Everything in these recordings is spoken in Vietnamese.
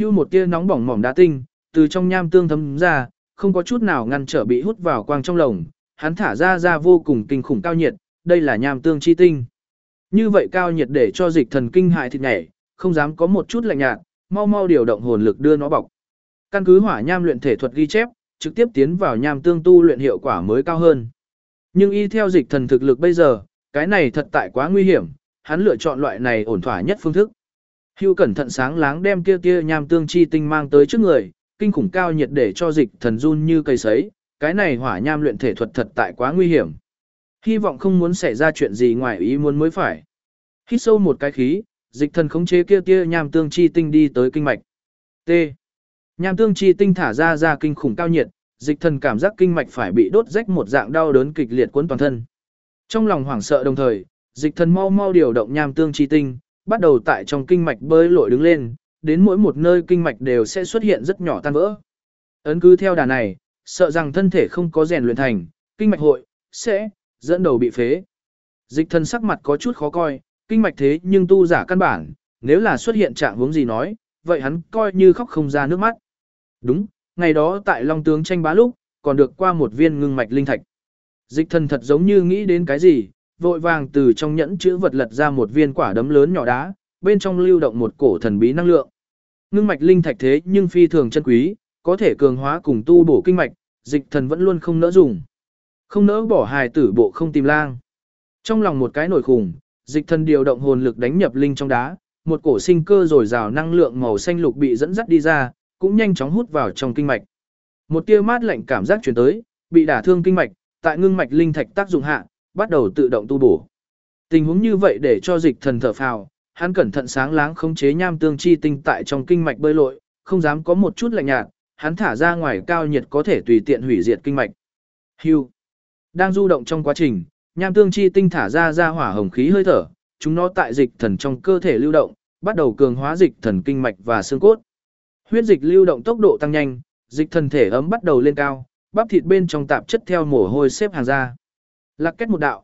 Hưu một tia nóng bỏng mỏm đá tinh, từ trong nham tương thấm ra, không có chút nào ngăn trở bị hút vào quang trong lồng, hắn thả ra vô cùng kinh khủng cao nhiệt, đây là nham tương chi tinh. Như vậy cao nhiệt để cho dịch thần kinh hại thịt nhảy, không dám có một chút lạnh nhạt, mau mau điều động hồn lực đưa nó bọc. Căn cứ hỏa nham luyện thể thuật ghi chép, trực tiếp tiến vào nham tương tu luyện hiệu quả mới cao hơn. Nhưng y theo dịch thần thực lực bây giờ, cái này thật tại quá nguy hiểm, hắn lựa chọn loại này ổn thỏa nhất phương thức. Hưu cẩn thận sáng láng đem kia nham tương chi tinh mang tới trước người, kinh khủng cao nhiệt để cho dịch thần run như cây sấy, cái này hỏa nham luyện thể thuật thật tại quá nguy hiểm. Hy vọng không muốn xảy ra chuyện gì ngoài ý muốn mới phải. Hít sâu một cái khí, dịch thần khống chế kia nham tương chi tinh đi tới kinh mạch. T. Nham tương chi tinh thả ra kinh khủng cao nhiệt, dịch thần cảm giác kinh mạch phải bị đốt rách một dạng đau đớn kịch liệt cuốn toàn thân. Trong lòng hoảng sợ đồng thời, dịch thần mau mau điều động nham tương chi tinh, bắt đầu tại trong kinh mạch bơi lội đứng lên, đến mỗi một nơi kinh mạch đều sẽ xuất hiện rất nhỏ tan vỡ. Ấn cứ theo đà này, sợ rằng thân thể không có rèn luyện thành, kinh mạch hội sẽ dẫn đầu bị phế. Dịch thần sắc mặt có chút khó coi, kinh mạch thế nhưng tu giả căn bản, nếu là xuất hiện trạng huống gì nói, vậy hắn coi như khóc không ra nước mắt. Đúng, ngày đó tại Long Tướng tranh bá lúc, còn được qua một viên ngưng mạch linh thạch. Dịch thần thật giống như nghĩ đến cái gì, vội vàng từ trong nhẫn chữ vật lật ra một viên quả đấm lớn nhỏ đá, bên trong lưu động một cổ thần bí năng lượng. Ngưng mạch linh thạch thế nhưng phi thường chân quý, có thể cường hóa cùng tu bổ kinh mạch, dịch thần vẫn luôn không nỡ dùng. Không nỡ bỏ hài tử bộ không tìm lang. Trong lòng một cái nổi khủng, dịch thần điều động hồn lực đánh nhập linh trong đá, một cổ sinh cơ dồi dào năng lượng màu xanh lục bị dẫn dắt đi ra, cũng nhanh chóng hút vào trong kinh mạch. Một tia mát lạnh cảm giác truyền tới, bị đả thương kinh mạch, tại ngưng mạch linh thạch tác dụng hạ, bắt đầu tự động tu bổ. Tình huống như vậy để cho dịch thần thở phào, hắn cẩn thận sáng láng khống chế nham tương chi tinh tại trong kinh mạch bơi lội, không dám có một chút lạnh nhạt, hắn thả ra ngoài cao nhiệt có thể tùy tiện hủy diệt kinh mạch. Hưu. Đang du động trong quá trình, nham tương chi tinh thả ra hỏa hồng khí hơi thở, chúng nó tại dịch thần trong cơ thể lưu động, bắt đầu cường hóa dịch thần kinh mạch và xương cốt. Huyết dịch lưu động tốc độ tăng nhanh, dịch thần thể ấm bắt đầu lên cao, bắp thịt bên trong tạp chất theo mồ hôi xếp hàng ra. Lạc kết một đạo,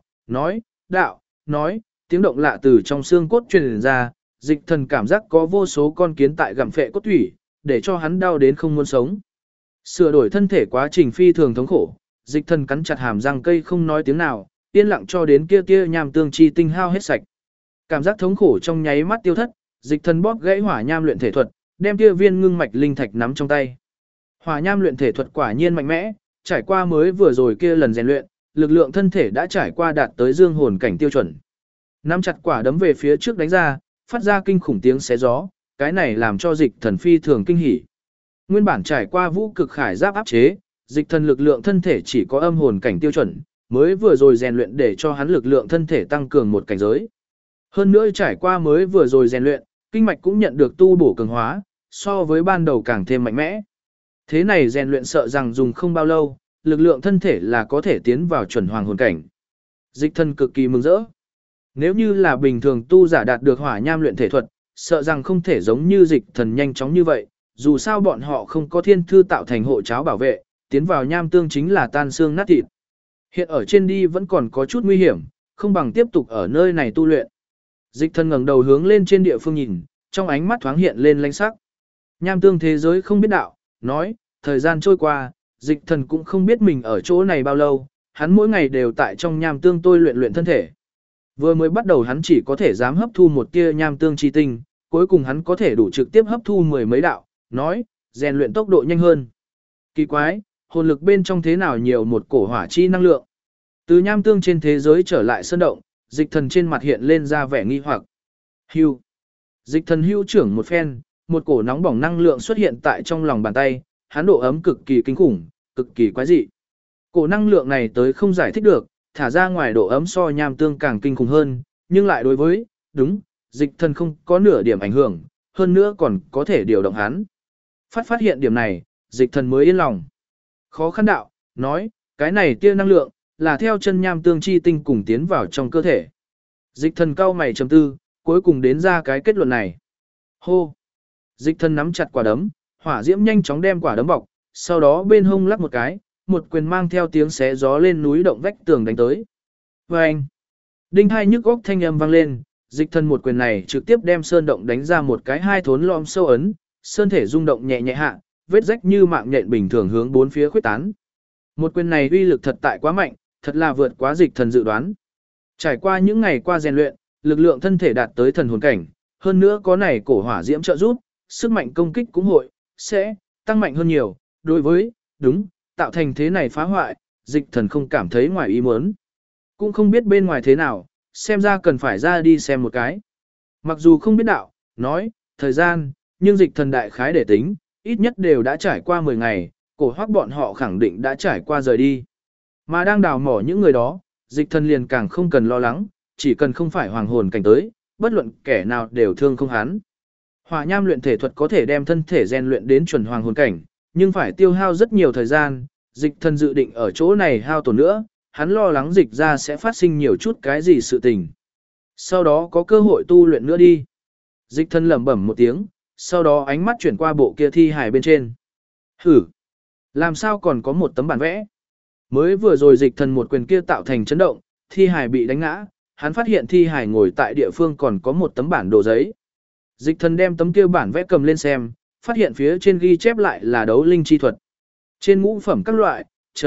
nói, tiếng động lạ từ trong xương cốt truyền ra, dịch thần cảm giác có vô số con kiến tại gặm phệ cốt thủy, để cho hắn đau đến không muốn sống. Sửa đổi thân thể quá trình phi thường thống khổ, dịch thần cắn chặt hàm răng cây không nói tiếng nào, yên lặng cho đến kia nham tương chi tinh hao hết sạch. Cảm giác thống khổ trong nháy mắt tiêu thất, dịch thần bóp gãy hỏa nham luyện thể thuật, đem kia viên ngưng mạch linh thạch nắm trong tay. Hỏa nham luyện thể thuật quả nhiên mạnh mẽ, trải qua mới vừa rồi kia lần rèn luyện, lực lượng thân thể đã trải qua đạt tới dương hồn cảnh tiêu chuẩn. Nắm chặt quả đấm về phía trước đánh ra, phát ra kinh khủng tiếng xé gió, cái này làm cho dịch thần phi thường kinh hỉ. Nguyên bản trải qua vũ cực khải giáp áp chế, dịch thần lực lượng thân thể chỉ có âm hồn cảnh tiêu chuẩn, mới vừa rồi rèn luyện để cho hắn lực lượng thân thể tăng cường một cảnh giới. Hơn nữa trải qua mới vừa rồi rèn luyện, kinh mạch cũng nhận được tu bổ cường hóa, so với ban đầu càng thêm mạnh mẽ. Thế này rèn luyện sợ rằng dùng không bao lâu, lực lượng thân thể là có thể tiến vào chuẩn hoàng hồn cảnh. Dịch thần cực kỳ mừng rỡ. Nếu như là bình thường tu giả đạt được hỏa nham luyện thể thuật, sợ rằng không thể giống như dịch thần nhanh chóng như vậy, dù sao bọn họ không có thiên thư tạo thành hộ cháo bảo vệ, tiến vào nham tương chính là tan xương nát thịt. Hiện ở trên đi vẫn còn có chút nguy hiểm, không bằng tiếp tục ở nơi này tu luyện. Dịch thần ngẩng đầu hướng lên trên địa phương nhìn, trong ánh mắt thoáng hiện lên lãnh sắc. Nham tương thế giới không biết đạo, nói, thời gian trôi qua, dịch thần cũng không biết mình ở chỗ này bao lâu, hắn mỗi ngày đều tại trong nham tương tôi luyện thân thể. Vừa mới bắt đầu hắn chỉ có thể dám hấp thu một tia nham tương chi tinh, cuối cùng hắn có thể đủ trực tiếp hấp thu mười mấy đạo, nói, rèn luyện tốc độ nhanh hơn. Kỳ quái, hồn lực bên trong thế nào nhiều một cổ hỏa chi năng lượng. Từ nham tương trên thế giới trở lại sơn động, dịch thần trên mặt hiện lên ra vẻ nghi hoặc. Hưu. Dịch thần hưu trưởng một phen, một cổ nóng bỏng năng lượng xuất hiện tại trong lòng bàn tay, hắn độ ấm cực kỳ kinh khủng, cực kỳ quái dị. Cổ năng lượng này tới không giải thích được, thả ra ngoài độ ấm so nham tương càng kinh khủng hơn, nhưng lại đối với, đúng, dịch thần không có nửa điểm ảnh hưởng, hơn nữa còn có thể điều động hắn. Phát hiện điểm này, dịch thần mới yên lòng. Khó khăn đạo, nói, cái này tia năng lượng, là theo chân nham tương chi tinh cùng tiến vào trong cơ thể. Dịch thần cau mày trầm tư, cuối cùng đến ra cái kết luận này. Hô! Dịch thần nắm chặt quả đấm, hỏa diễm nhanh chóng đem quả đấm bọc, sau đó bên hông lắc một cái, một quyền mang theo tiếng xé gió lên núi động vách tường đánh tới. Vâng! Đinh hai nhức góc thanh âm vang lên, dịch thần một quyền này trực tiếp đem sơn động đánh ra một cái hai thốn lõm sâu ấn, sơn thể rung động nhẹ nhẹ hạ, vết rách như mạng nhện bình thường hướng bốn phía khuếch tán. Một quyền này uy lực thật tại quá mạnh, thật là vượt quá dịch thần dự đoán. Trải qua những ngày qua rèn luyện, lực lượng thân thể đạt tới thần hồn cảnh, hơn nữa có này cổ hỏa diễm trợ giúp, sức mạnh công kích cũng sẽ tăng mạnh hơn nhiều. Đối với, tạo thành thế này phá hoại, dịch thần không cảm thấy ngoài ý muốn. Cũng không biết bên ngoài thế nào, xem ra cần phải ra đi xem một cái. Mặc dù không biết đạo, thời gian, nhưng dịch thần đại khái để tính, ít nhất đều đã trải qua 10 ngày, cổ hoác bọn họ khẳng định đã trải qua rời đi. Mà đang đào mỏ những người đó, dịch thần liền càng không cần lo lắng, chỉ cần không phải hoàng hồn cảnh tới, bất luận kẻ nào đều thương không hắn. Hỏa nham luyện thể thuật có thể đem thân thể rèn luyện đến chuẩn hoàng hồn cảnh, nhưng phải tiêu hao rất nhiều thời gian, dịch thần dự định ở chỗ này hao tổn nữa, hắn lo lắng dịch ra sẽ phát sinh nhiều chút cái gì sự tình. Sau đó có cơ hội tu luyện nữa đi. Dịch thần lẩm bẩm một tiếng, sau đó ánh mắt chuyển qua bộ kia thi hài bên trên. Hử! Làm sao còn có một tấm bản vẽ? Mới vừa rồi dịch thần một quyền kia tạo thành chấn động, thi hài bị đánh ngã, hắn phát hiện thi hài ngồi tại địa phương còn có một tấm bản đồ giấy. Dịch thần đem tấm kia bản vẽ cầm lên xem, phát hiện phía trên ghi chép lại là đấu linh chi thuật. Trên ngũ phẩm các loại,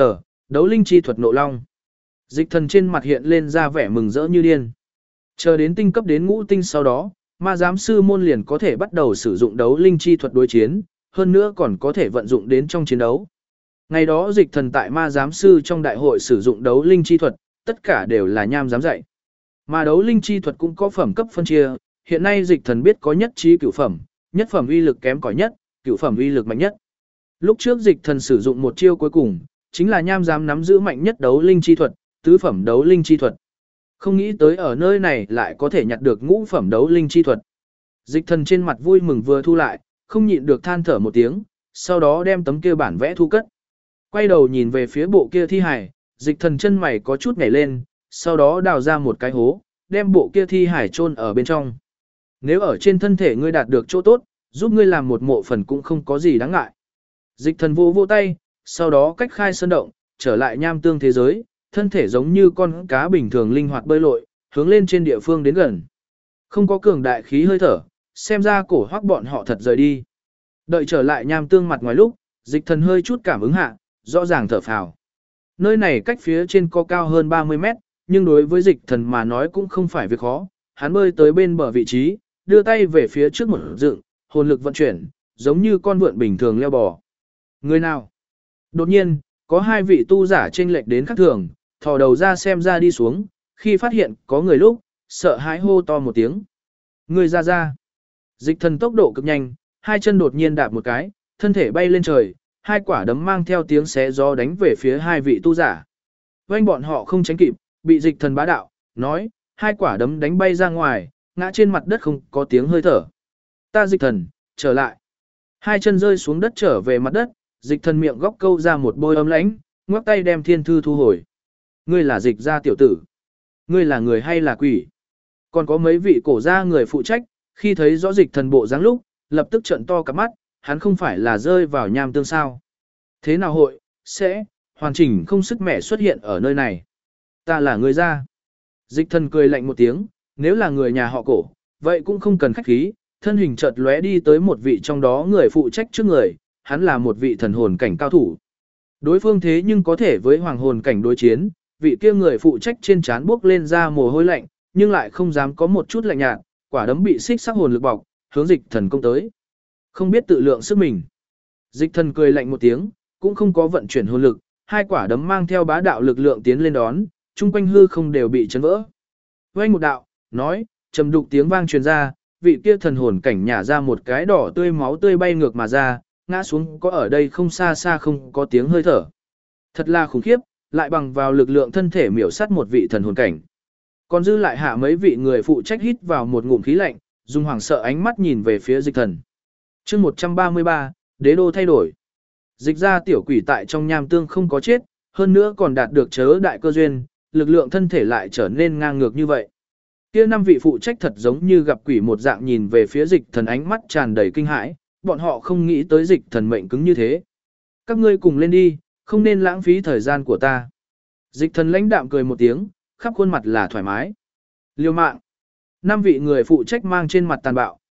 đấu linh chi thuật nộ long. Dịch thần trên mặt hiện lên ra vẻ mừng rỡ như điên. Chờ đến tinh cấp đến ngũ tinh sau đó, ma giám sư môn liền có thể bắt đầu sử dụng đấu linh chi thuật đối chiến, hơn nữa còn có thể vận dụng đến trong chiến đấu. Ngày đó dịch thần tại ma giám sư trong đại hội sử dụng đấu linh chi thuật, tất cả đều là nham giám dạy. Mà đấu linh chi thuật cũng có phẩm cấp phân chia, hiện nay dịch thần biết có nhất trí cửu phẩm, nhất phẩm uy lực kém cỏi nhất, cửu phẩm uy lực mạnh nhất. Lúc trước dịch thần sử dụng một chiêu cuối cùng, chính là nham giám nắm giữ mạnh nhất đấu linh chi thuật, tứ phẩm đấu linh chi thuật. Không nghĩ tới ở nơi này lại có thể nhặt được ngũ phẩm đấu linh chi thuật. Dịch thần trên mặt vui mừng vừa thu lại, không nhịn được than thở một tiếng, sau đó đem tấm kia bản vẽ thu cất. Quay đầu nhìn về phía bộ kia thi hài, dịch thần chân mày có chút nhảy lên, sau đó đào ra một cái hố, đem bộ kia thi hài chôn ở bên trong. Nếu ở trên thân thể ngươi đạt được chỗ tốt, giúp ngươi làm một mộ phần cũng không có gì đáng ngại. Dịch thần vô vô tay, sau đó cách khai sơn động, trở lại nham tương thế giới, thân thể giống như con cá bình thường linh hoạt bơi lội, hướng lên trên địa phương đến gần. Không có cường đại khí hơi thở, xem ra cổ hoác bọn họ thật rời đi. Đợi trở lại nham tương mặt ngoài lúc, dịch thần hơi chút cảm ứng hạ, rõ ràng thở phào. Nơi này cách phía trên có cao hơn 30 mét, nhưng đối với dịch thần mà nói cũng không phải việc khó. Hắn bơi tới bên bờ vị trí, đưa tay về phía trước một dựng, hồn lực vận chuyển, giống như con vượn bình thường leo bò. Người nào? Đột nhiên, có hai vị tu giả chênh lệch đến khác thường, thò đầu ra xem ra đi xuống, khi phát hiện có người lúc, sợ hãi hô to một tiếng. Người ra. Dịch thần tốc độ cực nhanh, hai chân đột nhiên đạp một cái, thân thể bay lên trời, hai quả đấm mang theo tiếng xé gió đánh về phía hai vị tu giả. Vành bọn họ không tránh kịp, bị dịch thần bá đạo, hai quả đấm đánh bay ra ngoài, ngã trên mặt đất không có tiếng hơi thở. Ta dịch thần, trở lại. Hai chân rơi xuống đất trở về mặt đất, dịch thần miệng góc câu ra một bôi ấm lãnh, ngoắc tay đem thiên thư thu hồi. Ngươi là dịch gia tiểu tử. Ngươi là người hay là quỷ? Còn có mấy vị cổ gia người phụ trách, khi thấy rõ dịch thần bộ dáng lúc, lập tức trợn to cả mắt, hắn không phải là rơi vào nham tương sao. Thế nào hội, sẽ, hoàn chỉnh không sức mẻ xuất hiện ở nơi này. Ta là người gia. Dịch thần cười lạnh một tiếng, nếu là người nhà họ cổ, vậy cũng không cần khách khí, thân hình chợt lóe đi tới một vị trong đó người phụ trách trước người, hắn là một vị thần hồn cảnh cao thủ. Đối phương thế nhưng có thể với hoàng hồn cảnh đối chiến, vị kia người phụ trách trên trán bước lên ra mồ hôi lạnh, nhưng lại không dám có một chút lạnh nhạt, quả đấm bị xích sắc hồn lực bọc, hướng dịch thần công tới. Không biết tự lượng sức mình. Dịch thần cười lạnh một tiếng, cũng không có vận chuyển hồn lực, hai quả đấm mang theo bá đạo lực lượng tiến lên đón, chung quanh hư không đều bị chấn vỡ. Vang một đạo, trầm đục tiếng vang truyền ra, vị kia thần hồn cảnh nhả ra một cái đỏ tươi máu tươi bay ngược mà ra, ngã xuống có ở đây không xa xa không có tiếng hơi thở. Thật là khủng khiếp, lại bằng vào lực lượng thân thể miểu sát một vị thần hồn cảnh. Còn dư lại hạ mấy vị người phụ trách hít vào một ngụm khí lạnh, dùng hoảng sợ ánh mắt nhìn về phía dịch thần. Chương 133, đế đô thay đổi. Dịch ra tiểu quỷ tại trong nham tương không có chết, hơn nữa còn đạt được chớ đại cơ duyên, lực lượng thân thể lại trở nên ngang ngược như vậy. Kia năm vị phụ trách thật giống như gặp quỷ một dạng nhìn về phía dịch thần, ánh mắt tràn đầy kinh hãi, bọn họ không nghĩ tới dịch thần mệnh cứng như thế. Các ngươi cùng lên đi, không nên lãng phí thời gian của ta. Dịch thần lãnh đạm cười một tiếng, khắp khuôn mặt là thoải mái. Liêu mạng. Năm vị người phụ trách mang trên mặt tàn bạo,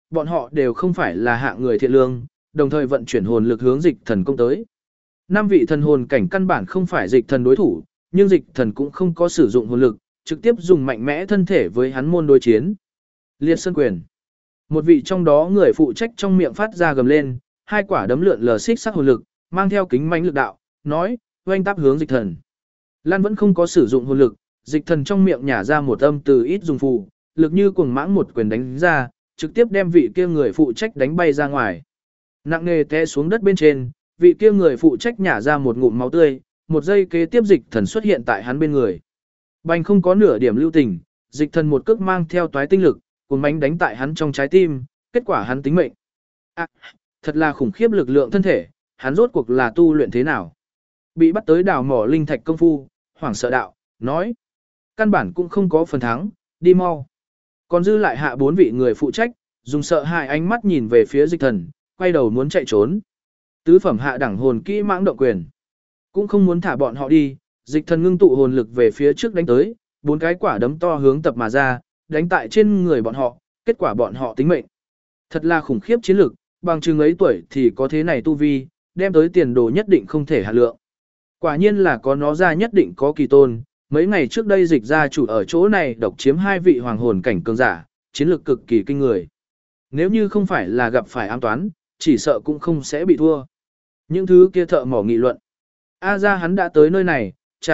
bọn họ đều không phải là hạng người thiện lương, đồng thời vận chuyển hồn lực hướng dịch thần công tới. 5 vị thần hồn cảnh căn bản không phải dịch thần đối thủ, nhưng dịch thần cũng không có sử dụng hồn lực, trực tiếp dùng mạnh mẽ thân thể với hắn môn đối chiến. Liệt Sơn Quyền. Một vị trong đó người phụ trách trong miệng phát ra gầm lên, hai quả đấm lượn lờ xích sắc hồn lực, mang theo kính mãnh lực đạo, nói, oanh táp hướng dịch thần. Lan vẫn không có sử dụng hồn lực, dịch thần trong miệng nhả ra một âm từ ít dùng phù, lực như cuồng mãng một quyền đánh ra, trực tiếp đem vị kia người phụ trách đánh bay ra ngoài. Nặng nề té xuống đất bên trên, vị kia người phụ trách nhả ra một ngụm máu tươi, một giây kế tiếp dịch thần xuất hiện tại hắn bên người. Bành không có nửa điểm lưu tình, dịch thần một cước mang theo toái tinh lực, cuốn bánh đánh tại hắn trong trái tim, kết quả hắn tính mệnh. Thật là khủng khiếp lực lượng thân thể, hắn rốt cuộc là tu luyện thế nào? Bị bắt tới đào mỏ linh thạch công phu, hoảng sợ đạo, nói. Căn bản cũng không có phần thắng, đi mau. Còn dư lại hạ 4 vị người phụ trách, dùng sợ hãi ánh mắt nhìn về phía dịch thần, quay đầu muốn chạy trốn. Tứ phẩm hạ đẳng hồn kỹ mãng động quyền. Cũng không muốn thả bọn họ đi, dịch thần ngưng tụ hồn lực về phía trước đánh tới, 4 cái quả đấm to hướng tập mà ra, đánh tại trên người bọn họ, kết quả bọn họ tính mệnh. Thật là khủng khiếp chiến lực, bằng chừng ấy tuổi thì có thế này tu vi, đem tới tiền đồ nhất định không thể hạ lượng. Quả nhiên là có nó ra nhất định có kỳ tôn, mấy ngày trước đây dịch gia chủ ở chỗ này độc chiếm 2 vị hoàng hồn cảnh cường giả, chiến lược cực kỳ kinh người. Nếu như không phải là gặp phải ám toán, chỉ sợ cũng không sẽ bị thua. Những thứ kia thợ mỏ nghị luận. Ra hắn đã tới nơi này,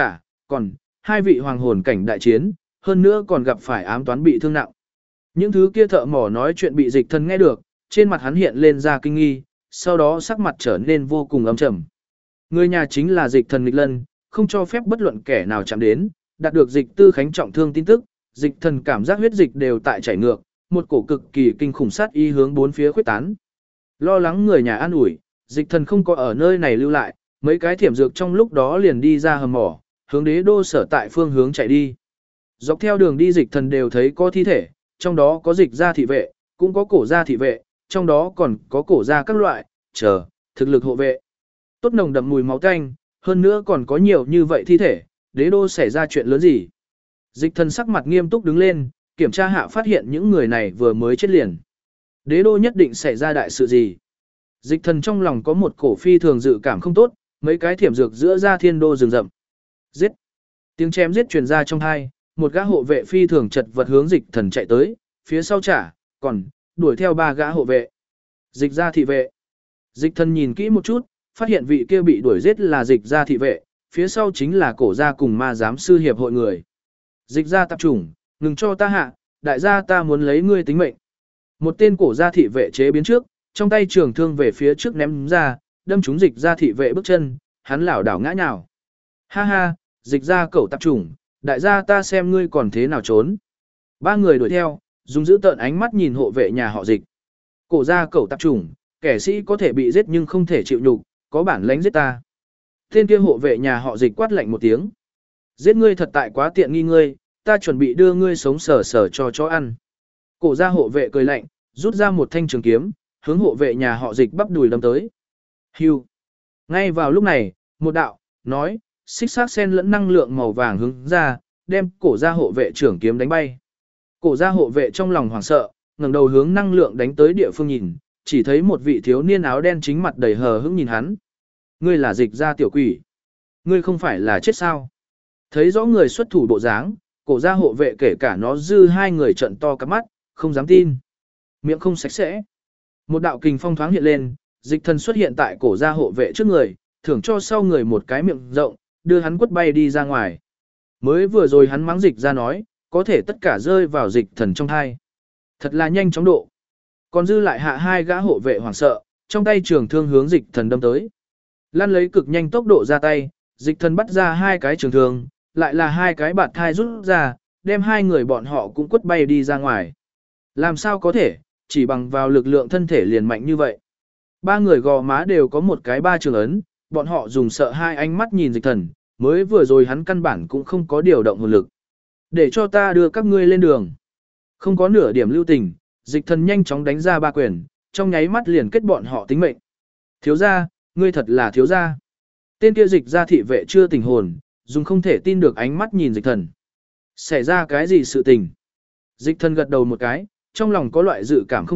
còn 2 vị hoàng hồn cảnh đại chiến, hơn nữa còn gặp phải ám toán bị thương nặng. Những thứ kia thợ mỏ nói chuyện bị dịch thần nghe được, trên mặt hắn hiện lên ra kinh nghi, sau đó sắc mặt trở nên vô cùng ấm trầm. Người nhà chính là dịch thần nghịch lân, không cho phép bất luận kẻ nào chạm đến, đạt được dịch tư khánh trọng thương tin tức, dịch thần cảm giác huyết dịch đều tại chảy ngược, một cổ cực kỳ kinh khủng sát ý hướng 4 phía khuếch tán. Lo lắng người nhà an ủi, dịch thần không có ở nơi này lưu lại, mấy cái thiểm dược trong lúc đó liền đi ra hầm mỏ, hướng đế đô sở tại phương hướng chạy đi. Dọc theo đường đi dịch thần đều thấy có thi thể, trong đó có dịch gia thị vệ, cũng có cổ gia thị vệ, trong đó còn có cổ gia các loại, thực lực hộ vệ. Tốt nồng đậm mùi máu tanh, hơn nữa còn có nhiều như vậy thi thể, đế đô xảy ra chuyện lớn gì. Dịch thần sắc mặt nghiêm túc đứng lên, kiểm tra hạ phát hiện những người này vừa mới chết liền. Đế đô nhất định xảy ra đại sự gì. Dịch thần trong lòng có một cổ phi thường dự cảm không tốt, mấy cái thiểm dược giữa ra thiên đô rừng rậm. Giết! Tiếng chém giết truyền ra trong hai, một gã hộ vệ phi thường chật vật hướng dịch thần chạy tới, phía sau còn đuổi theo 3 gã hộ vệ. Dịch gia thị vệ. Dịch thần nhìn kỹ một chút, phát hiện vị kia bị đuổi giết là dịch gia thị vệ, phía sau chính là cổ gia cùng ma giám sư hiệp hội người. Dịch gia tạp chủng, ngừng cho ta hạ, đại gia ta muốn lấy ngươi tính mệnh. Một tên cổ gia thị vệ chế biến trước, trong tay trường thương về phía trước ném ra, đâm trúng dịch gia thị vệ bước chân, hắn lảo đảo ngã nhào. Ha ha, dịch gia cẩu tạp chủng, đại gia ta xem ngươi còn thế nào trốn. 3 người đuổi theo, dùng giữ tợn ánh mắt nhìn hộ vệ nhà họ dịch. Cổ gia cẩu tạp chủng, kẻ sĩ có thể bị giết nhưng không thể chịu nhục, có bản lãnh giết ta. Tên kia hộ vệ nhà họ dịch quát lạnh một tiếng. Giết ngươi thật tại quá tiện nghi ngươi, ta chuẩn bị đưa ngươi sống sờ sờ cho chó ăn. Cổ gia hộ vệ cười lạnh, rút ra một thanh trường kiếm, hướng hộ vệ nhà họ dịch bắp đùi đâm tới. Hưu. Ngay vào lúc này, một đạo, nói, xích sắc sen lẫn năng lượng màu vàng hướng ra, đem cổ gia hộ vệ trưởng kiếm đánh bay. Cổ gia hộ vệ trong lòng hoảng sợ, ngẩng đầu hướng năng lượng đánh tới địa phương nhìn, chỉ thấy một vị thiếu niên áo đen chính mặt đầy hờ hững nhìn hắn. Ngươi là dịch gia tiểu quỷ. Ngươi không phải là chết sao? Thấy rõ người xuất thủ bộ dáng, cổ gia hộ vệ kể cả nó dư 2 người trận to cắp mắt, không dám tin. Miệng không sạch sẽ. Một đạo kình phong thoáng hiện lên, dịch thần xuất hiện tại cổ gia hộ vệ trước người, thưởng cho sau người một cái miệng rộng, đưa hắn quất bay đi ra ngoài. Mới vừa rồi hắn mắng dịch ra nói, có thể tất cả rơi vào dịch thần trong thai. Thật là nhanh chóng độ. Còn dư lại hạ 2 gã hộ vệ hoảng sợ, trong tay trường thương hướng dịch thần đâm tới. Lan lấy cực nhanh tốc độ ra tay, dịch thần bắt ra 2 cái trường thương, lại là 2 cái bạt thai rút ra, đem 2 người bọn họ cũng quất bay đi ra ngoài. Làm sao có thể, chỉ bằng vào lực lượng thân thể liền mạnh như vậy. 3 người gò má đều có một cái 3 trường ấn, bọn họ dùng sợ 2 ánh mắt nhìn dịch thần, mới vừa rồi hắn căn bản cũng không có điều động hồn lực. Để cho ta đưa các ngươi lên đường. Không có nửa điểm lưu tình, dịch thần nhanh chóng đánh ra 3 quyền, trong nháy mắt liền kết bọn họ tính mệnh. Thiếu gia, ngươi thật là thiếu gia. Tên kia dịch gia thị vệ chưa tỉnh hồn, dùng không thể tin được ánh mắt nhìn dịch thần. Xảy ra cái gì sự tình? Dịch thần gật đầu một cái, trong lòng có loại dự cảm không tốt,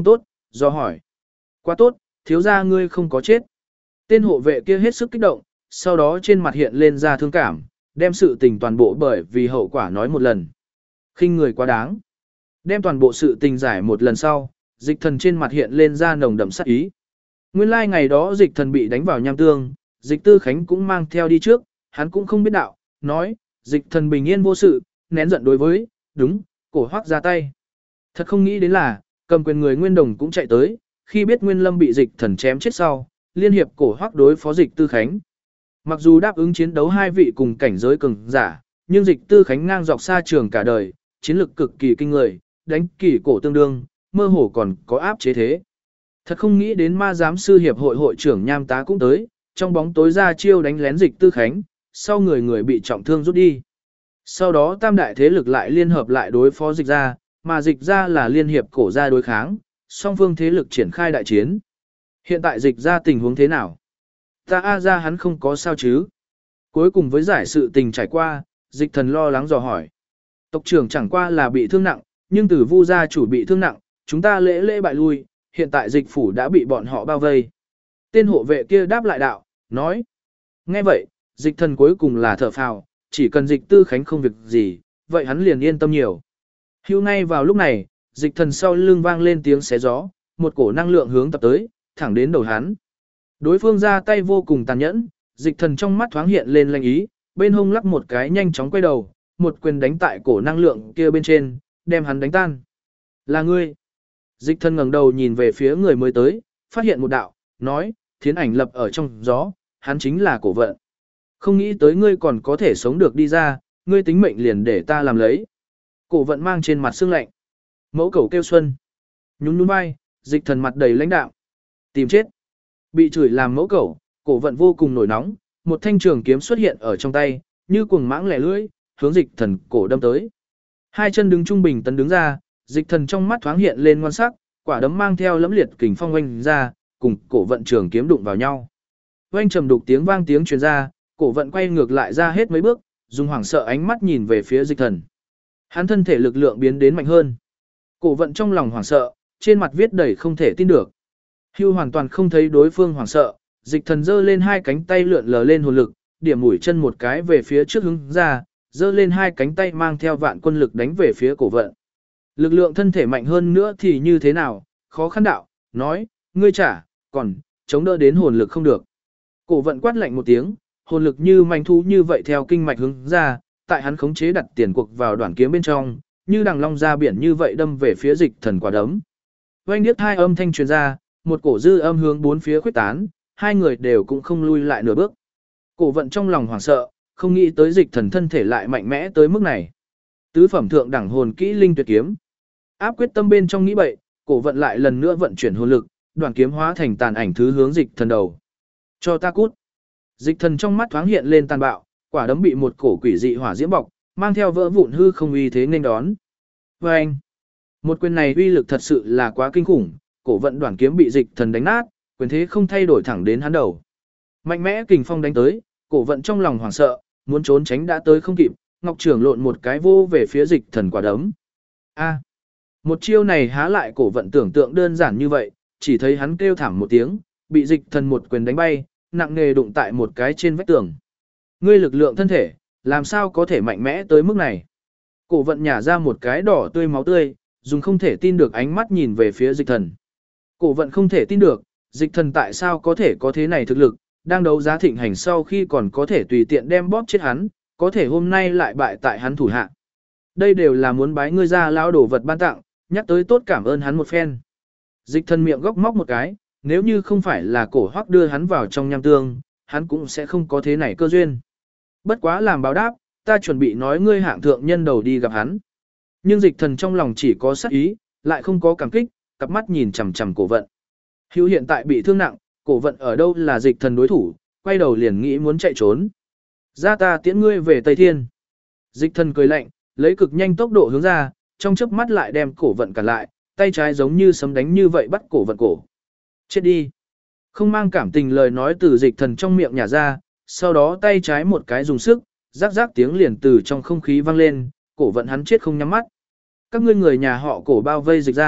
do hỏi. Quá tốt, thiếu gia ngươi không có chết. Tên hộ vệ kia hết sức kích động, sau đó trên mặt hiện lên ra thương cảm, đem sự tình toàn bộ bởi vì hậu quả nói một lần. Khinh người quá đáng. Đem toàn bộ sự tình giải một lần sau, dịch thần trên mặt hiện lên ra nồng đậm sát ý. Nguyên lai ngày đó dịch thần bị đánh vào nham tương, dịch tư khánh cũng mang theo đi trước, hắn cũng không biết đạo, nói, dịch thần bình yên vô sự, nén giận đối với, đúng, cổ hoác ra tay. Thật không nghĩ đến là, cầm quyền người Nguyên Đồng cũng chạy tới, khi biết Nguyên Lâm bị dịch thần chém chết sau, liên hiệp cổ hoác đối phó dịch tư khánh. Mặc dù đáp ứng chiến đấu hai vị cùng cảnh giới cường giả, nhưng dịch tư khánh ngang dọc xa trường cả đời, chiến lực cực kỳ kinh người, đánh kỳ cổ tương đương, mơ hồ còn có áp chế thế. Thật không nghĩ đến ma giám sư hiệp hội hội trưởng Nham Tá cũng tới, trong bóng tối ra chiêu đánh lén dịch tư khánh, sau người bị trọng thương rút đi. Sau đó tam đại thế lực lại liên hợp lại đối phó dịch ra, mà dịch ra là liên hiệp cổ gia đối kháng, song phương thế lực triển khai đại chiến. Hiện tại dịch ra tình huống thế nào? Ta A ra hắn không có sao chứ? Cuối cùng với giải sự tình trải qua, dịch thần lo lắng dò hỏi. Tộc trưởng chẳng qua là bị thương nặng, nhưng từ Vu gia chủ bị thương nặng, chúng ta lễ bại lui, hiện tại dịch phủ đã bị bọn họ bao vây. Tên hộ vệ kia đáp lại đạo, nói. Nghe vậy, dịch thần cuối cùng là thở phào, chỉ cần dịch tư khánh không việc gì, vậy hắn liền yên tâm nhiều. Hưu ngay vào lúc này, dịch thần sau lưng vang lên tiếng xé gió, một cổ năng lượng hướng tập tới, thẳng đến đầu hắn. Đối phương ra tay vô cùng tàn nhẫn, dịch thần trong mắt thoáng hiện lên lanh ý, bên hông lắc một cái nhanh chóng quay đầu, một quyền đánh tại cổ năng lượng kia bên trên, đem hắn đánh tan. Là ngươi. Dịch thần ngẩng đầu nhìn về phía người mới tới, phát hiện một đạo, nói, thiến ảnh lập ở trong gió, hắn chính là cổ vận. Không nghĩ tới ngươi còn có thể sống được đi ra, ngươi tính mệnh liền để ta làm lấy. Cổ vận mang trên mặt sương lạnh. Mẫu cầu kêu xuân. Nhún nhún vai, dịch thần mặt đầy lãnh đạm. Tìm chết. Bị chửi làm mẫu cầu, cổ vận vô cùng nổi nóng, một thanh trường kiếm xuất hiện ở trong tay, như cuồng mãng lẻ lưỡi, hướng dịch thần cổ đâm tới. Hai chân đứng trung bình tấn đứng ra, dịch thần trong mắt thoáng hiện lên ngoan sắc, quả đấm mang theo lẫm liệt kình phong oanh ra, cùng cổ vận trường kiếm đụng vào nhau. Oanh trầm đục tiếng vang tiếng truyền ra, cổ vận quay ngược lại ra hết mấy bước, dùng hoảng sợ ánh mắt nhìn về phía dịch thần. Hắn thân thể lực lượng biến đến mạnh hơn. Cổ vận trong lòng hoảng sợ, trên mặt viết đầy không thể tin được. Hưu hoàn toàn không thấy đối phương hoảng sợ, dịch thần giơ lên hai cánh tay lượn lờ lên hồn lực, điểm mũi chân một cái về phía trước hướng ra, giơ lên hai cánh tay mang theo vạn quân lực đánh về phía cổ vận. Lực lượng thân thể mạnh hơn nữa thì như thế nào, khó khăn đạo, nói, ngươi trả, còn, chống đỡ đến hồn lực không được. Cổ vận quát lạnh một tiếng, hồn lực như manh thú như vậy theo kinh mạch hướng ra, tại hắn khống chế đặt tiền cuộc vào đoạn kiếm bên trong, như đằng long ra biển như vậy đâm về phía dịch thần quả đấm. Oanh điếc hai âm thanh truyền ra, một cổ dư âm hướng bốn phía khuếch tán, hai người đều cũng không lui lại nửa bước. Cổ vận trong lòng hoảng sợ, không nghĩ tới dịch thần thân thể lại mạnh mẽ tới mức này. Tứ phẩm thượng đẳng hồn kỹ linh tuyệt kiếm. Áp quyết tâm bên trong nghĩ bậy, cổ vận lại lần nữa vận chuyển hồn lực, đoạn kiếm hóa thành tàn ảnh thứ hướng dịch thần đầu. Cho ta cút. Dịch thần trong mắt thoáng hiện lên tàn bạo, quả đấm bị một cổ quỷ dị hỏa diễm bọc, mang theo vỡ vụn hư không uy thế nên đón. Và anh, một quyền này uy lực thật sự là quá kinh khủng, cổ vận đoạn kiếm bị dịch thần đánh nát, quyền thế không thay đổi thẳng đến hắn đầu. Mạnh mẽ kình phong đánh tới, cổ vận trong lòng hoảng sợ, muốn trốn tránh đã tới không kịp, ngọc trưởng lộn một cái vô về phía dịch thần quả đấm. A, một chiêu này há lại cổ vận tưởng tượng đơn giản như vậy, chỉ thấy hắn kêu thảm một tiếng, bị dịch thần một quyền đánh bay, nặng nề đụng tại một cái trên vách tường. Ngươi lực lượng thân thể, làm sao có thể mạnh mẽ tới mức này? Cổ vận nhả ra một cái đỏ tươi máu tươi, dùng không thể tin được ánh mắt nhìn về phía dịch thần. Cổ vận không thể tin được, dịch thần tại sao có thể có thế này thực lực, đang đấu giá thịnh hành sau khi còn có thể tùy tiện đem bóp chết hắn, có thể hôm nay lại bại tại hắn thủ hạ. Đây đều là muốn bái ngươi ra lão đồ vật ban tặng, nhắc tới tốt cảm ơn hắn một phen. Dịch thần miệng góc móc một cái, nếu như không phải là cổ hoắc đưa hắn vào trong nham tương, hắn cũng sẽ không có thế này cơ duyên. Bất quá làm báo đáp, ta chuẩn bị nói ngươi hạng thượng nhân đầu đi gặp hắn. Nhưng dịch thần trong lòng chỉ có sát ý, lại không có cảm kích, cặp mắt nhìn chằm chằm cổ vận. Hữu hiện tại bị thương nặng, cổ vận ở đâu là dịch thần đối thủ, quay đầu liền nghĩ muốn chạy trốn. Ra ta tiễn ngươi về Tây Thiên. Dịch thần cười lạnh, lấy cực nhanh tốc độ hướng ra, trong chớp mắt lại đem cổ vận cản lại, tay trái giống như sấm đánh như vậy bắt cổ vận cổ. Chết đi. Không mang cảm tình lời nói từ dịch thần trong miệng nhả ra, sau đó tay trái một cái dùng sức, rắc rắc tiếng liền từ trong không khí vang lên, cổ vận hắn chết không nhắm mắt. Các ngươi người nhà họ cổ bao vây dịch ra,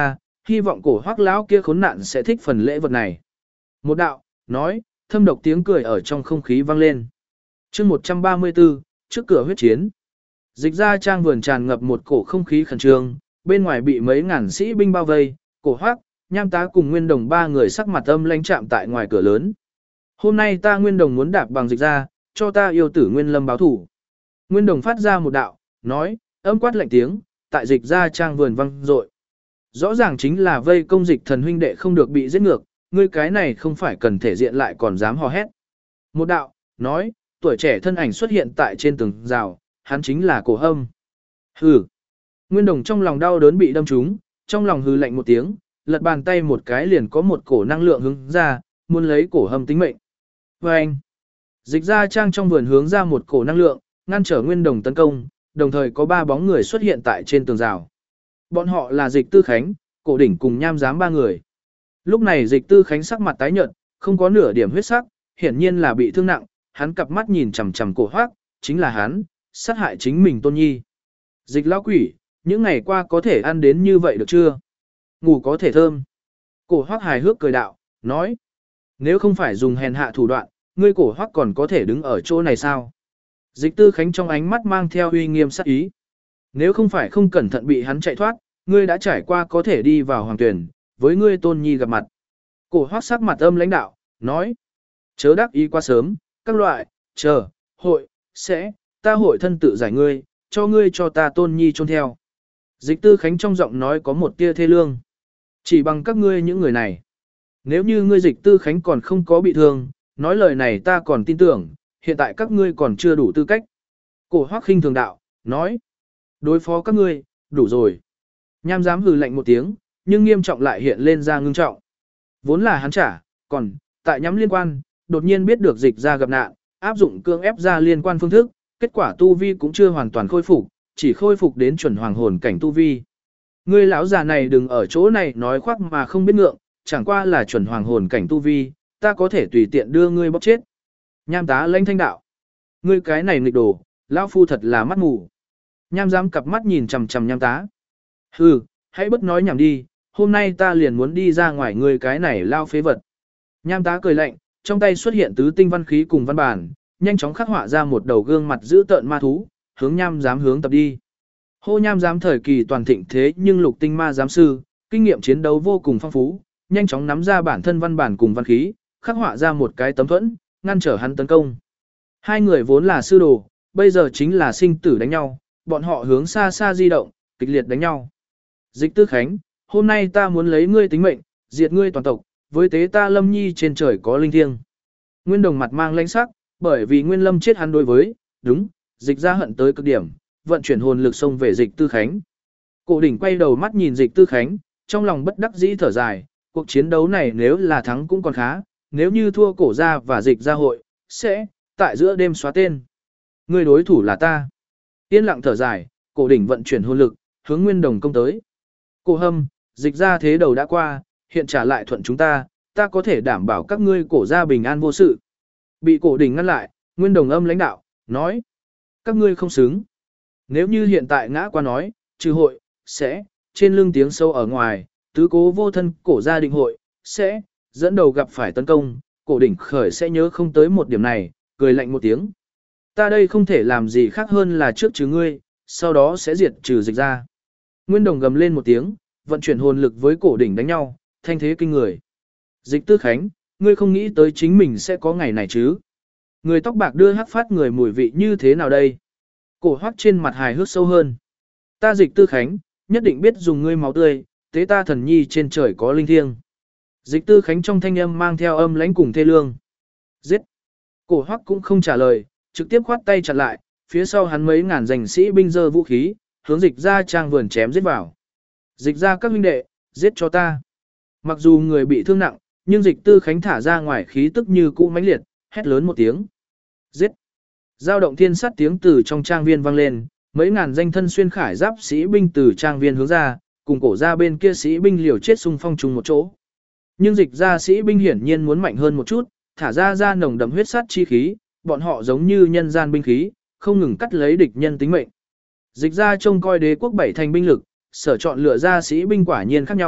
hy vọng cổ hoắc lão kia khốn nạn sẽ thích phần lễ vật này. Một đạo, nói, thâm độc tiếng cười ở trong không khí vang lên. chương 134, trước cửa huyết chiến. Dịch ra trang vườn tràn ngập một cổ không khí khẩn trương, bên ngoài bị mấy ngàn sĩ binh bao vây, cổ hoắc, Nham Tá cùng Nguyên Đồng ba người sắc mặt âm lãnh chạm tại ngoài cửa lớn. Hôm nay ta Nguyên Đồng muốn đạp bằng dịch ra, cho ta yêu tử Nguyên Lâm báo thủ. Nguyên Đồng phát ra một đạo, nói, âm quát lạnh tiếng, tại dịch ra trang vườn vang dội. Rõ ràng chính là vây công dịch thần huynh đệ không được bị giết ngược, ngươi cái này không phải cần thể diện lại còn dám hò hét. Một đạo, nói, tuổi trẻ thân ảnh xuất hiện tại trên tường rào, hắn chính là Cổ Hâm. Hừ. Nguyên Đồng trong lòng đau đớn bị đâm trúng, trong lòng hừ lạnh một tiếng, lật bàn tay một cái liền có một cổ năng lượng hướng ra, muốn lấy Cổ Hâm tính mệnh. Và anh, dịch ra trang trong vườn hướng ra một cổ năng lượng, ngăn trở Nguyên Đồng tấn công, đồng thời có 3 bóng người xuất hiện tại trên tường rào. Bọn họ là Dịch Tư Khánh, Cổ Đỉnh cùng Nham Giám 3 người. Lúc này Dịch Tư Khánh sắc mặt tái nhợt, không có nửa điểm huyết sắc, hiển nhiên là bị thương nặng, hắn cặp mắt nhìn chằm chằm Cổ Hoắc, chính là hắn, sát hại chính mình Tôn Nhi. Dịch lão quỷ, những ngày qua có thể ăn đến như vậy được chưa? Ngủ có thể thơm. Cổ Hoắc hài hước cười đạo, nói, nếu không phải dùng hèn hạ thủ đoạn, ngươi Cổ Hoắc còn có thể đứng ở chỗ này sao? Dịch Tư Khánh trong ánh mắt mang theo uy nghiêm sát ý. Nếu không phải không cẩn thận bị hắn chạy thoát, ngươi đã trải qua có thể đi vào hoàng tuyển, với ngươi Tôn Nhi gặp mặt. Cổ Hoắc sắc mặt âm lãnh đạo, nói, chớ đắc ý quá sớm, các loại, chờ, hội, sẽ, ta hội thân tự giải ngươi, cho ta Tôn Nhi chôn theo. Dịch Tư Khánh trong giọng nói có một tia thê lương. Chỉ bằng các ngươi những người này. Nếu như ngươi Dịch Tư Khánh còn không có bị thương, nói lời này ta còn tin tưởng, hiện tại các ngươi còn chưa đủ tư cách. Cổ Hoắc khinh thường đạo, nói, đối phó các ngươi, đủ rồi. Nham Giám hừ lạnh một tiếng, nhưng nghiêm trọng lại hiện lên ra ngưng trọng. Vốn là hắn trả, còn, tại nhắm liên quan, đột nhiên biết được dịch ra gặp nạn, áp dụng cưỡng ép ra liên quan phương thức, kết quả tu vi cũng chưa hoàn toàn khôi phục, chỉ khôi phục đến chuẩn hoàng hồn cảnh tu vi. Ngươi lão già này đừng ở chỗ này nói khoác mà không biết ngượng, chẳng qua là chuẩn hoàng hồn cảnh tu vi, ta có thể tùy tiện đưa ngươi bóc chết. Nham Tá lãnh thanh đạo, ngươi cái này nghịch đồ, lão phu thật là mắt mù. Nham Giám cặp mắt nhìn chằm chằm Nham Tá. Hừ, hãy bất nói nhảm đi, hôm nay ta liền muốn đi ra ngoài ngươi cái này lao phế vật. Nham Tá cười lạnh, trong tay xuất hiện tứ tinh văn khí cùng văn bản, nhanh chóng khắc họa ra một đầu gương mặt dữ tợn ma thú, hướng Nham Giám hướng tập đi. Hô Nham Giám thời kỳ toàn thịnh thế nhưng lục tinh ma giám sư, kinh nghiệm chiến đấu vô cùng phong phú, nhanh chóng nắm ra bản thân văn bản cùng văn khí, khắc họa ra một cái tấm thuẫn, ngăn trở hắn tấn công. Hai người vốn là sư đồ, bây giờ chính là sinh tử đánh nhau, bọn họ hướng xa xa di động, kịch liệt đánh nhau. Dịch Tư Khánh, hôm nay ta muốn lấy ngươi tính mệnh, diệt ngươi toàn tộc, với tế ta Lâm Nhi trên trời có linh thiêng. Nguyên Đồng mặt mang lãnh sắc, bởi vì Nguyên Lâm chết hắn đối với, đúng, dịch ra hận tới cực điểm, vận chuyển hồn lực xông về Dịch Tư Khánh. Cổ Đỉnh quay đầu mắt nhìn Dịch Tư Khánh, trong lòng bất đắc dĩ thở dài, cuộc chiến đấu này nếu là thắng cũng còn khá, nếu như thua Cổ gia và Dịch gia hội, sẽ tại giữa đêm xóa tên. Người đối thủ là ta. Yên lặng thở dài, Cổ Đỉnh vận chuyển hồn lực, hướng Nguyên Đồng công tới. Cổ Hâm, Dịch gia thế đầu đã qua, hiện trả lại thuận chúng ta có thể đảm bảo các ngươi Cổ gia bình an vô sự. Bị Cổ Đỉnh ngăn lại, Nguyên Đồng âm lãnh đạo, nói, các ngươi không xứng. Nếu như hiện tại ngã qua nói, trừ hội, sẽ, trên lưng tiếng sâu ở ngoài, tứ cố vô thân Cổ gia định hội, sẽ, dẫn đầu gặp phải tấn công, Cổ Đỉnh khởi sẽ nhớ không tới một điểm này, cười lạnh một tiếng. Ta đây không thể làm gì khác hơn là trước trừ ngươi, sau đó sẽ diệt trừ Dịch gia. Nguyên Đồng gầm lên một tiếng, vận chuyển hồn lực với Cổ Đỉnh đánh nhau, thanh thế kinh người. Dịch Tư Khánh, ngươi không nghĩ tới chính mình sẽ có ngày này chứ? Người tóc bạc đưa hắc phát người mùi vị như thế nào đây? Cổ Hoắc trên mặt hài hước sâu hơn. Ta Dịch Tư Khánh, nhất định biết dùng ngươi máu tươi, tế ta thần nhi trên trời có linh thiêng. Dịch Tư Khánh trong thanh âm mang theo âm lãnh cùng thê lương. Giết! Cổ Hoắc cũng không trả lời, trực tiếp khoát tay chặn lại, phía sau hắn mấy ngàn danh sĩ binh giơ vũ khí, hướng Dịch ra trang vườn chém giết vào. Dịch ra các huynh đệ, giết cho ta. Mặc dù người bị thương nặng, nhưng Dịch Tư Khánh thả ra ngoài khí tức như cũ mãnh liệt, hét lớn một tiếng. Giết! Giao động thiên sát tiếng từ trong trang viên vang lên, mấy ngàn danh thân xuyên khải giáp sĩ binh từ trang viên hướng ra, cùng Cổ ra bên kia sĩ binh liều chết xung phong chung một chỗ. Nhưng Dịch ra sĩ binh hiển nhiên muốn mạnh hơn một chút, thả ra nồng đậm huyết sát chi khí, bọn họ giống như nhân gian binh khí, không ngừng cắt lấy địch nhân tính mệnh. Dịch ra trông coi đế quốc bảy thành binh lực, sở chọn lựa ra sĩ binh quả nhiên khác nhau,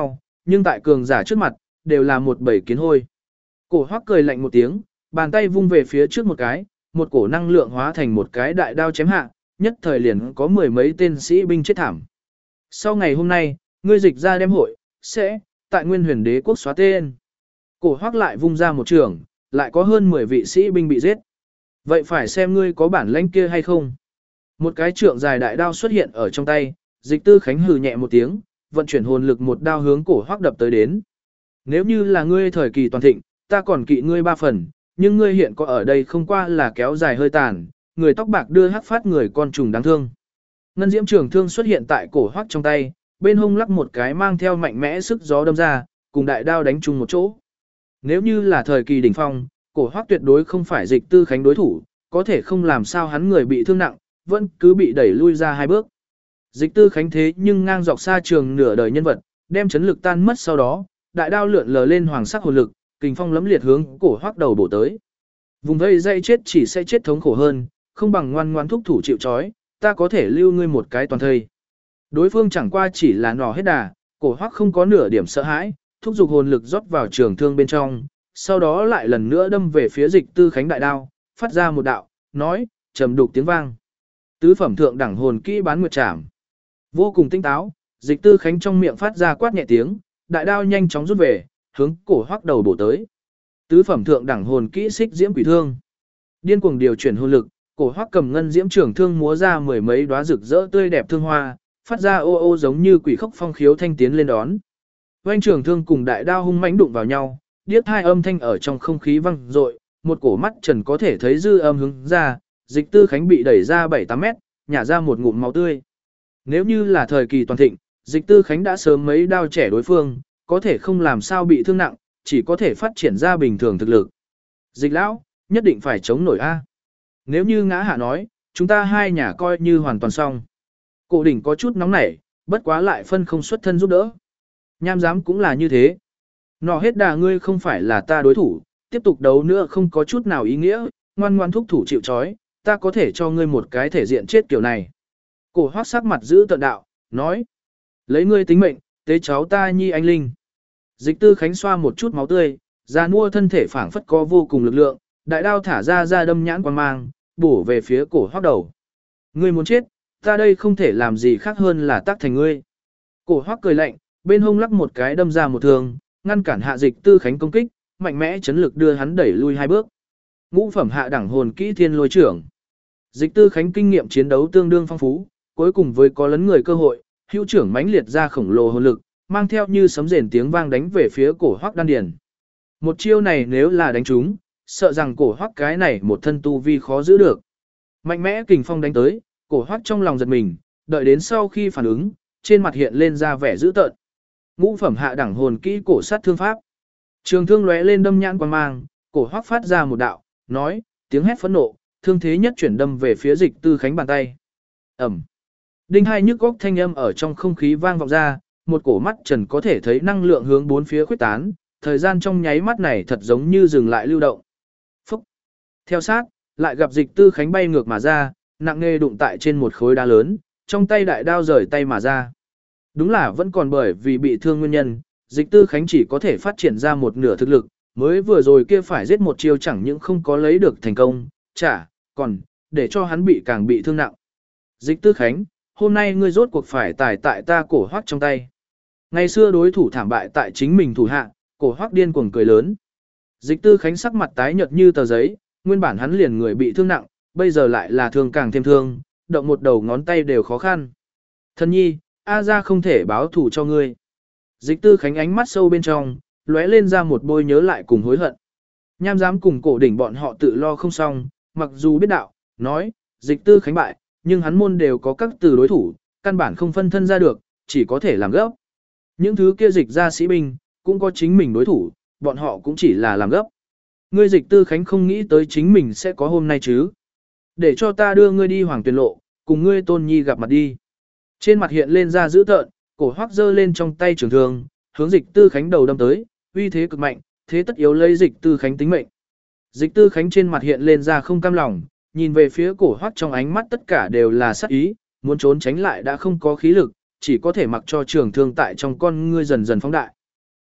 nhưng tại cường giả trước mặt, đều là một bầy kiến hôi. Cổ Hoắc cười lạnh một tiếng, bàn tay vung về phía trước một cái, một cổ năng lượng hóa thành một cái đại đao chém hạ, nhất thời liền có mười mấy tên sĩ binh chết thảm. Sau ngày hôm nay, ngươi dịch ra đem hội, sẽ, tại Nguyên Huyền Đế quốc xóa tên. Cổ Hoắc lại vung ra một trường, lại có hơn 10 vị sĩ binh bị giết. Vậy phải xem ngươi có bản lĩnh kia hay không. Một cái trượng dài đại đao xuất hiện ở trong tay, Dịch Tư Khánh hừ nhẹ một tiếng, vận chuyển hồn lực một đao hướng Cổ Hoắc đập tới đến. Nếu như là ngươi thời kỳ toàn thịnh, ta còn kỵ ngươi 3 phần, nhưng ngươi hiện có ở đây không qua là kéo dài hơi tàn, người tóc bạc đưa hắc phát người con trùng đáng thương. Ngân diễm trường thương xuất hiện tại Cổ Hoắc trong tay, bên hông lắc một cái mang theo mạnh mẽ sức gió đâm ra, cùng đại đao đánh chung một chỗ. Nếu như là thời kỳ đỉnh phong, Cổ Hoắc tuyệt đối không phải Dịch Tư Khánh đối thủ, có thể không làm sao hắn người bị thương nặng, vẫn cứ bị đẩy lui ra 2 bước. Dịch Tư Khánh thế nhưng ngang dọc xa trường nửa đời nhân vật, đem chấn lực tan mất sau đó, đại đao lượn lờ lên hoàng sắc hồn lực, kình phong lấm liệt hướng Cổ Hoắc đầu bổ tới. Vùng vây dây chết chỉ sẽ chết thống khổ hơn, không bằng ngoan ngoãn thúc thủ chịu trói, ta có thể lưu ngươi một cái toàn thây. Đối phương chẳng qua chỉ là nỏ hết đà, Cổ Hoắc không có nửa điểm sợ hãi, thúc giục hồn lực rót vào trường thương bên trong, sau đó lại lần nữa đâm về phía Dịch Tư Khánh đại đao, phát ra một đạo, nói, trầm đục tiếng vang. Tứ phẩm thượng đẳng hồn kỹ bán nguyệt trảm. Vô cùng tinh táo, Dịch Tư Khánh trong miệng phát ra quát nhẹ tiếng, đại đao nhanh chóng rút về, hướng Cổ Hoắc đầu bổ tới. Tứ phẩm thượng đẳng hồn kỹ xích diễm quỷ thương. Điên cuồng điều chuyển hồn lực, Cổ Hoắc cầm ngân diễm trường thương múa ra mười mấy đóa rực rỡ tươi đẹp thương hoa, phát ra ô ô giống như quỷ khốc phong khiếu thanh tiến lên đón. Oanh trường thương cùng đại đao hung mãnh đụng vào nhau, điếc hai âm thanh ở trong không khí vang dội, một cổ mắt trần có thể thấy dư âm hướng ra, Dịch Tư Khánh bị đẩy ra 7-8 mét, nhả ra một ngụm máu tươi. Nếu như là thời kỳ toàn thịnh, Dịch Tư Khánh đã sớm mấy đao trẻ đối phương, có thể không làm sao bị thương nặng, chỉ có thể phát triển ra bình thường thực lực. Dịch lão, nhất định phải chống nổi a. Nếu như ngã hạ nói, chúng ta hai nhà coi như hoàn toàn xong. Cổ đỉnh có chút nóng nảy, bất quá lại phân không xuất thân giúp đỡ. Nham giám cũng là như thế. Nọ hết đà ngươi không phải là ta đối thủ, tiếp tục đấu nữa không có chút nào ý nghĩa, ngoan ngoan thúc thủ chịu trói, ta có thể cho ngươi một cái thể diện chết kiểu này. Cổ Hoắc sắc mặt giữ tợn đạo, nói. Lấy ngươi tính mệnh, tế cháu ta nhi anh linh. Dịch Tư Khánh xoa một chút máu tươi, già nua thân thể phảng phất có vô cùng lực lượng, đại đao thả ra đâm nhãn quang mang, bổ về phía Cổ Hoắc đầu. Ngươi muốn chết, ta đây không thể làm gì khác hơn là tác thành ngươi. Cổ Hoắc cười lạnh, bên hông lắc một cái đâm ra một thương, ngăn cản hạ Dịch Tư Khánh công kích, mạnh mẽ chấn lực đưa hắn đẩy lui 2 bước. Ngũ phẩm hạ đẳng hồn kỹ thiên lôi trưởng. Dịch Tư Khánh kinh nghiệm chiến đấu tương đương phong phú, cuối cùng với có lấn người cơ hội, hữu trưởng mãnh liệt ra khổng lồ hồn lực, mang theo như sấm rền tiếng vang đánh về phía Cổ Hoắc đan điền. Một chiêu này nếu là đánh trúng, sợ rằng Cổ Hoắc cái này một thân tu vi khó giữ được. Mạnh mẽ kình phong đánh tới, Cổ Hoắc trong lòng giật mình, đợi đến sau khi phản ứng, trên mặt hiện lên ra vẻ dữ tợn. Ngũ phẩm hạ đẳng hồn kỹ cổ sát thương pháp. Trường thương lóe lên đâm nhãn quang mang, Cổ Hoắc phát ra một đạo, nói, tiếng hét phẫn nộ, thương thế nhất chuyển đâm về phía Dịch Tư Khánh bàn tay. Ầm. Đinh hai nhức góc thanh âm ở trong không khí vang vọng ra, một cổ mắt trần có thể thấy năng lượng hướng bốn phía khuếch tán, thời gian trong nháy mắt này thật giống như dừng lại lưu động. Phúc. Theo sát, lại gặp Dịch Tư Khánh bay ngược mà ra, nặng nề đụng tại trên một khối đá lớn, trong tay đại đao rời tay mà ra. Đúng là vẫn còn bởi vì bị thương nguyên nhân, Dịch Tư Khánh chỉ có thể phát triển ra một nửa thực lực, mới vừa rồi kia phải giết một chiêu chẳng những không có lấy được thành công, còn để cho hắn bị càng bị thương nặng. Dịch Tư Khánh, hôm nay ngươi rốt cuộc phải tải tại ta Cổ Hoắc trong tay. Ngày xưa đối thủ thảm bại tại chính mình thủ hạ, Cổ Hoắc điên cuồng cười lớn. Dịch Tư Khánh sắc mặt tái nhợt như tờ giấy, nguyên bản hắn liền người bị thương nặng, bây giờ lại là thương càng thêm thương, động một đầu ngón tay đều khó khăn. Thân nhi, A gia không thể báo thù cho ngươi. Dịch Tư Khánh ánh mắt sâu bên trong, lóe lên ra một bôi nhớ lại cùng hối hận. Nham giám cùng Cổ đỉnh bọn họ tự lo không xong, mặc dù biết đạo, nói, Dịch Tư Khánh bại, nhưng hắn môn đều có các từ đối thủ, căn bản không phân thân ra được, chỉ có thể làm gấp. Những thứ kia dịch ra sĩ binh, cũng có chính mình đối thủ, bọn họ cũng chỉ là làm gấp. Ngươi Dịch Tư Khánh không nghĩ tới chính mình sẽ có hôm nay chứ. Để cho ta đưa ngươi đi Hoàng Tuyền Lộ, cùng ngươi Tôn Nhi gặp mặt đi. Trên mặt hiện lên ra dữ tợn, Cổ Hoắc giơ lên trong tay trường thương, hướng Dịch Tư Khánh đầu đâm tới, uy thế cực mạnh, thế tất yếu lấy Dịch Tư Khánh tính mệnh. Dịch Tư Khánh trên mặt hiện lên ra không cam lòng, nhìn về phía Cổ Hoắc trong ánh mắt tất cả đều là sát ý, muốn trốn tránh lại đã không có khí lực, chỉ có thể mặc cho trường thương tại trong con ngươi dần dần phóng đại.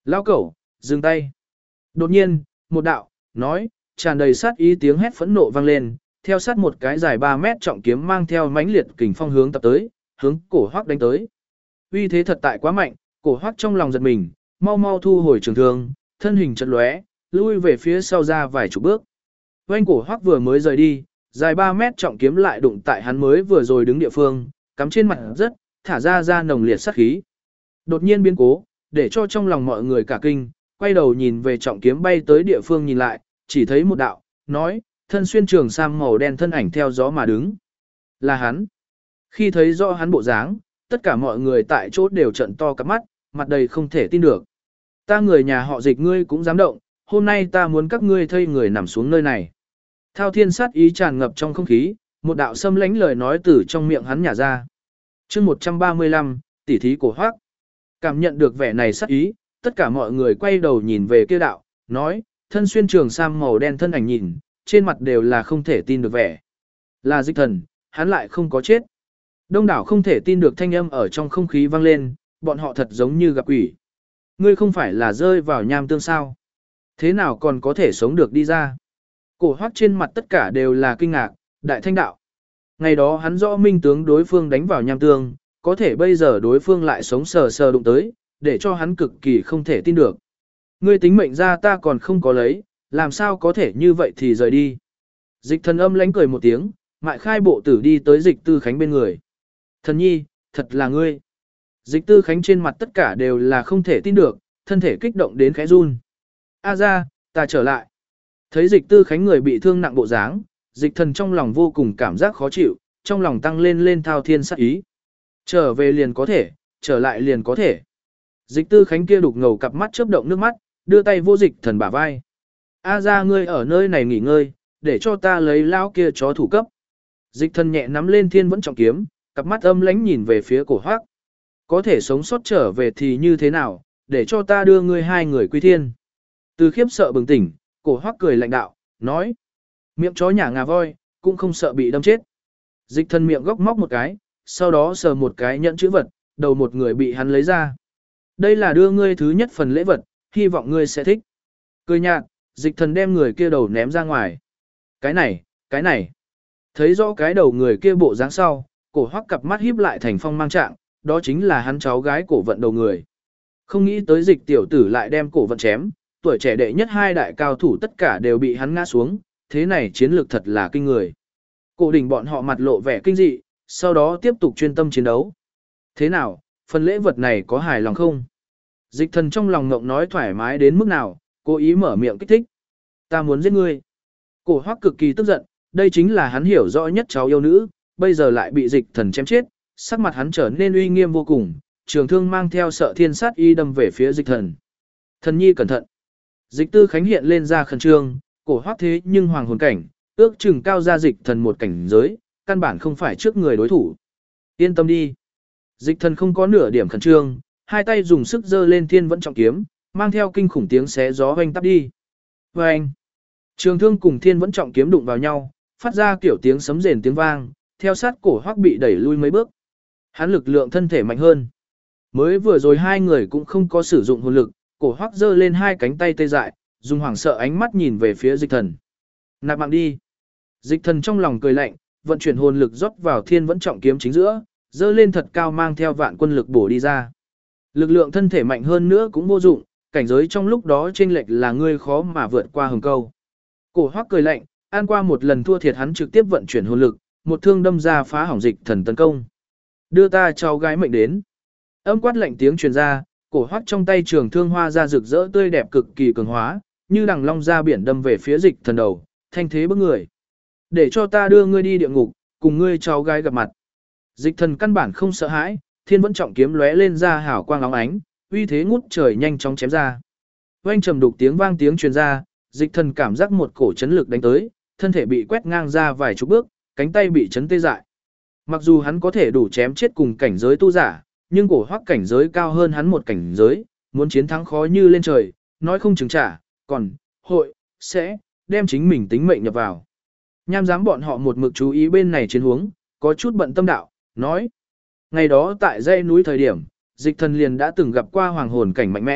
Lao cẩu, dừng tay. Đột nhiên, một đạo, nói, tràn đầy sát ý tiếng hét phẫn nộ vang lên, theo sát một cái dài 3 mét trọng kiếm mang theo mãnh liệt kình phong hướng tập tới, hướng Cổ Hoắc đánh tới. Uy thế thật tại quá mạnh, Cổ Hoắc trong lòng giật mình, mau mau thu hồi trường thương, thân hình chợt lóe, lui về phía sau ra vài chục bước. Oanh Cổ Hoắc vừa mới rời đi, dài 3 mét trọng kiếm lại đụng tại hắn mới vừa rồi đứng địa phương, cắm trên mặt rất, thả ra nồng liệt sát khí. Đột nhiên biến cố, để cho trong lòng mọi người cả kinh, quay đầu nhìn về trọng kiếm bay tới địa phương nhìn lại, chỉ thấy một đạo, nói, thân xuyên trường sam màu đen thân ảnh theo gió mà đứng. Là hắn. Khi thấy rõ hắn bộ dáng, tất cả mọi người tại chỗ đều trợn to cặp mắt, mặt đầy không thể tin được. Ta người nhà họ Dịch ngươi cũng dám động, hôm nay ta muốn các ngươi thây người nằm xuống nơi này. Thao thiên sát ý tràn ngập trong không khí, một đạo xâm lãnh lời nói từ trong miệng hắn nhả ra. chương 135, tỉ thí Cổ Hoắc. Cảm nhận được vẻ này sát ý, tất cả mọi người quay đầu nhìn về kia đạo, nói, thân xuyên trường sam màu đen thân ảnh nhìn, trên mặt đều là không thể tin được vẻ. Là Dịch Thần, hắn lại không có chết. Đông đảo không thể tin được thanh âm ở trong không khí vang lên, bọn họ thật giống như gặp quỷ. Ngươi không phải là rơi vào nham tương sao? Thế nào còn có thể sống được đi ra? Cổ Hoắc trên mặt tất cả đều là kinh ngạc, đại thanh đạo. Ngày đó hắn rõ minh tướng đối phương đánh vào nham tương, có thể bây giờ đối phương lại sống sờ sờ đụng tới, để cho hắn cực kỳ không thể tin được. Ngươi tính mệnh ra ta còn không có lấy, làm sao có thể như vậy thì rời đi. Dịch Thần âm lánh cười một tiếng, mại khai bộ tử đi tới Dịch Tư Khánh bên người. Thần nhi, thật là ngươi. Dịch Tư Khánh trên mặt tất cả đều là không thể tin được, thân thể kích động đến khẽ run. A ra, ta trở lại. Thấy Dịch Tư Khánh người bị thương nặng bộ dáng, Dịch Thần trong lòng vô cùng cảm giác khó chịu, trong lòng tăng lên thao thiên sát ý. Trở về liền có thể, trở lại liền có thể. Dịch Tư Khánh kia đục ngầu cặp mắt chớp động nước mắt, đưa tay vô Dịch Thần bả vai. A ra ngươi ở nơi này nghỉ ngơi, để cho ta lấy lao kia chó thủ cấp. Dịch Thần nhẹ nắm lên thiên vẫn trọng kiếm, cặp mắt âm lãnh nhìn về phía Cổ Hoắc. Có thể sống sót trở về thì như thế nào, để cho ta đưa ngươi hai người quy thiên. Từ khiếp sợ bừng tỉnh, Cổ Hoắc cười lạnh đạo, nói. Miệng chó nhả ngà voi, cũng không sợ bị đâm chết. Dịch Thần miệng góc móc một cái, sau đó sờ một cái nhẫn chữ vật, đầu một người bị hắn lấy ra. Đây là đưa ngươi thứ nhất phần lễ vật, hy vọng ngươi sẽ thích. Cười nhạt, Dịch Thần đem người kia đầu ném ra ngoài. Cái này. Thấy rõ cái đầu người kia bộ dáng sau, Cổ Hoắc cặp mắt híp lại thành phong mang trạng, đó chính là hắn cháu gái Cổ Vận đầu người. Không nghĩ tới Dịch tiểu tử lại đem Cổ Vận chém, tuổi trẻ đệ nhất hai đại cao thủ tất cả đều bị hắn ngã xuống, thế này chiến lược thật là kinh người. Cổ đỉnh bọn họ mặt lộ vẻ kinh dị, sau đó tiếp tục chuyên tâm chiến đấu. Thế nào, phần lễ vật này có hài lòng không? Dịch Thần trong lòng ngộng nói thoải mái đến mức nào, cố ý mở miệng kích thích. Ta muốn giết ngươi. Cổ Hoắc cực kỳ tức giận, đây chính là hắn hiểu rõ nhất cháu yêu nữ, bây giờ lại bị Dịch Thần chém chết, sắc mặt hắn trở nên uy nghiêm vô cùng, trường thương mang theo sợ thiên sát y đâm về phía Dịch Thần. Thần nhi cẩn thận. Dịch Tư Khánh hiện lên ra khẩn trương, Cổ Hoắc thế nhưng hoàng hồn cảnh, ước chừng cao ra Dịch Thần một cảnh giới, căn bản không phải trước người đối thủ. Yên tâm đi. Dịch Thần không có nửa điểm khẩn trương, hai tay dùng sức giơ lên thiên vẫn trọng kiếm, mang theo kinh khủng tiếng xé gió hoành tắp đi. Vâng! Trường thương cùng thiên vẫn trọng kiếm đụng vào nhau, phát ra kiểu tiếng sấm rền tiếng vang, theo sát Cổ Hoắc bị đẩy lui mấy bước. Hắn lực lượng thân thể mạnh hơn. Mới vừa rồi hai người cũng không có sử dụng hồn lực, Cổ Hoắc giơ lên hai cánh tay tê dại, dùng hoảng sợ ánh mắt nhìn về phía Dịch Thần. Nạp mạng đi. Dịch Thần trong lòng cười lạnh, vận chuyển hồn lực rót vào thiên vẫn trọng kiếm chính giữa, giơ lên thật cao mang theo vạn quân lực bổ đi ra. Lực lượng thân thể mạnh hơn nữa cũng vô dụng, cảnh giới trong lúc đó chênh lệch là ngươi khó mà vượt qua hừng câu. Cổ Hoắc cười lạnh, an qua một lần thua thiệt hắn trực tiếp vận chuyển hồn lực, một thương đâm ra phá hỏng Dịch Thần tấn công. Đưa ta cháu gái mệnh đến. Âm quát lạnh tiếng truyền ra, Cổ Hoắc trong tay trường thương hoa ra rực rỡ tươi đẹp cực kỳ cường hóa, như đằng long ra biển đâm về phía Dịch Thần đầu, thanh thế bức người. Để cho ta đưa ngươi đi địa ngục, cùng ngươi cháu gái gặp mặt. Dịch Thần căn bản không sợ hãi, thiên vẫn trọng kiếm lóe lên ra hào quang óng ánh, uy thế ngút trời nhanh chóng chém ra. Oanh trầm đục tiếng vang tiếng truyền ra, Dịch Thần cảm giác một cổ chấn lực đánh tới, thân thể bị quét ngang ra vài chục bước, cánh tay bị chấn tê dại. Mặc dù hắn có thể đủ chém chết cùng cảnh giới tu giả, nhưng Cổ Hoắc cảnh giới cao hơn hắn một cảnh giới, muốn chiến thắng khó như lên trời, nói không chừng trả, còn sẽ đem chính mình tính mệnh nhập vào. Nham dám bọn họ một mực chú ý bên này chiến huống, có chút bận tâm đạo, nói. Ngày đó tại dãy núi thời điểm, Dịch Thần liền đã từng gặp qua hoàng hồn cảnh mạnh mẽ,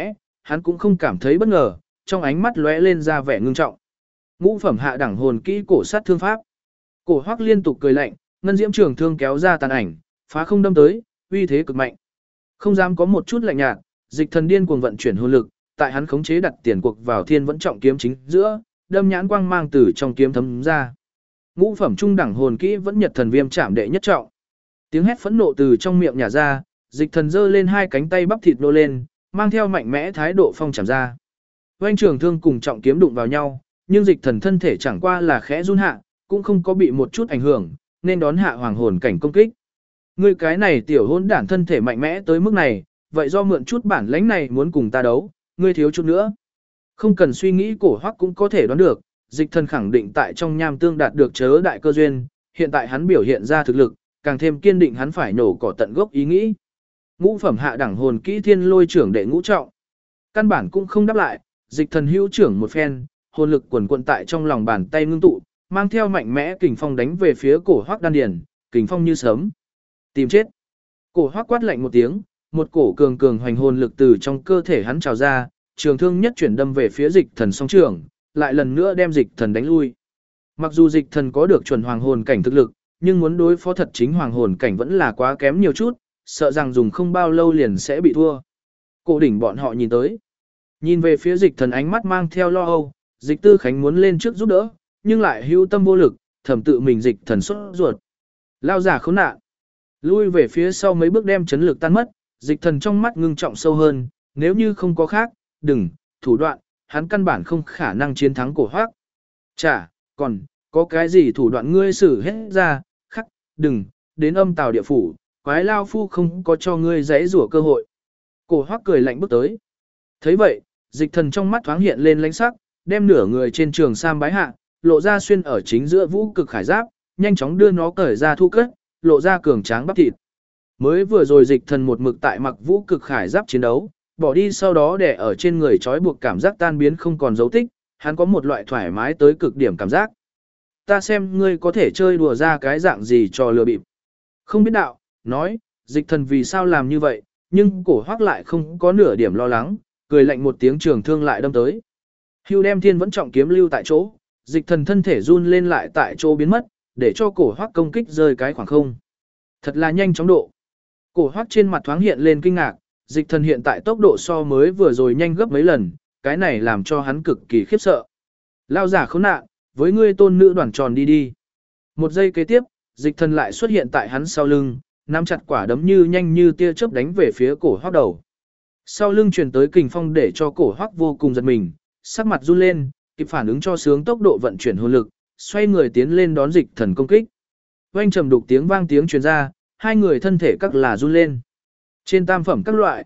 hắn cũng không cảm thấy bất ngờ, trong ánh mắt lóe lên ra vẻ ngưng trọng. Ngũ phẩm hạ đẳng hồn kỹ cổ sát thương pháp. Cổ Hoắc liên tục cười lạnh, ngân diễm trường thương kéo ra tàn ảnh, phá không đâm tới, uy thế cực mạnh. Không dám có một chút lạnh nhạt, Dịch Thần điên cuồng vận chuyển hồn lực, tại hắn khống chế đặt tiền cuộc vào thiên vẫn trọng kiếm chính giữa, đâm nhãn quang mang từ trong kiếm thấm ra. Ngũ phẩm trung đẳng hồn kỹ vẫn nhật thần viêm chạm đệ nhất trọng. Tiếng hét phẫn nộ từ trong miệng nhả ra, Dịch Thần giơ lên hai cánh tay bắp thịt nô lên, mang theo mạnh mẽ thái độ phong chạm ra. Oanh trường thương cùng trọng kiếm đụng vào nhau, nhưng Dịch Thần thân thể chẳng qua là khẽ run hạ, cũng không có bị một chút ảnh hưởng, nên đón hạ hoàng hồn cảnh công kích. Ngươi cái này tiểu hỗn đản thân thể mạnh mẽ tới mức này, vậy do mượn chút bản lãnh này muốn cùng ta đấu, ngươi thiếu chút nữa. Không cần suy nghĩ, Cổ Hoắc cũng có thể đoán được, Dịch Thần khẳng định tại trong nham tương đạt được chớ đại cơ duyên, hiện tại hắn biểu hiện ra thực lực, càng thêm kiên định hắn phải nổ cỏ tận gốc ý nghĩ. Ngũ phẩm hạ đẳng hồn kỹ Thiên Lôi trưởng đệ ngũ trọng. Căn bản cũng không đáp lại, Dịch Thần hữu trưởng một phen, hồn lực quần quần tại trong lòng bàn tay ngưng tụ, mang theo mạnh mẽ kình phong đánh về phía Cổ Hoắc đan điền, kình phong như sớm. Tìm chết. Cổ Hoắc quát lạnh một tiếng, một cổ cường cường hoành hồn lực từ trong cơ thể hắn trào ra, trường thương nhất chuyển đâm về phía Dịch Thần song trường, lại lần nữa đem Dịch Thần đánh lui. Mặc dù Dịch Thần có được chuẩn hoàng hồn cảnh thực lực, nhưng muốn đối phó thật chính hoàng hồn cảnh vẫn là quá kém nhiều chút, sợ rằng dùng không bao lâu liền sẽ bị thua. Cổ đỉnh bọn họ nhìn tới. Nhìn về phía Dịch Thần ánh mắt mang theo lo âu, Dịch Tư Khánh muốn lên trước giúp đỡ, nhưng lại hữu tâm vô lực, thầm tự mình Dịch Thần sốt ruột. Lao giả khốn nạn. Lui về phía sau mấy bước đem chấn lực tan mất, Dịch Thần trong mắt ngưng trọng sâu hơn, nếu như không có khác, đừng, thủ đoạn, hắn căn bản không khả năng chiến thắng Cổ Hoắc. Chả, còn, có cái gì thủ đoạn ngươi xử hết ra, khắc, đừng, đến âm tào địa phủ, quái lao phu không có cho ngươi giãy rủa cơ hội. Cổ Hoắc cười lạnh bước tới. Thấy vậy, Dịch Thần trong mắt thoáng hiện lên lãnh sắc, đem nửa người trên trường sam bái hạ, lộ ra xuyên ở chính giữa vũ cực khải giáp, nhanh chóng đưa nó cởi ra thu cất, lộ ra cường tráng bắp thịt. Mới vừa rồi Dịch Thần một mực tại mặc vũ cực khải giáp chiến đấu, bỏ đi sau đó để ở trên người trói buộc cảm giác tan biến không còn dấu tích, hắn có một loại thoải mái tới cực điểm cảm giác. Ta xem ngươi có thể chơi đùa ra cái dạng gì cho lừa bịp. Không biết đạo, nói, Dịch Thần vì sao làm như vậy, nhưng Cổ Hoắc lại không có nửa điểm lo lắng, cười lạnh một tiếng trường thương lại đâm tới. Hưu đem thiên vẫn trọng kiếm lưu tại chỗ, Dịch Thần thân thể run lên lại tại chỗ biến mất, để cho Cổ Hoắc công kích rơi cái khoảng không. Thật là nhanh chóng độ. Cổ Hoắc trên mặt thoáng hiện lên kinh ngạc, Dịch Thần hiện tại tốc độ so mới vừa rồi nhanh gấp mấy lần, cái này làm cho hắn cực kỳ khiếp sợ. Lao giả khốn nạn, với ngươi tôn nữ đoàn tròn đi đi. Một giây kế tiếp, Dịch Thần lại xuất hiện tại hắn sau lưng, nắm chặt quả đấm như nhanh như tia chớp đánh về phía Cổ Hoắc đầu. Sau lưng truyền tới kình phong để cho Cổ Hoắc vô cùng giật mình, sắc mặt run lên, kịp phản ứng cho sướng tốc độ vận chuyển hồn lực, xoay người tiến lên đón Dịch Thần công kích. Oanh trầm đục tiếng vang tiếng truyền ra, hai người thân thể các là run lên. Trên tam phẩm các loại,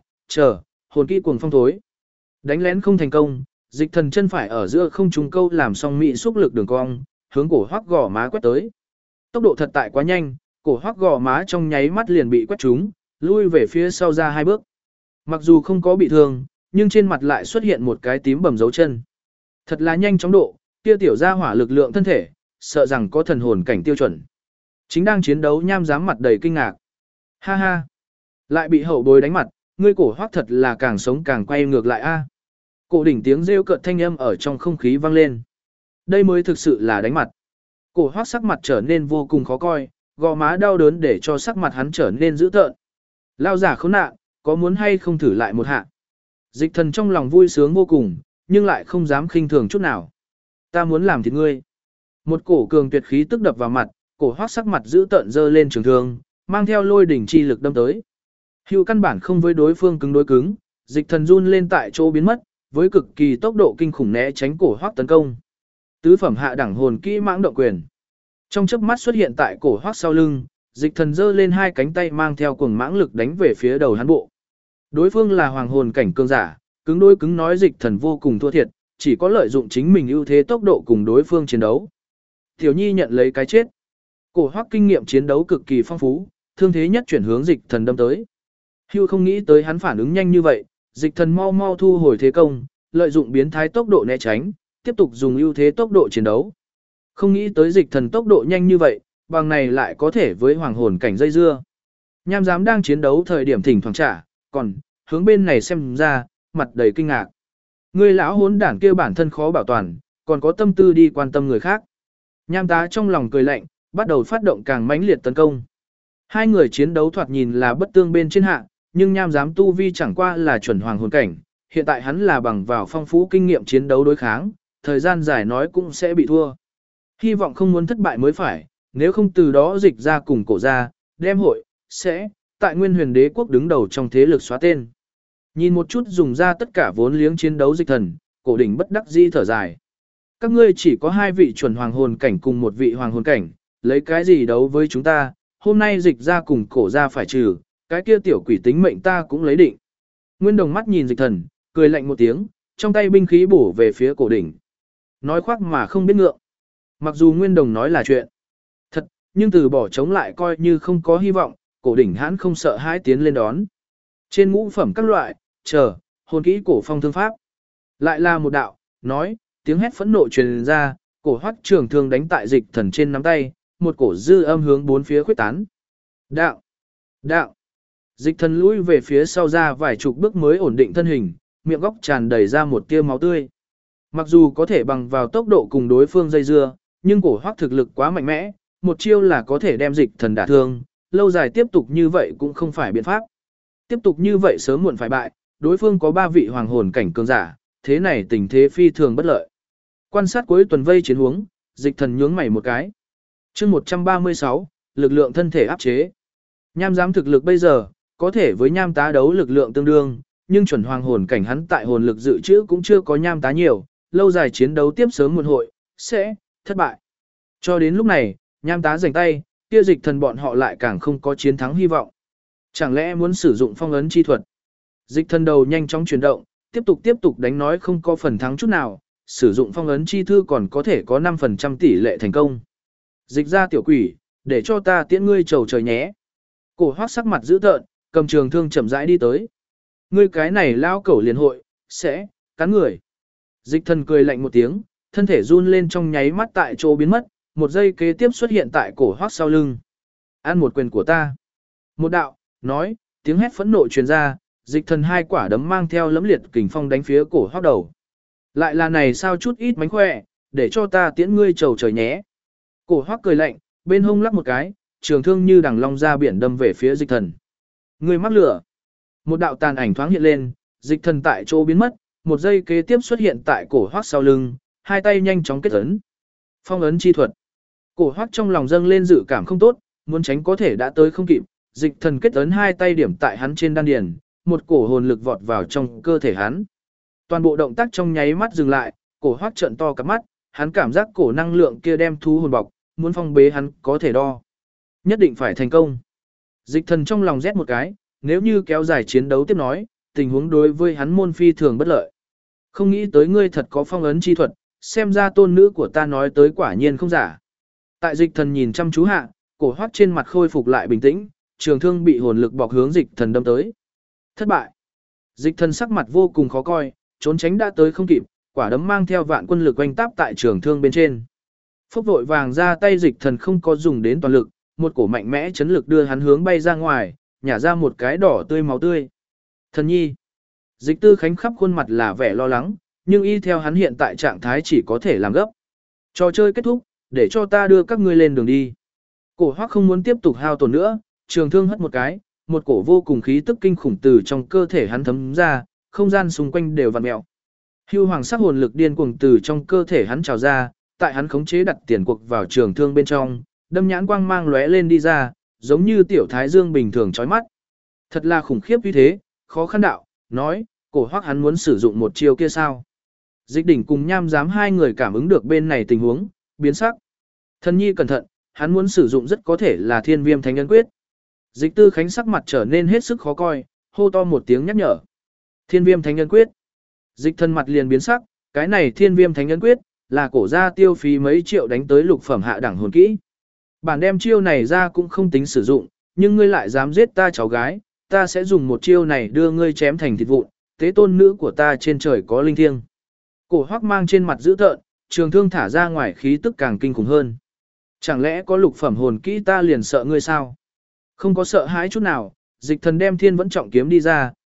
hồn kỹ cuồng phong thối. Đánh lén không thành công, Dịch Thần chân phải ở giữa không trùng câu làm xong mị xúc lực đường cong, hướng Cổ Hoắc gò má quét tới. Tốc độ thật tại quá nhanh, Cổ Hoắc gò má trong nháy mắt liền bị quét trúng, lui về phía sau ra hai bước. Mặc dù không có bị thương, nhưng trên mặt lại xuất hiện một cái tím bầm dấu chân. Thật là nhanh chóng độ, kia tiểu gia hỏa lực lượng thân thể, sợ rằng có thần hồn cảnh tiêu chuẩn. Chính đang chiến đấu nham dám mặt đầy kinh ngạc. Ha ha, lại bị hậu bối đánh mặt, ngươi Cổ Hoắc thật là càng sống càng quay ngược lại a. Cổ đỉnh tiếng rêu cợt thanh âm ở trong không khí vang lên. Đây mới thực sự là đánh mặt. Cổ Hoắc sắc mặt trở nên vô cùng khó coi, gò má đau đớn để cho sắc mặt hắn trở nên dữ tợn. Lao giả khốn nạn, có muốn hay không thử lại một hạ? Dịch Thần trong lòng vui sướng vô cùng, nhưng lại không dám khinh thường chút nào. Ta muốn làm thịt ngươi. Một cổ cường tuyệt khí tức đập vào mặt, Cổ Hoắc sắc mặt dữ tợn giơ lên trường thương, mang theo lôi đỉnh chi lực đâm tới. Hưu căn bản không với đối phương cứng đối cứng, Dịch Thần run lên tại chỗ biến mất, với cực kỳ tốc độ kinh khủng né tránh Cổ Hoắc tấn công. Tứ phẩm hạ đẳng hồn kỹ mãng động quyền. Trong chớp mắt xuất hiện tại Cổ Hoắc sau lưng, Dịch Thần giơ lên hai cánh tay mang theo cuồng mãng lực đánh về phía đầu hắn bộ. Đối phương là hoàng hồn cảnh cường giả, cứng đối cứng nói Dịch Thần vô cùng thua thiệt, chỉ có lợi dụng chính mình ưu thế tốc độ cùng đối phương chiến đấu. Tiểu Nhi nhận lấy cái chết. Cổ Hoắc kinh nghiệm chiến đấu cực kỳ phong phú, thương thế nhất chuyển hướng Dịch Thần đâm tới. Hưu không nghĩ tới hắn phản ứng nhanh như vậy, Dịch Thần mau mau thu hồi thế công, lợi dụng biến thái tốc độ né tránh, tiếp tục dùng ưu thế tốc độ chiến đấu. Không nghĩ tới Dịch Thần tốc độ nhanh như vậy, bằng này lại có thể với hoàng hồn cảnh dây dưa. Nham giám đang chiến đấu thời điểm thỉnh thoảng trả, còn hướng bên này xem ra, mặt đầy kinh ngạc. Ngươi lão hỗn đản kia bản thân khó bảo toàn, còn có tâm tư đi quan tâm người khác. Nham tá trong lòng cười lạnh, bắt đầu phát động càng mãnh liệt tấn công. Hai người chiến đấu thoạt nhìn là bất tương bên trên hạ, nhưng nham giám tu vi chẳng qua là chuẩn hoàng hồn cảnh, hiện tại hắn là bằng vào phong phú kinh nghiệm chiến đấu đối kháng, thời gian dài nói cũng sẽ bị thua. Hy vọng không muốn thất bại mới phải, nếu không từ đó dịch ra cùng cổ ra, đem hội, sẽ, tại nguyên huyền đế quốc đứng đầu trong thế lực xóa tên. Nhìn một chút dùng ra tất cả vốn liếng chiến đấu dịch thần, cổ đỉnh bất đắc dĩ thở dài. Các ngươi chỉ có 2 vị chuẩn hoàng hồn cảnh cùng 1 vị hoàng hồn cảnh, lấy cái gì đấu với chúng ta, hôm nay dịch ra cùng cổ ra phải trừ, cái kia tiểu quỷ tính mệnh ta cũng lấy định. Nguyên Đồng mắt nhìn dịch thần, cười lạnh một tiếng, trong tay binh khí bổ về phía cổ đỉnh. Nói khoác mà không biết ngượng. Mặc dù Nguyên Đồng nói là chuyện thật, nhưng từ bỏ chống lại coi như không có hy vọng, cổ đỉnh hãn không sợ hãi tiến lên đón. Trên ngũ phẩm các loại, chờ, hồn kỹ cổ phong thương pháp. Lại là một đạo, nói, tiếng hét phẫn nộ truyền ra, cổ hoắc trường thương đánh tại dịch thần trên nắm tay, một cổ dư âm hướng bốn phía khuếch tán. Đạo, đạo. Dịch thần lùi về phía sau ra vài chục bước mới ổn định thân hình, miệng góc tràn đầy ra một tia máu tươi. Mặc dù có thể bằng vào tốc độ cùng đối phương dây dưa, nhưng cổ hoắc thực lực quá mạnh mẽ, một chiêu là có thể đem dịch thần đả thương, lâu dài tiếp tục như vậy cũng không phải biện pháp. Tiếp tục như vậy sớm muộn phải bại, đối phương có 3 vị hoàng hồn cảnh cường giả, thế này tình thế phi thường bất lợi. Quan sát cuối tuần vây chiến huống, dịch thần nhướng mày một cái. Chương 136, lực lượng thân thể áp chế. Nham giám thực lực bây giờ, có thể với nham tá đấu lực lượng tương đương, nhưng chuẩn hoàng hồn cảnh hắn tại hồn lực dự trữ cũng chưa có nham tá nhiều, lâu dài chiến đấu tiếp sớm muộn hội, sẽ thất bại. Cho đến lúc này, nham tá giành tay, kia dịch thần bọn họ lại càng không có chiến thắng hy vọng. Chẳng lẽ muốn sử dụng phong ấn chi thuật? Dịch thần đầu nhanh chóng chuyển động, tiếp tục đánh nói không có phần thắng chút nào, sử dụng phong ấn chi thư còn có thể có 5% tỷ lệ thành công. Dịch ra tiểu quỷ, để cho ta tiễn ngươi trầu trời nhé. Cổ hoác sắc mặt dữ tợn, cầm trường thương chậm rãi đi tới. Ngươi cái này lao cẩu liền hội, sẽ, cắn người. Dịch thần cười lạnh một tiếng, thân thể run lên trong nháy mắt tại chỗ biến mất, một giây kế tiếp xuất hiện tại cổ hoác sau lưng. Ăn một quyền của ta. Một đạo, nói, tiếng hét phẫn nộ truyền ra, dịch thần 2 quả đấm mang theo lẫm liệt kình phong đánh phía cổ hoác đầu. Lại là này sao chút ít mánh khỏe, để cho ta tiễn ngươi trầu trời nhé. Cổ hoác cười lạnh, bên hông lắc một cái, trường thương như đằng long ra biển đâm về phía dịch thần. Ngươi mắc lửa. Một đạo tàn ảnh thoáng hiện lên, dịch thần tại chỗ biến mất, một giây kế tiếp xuất hiện tại cổ hoác sau lưng, 2 tay nhanh chóng kết ấn. Phong ấn chi thuật. Cổ hoác trong lòng dâng lên dự cảm không tốt, muốn tránh có thể đã tới không kịp, dịch thần kết ấn 2 tay điểm tại hắn trên đan điền, một cổ hồn lực vọt vào trong cơ thể hắn. Toàn bộ động tác trong nháy mắt dừng lại, cổ hoác trợn to cặp mắt, hắn cảm giác cổ năng lượng kia đem thú hồn bọc, muốn phong bế hắn có thể đo. Nhất định phải thành công. Dịch thần trong lòng rét một cái, nếu như kéo dài chiến đấu tiếp nói, tình huống đối với hắn môn phi thường bất lợi. Không nghĩ tới ngươi thật có phong ấn chi thuật, xem ra tôn nữ của ta nói tới quả nhiên không giả. Tại dịch thần nhìn chăm chú hạ, cổ hoác trên mặt khôi phục lại bình tĩnh, trường thương bị hồn lực bọc hướng dịch thần đâm tới. Thất bại. Dịch thần sắc mặt vô cùng khó coi, trốn tránh đã tới không kịp, quả đấm mang theo vạn quân lực oanh táp tại trường thương bên trên. Phốc vội vàng ra tay dịch thần không có dùng đến toàn lực, một cổ mạnh mẽ chấn lực đưa hắn hướng bay ra ngoài, nhả ra một cái đỏ tươi máu tươi. Thần nhi. Dịch tư khánh khắp khuôn mặt là vẻ lo lắng, nhưng y theo hắn hiện tại trạng thái chỉ có thể làm gấp. Trò chơi kết thúc, để cho ta đưa các ngươi lên đường đi. Cổ hoác không muốn tiếp tục hao tổn nữa, trường thương hất một cái, một cổ vô cùng khí tức kinh khủng từ trong cơ thể hắn thấm ra, không gian xung quanh đều vặn mèo. Hưu hoàng sắc hồn lực điên cuồng từ trong cơ thể hắn trào ra, tại hắn khống chế đặt tiền cuộc vào trường thương bên trong, đâm nhãn quang mang lóe lên đi ra, giống như tiểu thái dương bình thường chói mắt. Thật là khủng khiếp như thế, khó khăn đạo, nói, cổ hoác hắn muốn sử dụng một chiêu kia sao. Dịch đỉnh cùng nham giám 2 người cảm ứng được bên này tình huống, biến sắc. Thần nhi cẩn thận, hắn muốn sử dụng rất có thể là thiên viêm thánh ấn quyết. Dịch tư khánh sắc mặt trở nên hết sức khó coi, hô to một tiếng nhắc nhở. Thiên viêm thánh ấn quyết. Dịch thân mặt liền biến sắc, cái này thiên viêm thánh ấn quyết, là cổ gia tiêu phí mấy triệu đánh tới lục phẩm hạ đẳng hồn kỹ. Bản đem chiêu này ra cũng không tính sử dụng, nhưng ngươi lại dám giết ta cháu gái, ta sẽ dùng một chiêu này đưa ngươi chém thành thịt vụn, tế tôn nữ của ta trên trời có linh thiêng. Cổ hoác mang trên mặt dữ tợn, trường thương thả ra ngoài khí tức càng kinh khủng hơn. Chẳng lẽ có lục phẩm hồn kỹ ta liền sợ ngươi sao? Không có sợ hãi chút nào, dịch thần đem thiên vẫn trọng kiếm đi ra,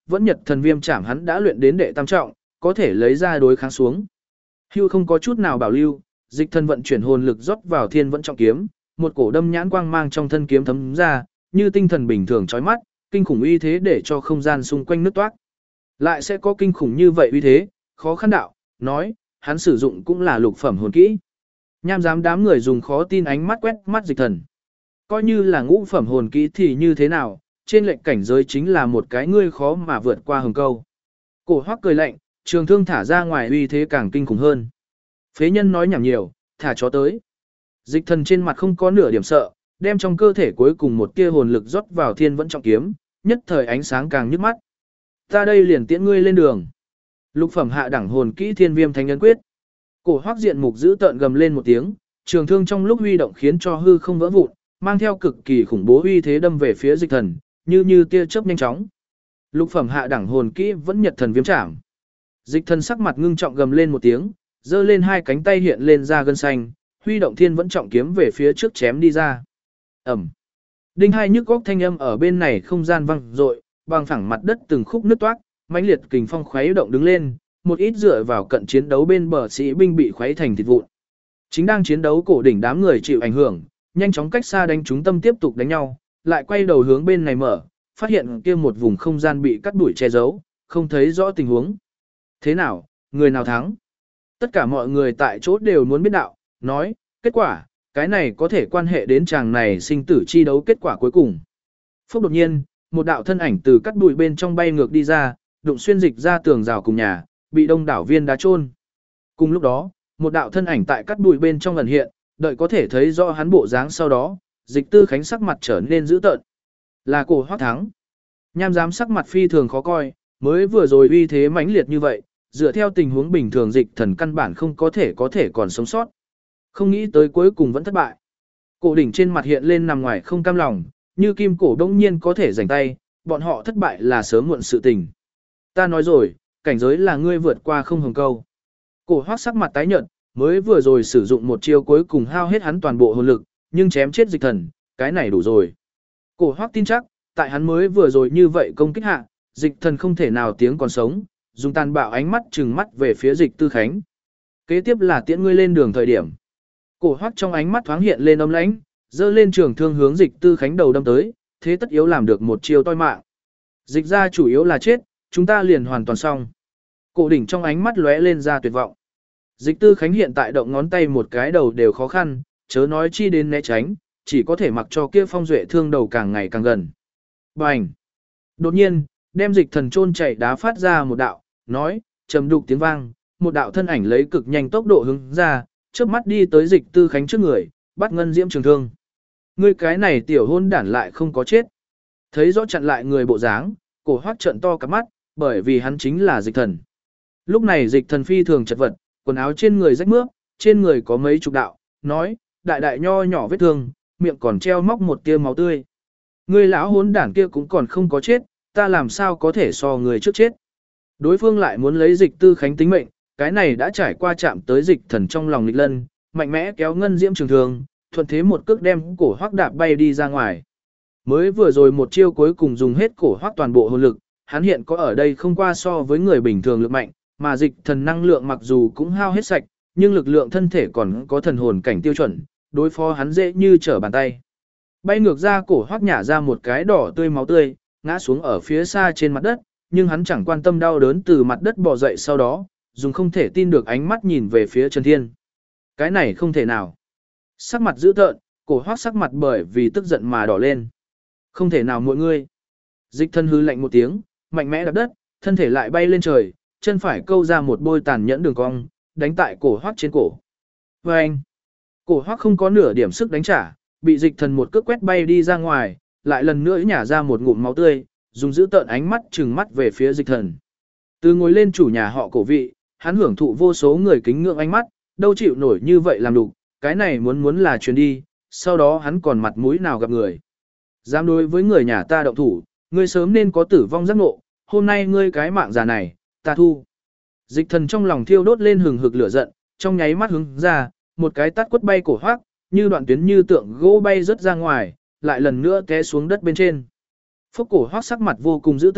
vẫn nhật thần viêm chảm hắn đã luyện đến đệ tam trọng, có thể lấy ra đối kháng xuống. Hưu không có chút nào bảo lưu, dịch thần vận chuyển hồn lực rót vào thiên vẫn trọng kiếm, một cổ đâm nhãn quang mang trong thân kiếm thấm ra, như tinh thần bình thường chói mắt, kinh khủng uy thế để cho không gian xung quanh nứt toác. Lại sẽ có kinh khủng như vậy uy thế, khó khăn đạo, nói, hắn sử dụng cũng là lục phẩm hồn kỹ. Nham giám đám người dùng khó tin ánh mắt quét mắt dịch thần. Coi như là ngũ phẩm hồn kỹ thì như thế nào, trên lệnh cảnh giới chính là một cái ngươi khó mà vượt qua hừng câu. Cổ Hoắc cười lạnh, trường thương thả ra ngoài uy thế càng kinh khủng hơn. Phế nhân nói nhảm nhiều, thả chó tới. Dịch thần trên mặt không có nửa điểm sợ, đem trong cơ thể cuối cùng một tia hồn lực rót vào thiên vẫn trọng kiếm, nhất thời ánh sáng càng nhức mắt. Ta đây liền tiễn ngươi lên đường. Lục phẩm hạ đẳng hồn kỹ thiên viêm thánh nhân quyết. Cổ Hoắc diện mục giữ tợn gầm lên một tiếng, trường thương trong lúc huy động khiến cho hư không vỡ vụn, mang theo cực kỳ khủng bố uy thế đâm về phía dịch thần, như tia chớp nhanh chóng. Lục phẩm hạ đẳng hồn kỹ vẫn nhật thần viêm chảm. Dịch thần sắc mặt ngưng trọng gầm lên một tiếng, giơ lên hai cánh tay hiện lên ra gân xanh, huy động thiên vẫn trọng kiếm về phía trước chém đi ra. Ầm. Đinh hai nhức góc thanh âm ở bên này không gian vang dội, bằng phẳng mặt đất từng khúc nứt toác, mãnh liệt kình phong khuấy động đứng lên, một ít dựa vào cận chiến đấu bên bờ sĩ binh bị khuấy thành thịt vụn. Chính đang chiến đấu cổ đỉnh đám người chịu ảnh hưởng, nhanh chóng cách xa đánh chúng tâm tiếp tục đánh nhau, lại quay đầu hướng bên này mở, phát hiện kia một vùng không gian bị cắt đuổi che giấu, không thấy rõ tình huống. Thế nào, người nào thắng? Tất cả mọi người tại chỗ đều muốn biết đạo, nói, kết quả, cái này có thể quan hệ đến chàng này sinh tử chi đấu kết quả cuối cùng. Phúc đột nhiên, một đạo thân ảnh từ cắt đuổi bên trong bay ngược đi ra, đụng xuyên dịch ra tường rào cùng nhà, bị đông đảo viên đá chôn. Cùng lúc đó, một đạo thân ảnh tại cắt đuổi bên trong ẩn hiện, đợi có thể thấy rõ hắn bộ dáng sau đó, dịch tư khánh sắc mặt trở nên dữ tợn. Là Cổ Hoắc thắng. Nham giám sắc mặt phi thường khó coi, mới vừa rồi uy thế mãnh liệt như vậy, dựa theo tình huống bình thường dịch thần căn bản không có thể còn sống sót. Không nghĩ tới cuối cùng vẫn thất bại. Cổ đỉnh trên mặt hiện lên nằm ngoài không cam lòng, như kim cổ đông nhiên có thể giành tay, bọn họ thất bại là sớm muộn sự tình. Ta nói rồi, cảnh giới là ngươi vượt qua không hồng câu. Cổ Hoắc sắc mặt tái nhợt, mới vừa rồi sử dụng một chiêu cuối cùng hao hết hắn toàn bộ hồn lực, nhưng chém chết dịch thần, cái này đủ rồi. Cổ Hoắc tin chắc, tại hắn mới vừa rồi như vậy công kích hạ, dịch thần không thể nào tiếng còn sống, dùng tàn bạo ánh mắt trừng mắt về phía dịch tư khánh. Kế tiếp là tiễn ngươi lên đường thời điểm. Cổ Hoắc trong ánh mắt thoáng hiện lên âm lãnh, giơ lên trường thương hướng dịch tư khánh đầu đâm tới, thế tất yếu làm được một chiêu toi mạng. Dịch ra chủ yếu là chết, chúng ta liền hoàn toàn xong. Cổ đỉnh trong ánh mắt lóe lên ra tuyệt vọng. Dịch tư khánh hiện tại động ngón tay một cái đầu đều khó khăn, chớ nói chi đến né tránh, chỉ có thể mặc cho kia phong duệ thương đầu càng ngày càng gần. Bành! Đột nhiên, đem dịch thần chôn chạy đá phát ra một đạo, nói, trầm đục tiếng vang, một đạo thân ảnh lấy cực nhanh tốc độ hướng ra, chớp mắt đi tới dịch tư khánh trước người, bắt ngân diễm trường thương. Ngươi cái này tiểu hôn đản lại không có chết. Thấy rõ chặn lại người bộ dáng, Cổ Hoắc trợn to cả mắt, bởi vì hắn chính là dịch thần. Lúc này dịch thần phi thường chật vật, quần áo trên người rách mướp, trên người có mấy chục đạo, nói, đại đại nho nhỏ vết thương, miệng còn treo móc một tia máu tươi. Ngươi lão hỗn đản kia cũng còn không có chết, ta làm sao có thể so người trước chết. Đối phương lại muốn lấy dịch tư khánh tính mệnh, cái này đã trải qua chạm tới dịch thần trong lòng nghịch lân, mạnh mẽ kéo ngân diễm trường thường, thuận thế một cước đem Cổ Hoắc đạp bay đi ra ngoài. Mới vừa rồi một chiêu cuối cùng dùng hết Cổ Hoắc toàn bộ hồn lực, hắn hiện có ở đây không qua so với người bình thường lực mạnh, mà dịch thần năng lượng mặc dù cũng hao hết sạch, nhưng lực lượng thân thể còn có thần hồn cảnh tiêu chuẩn, đối phó hắn dễ như trở bàn tay. Bay ngược ra Cổ Hoắc nhả ra một cái đỏ tươi máu tươi, ngã xuống ở phía xa trên mặt đất, nhưng hắn chẳng quan tâm đau đớn từ mặt đất bò dậy sau đó, dùng không thể tin được ánh mắt nhìn về phía Trần Thiên. Cái này không thể nào. Sắc mặt dữ tợn, Cổ Hoắc sắc mặt bởi vì tức giận mà đỏ lên. Không thể nào mọi ngươi. Dịch thân hư lạnh một tiếng, mạnh mẽ đạp đất, thân thể lại bay lên trời, chân phải câu ra một bôi tàn nhẫn đường cong, đánh tại Cổ Hoắc trên cổ. Và anh, Cổ Hoắc không có nửa điểm sức đánh trả, bị dịch thần một cước quét bay đi ra ngoài, lại lần nữa nhả ra một ngụm máu tươi, dùng giữ tợn ánh mắt trừng mắt về phía dịch thần. Từ ngồi lên chủ nhà họ Cổ vị, hắn hưởng thụ vô số người kính ngưỡng ánh mắt, đâu chịu nổi như vậy làm đủ, cái này muốn là truyền đi, sau đó hắn còn mặt mũi nào gặp người. Dám đối với người nhà ta động thủ, ngươi sớm nên có tử vong giác ngộ, hôm nay ngươi cái mạng già này, ta thu. Dịch thần trong lòng thiêu đốt lên hừng hực lửa giận, trong nháy mắt hướng ra, một cái tát quất bay Cổ Hoắc, như đoạn tuyến như tượng gỗ bay rớt ra ngoài, lại lần nữa té xuống đất bên trên. Phúc Cổ Hoắc sắc mặt vô cùng dữ tợn,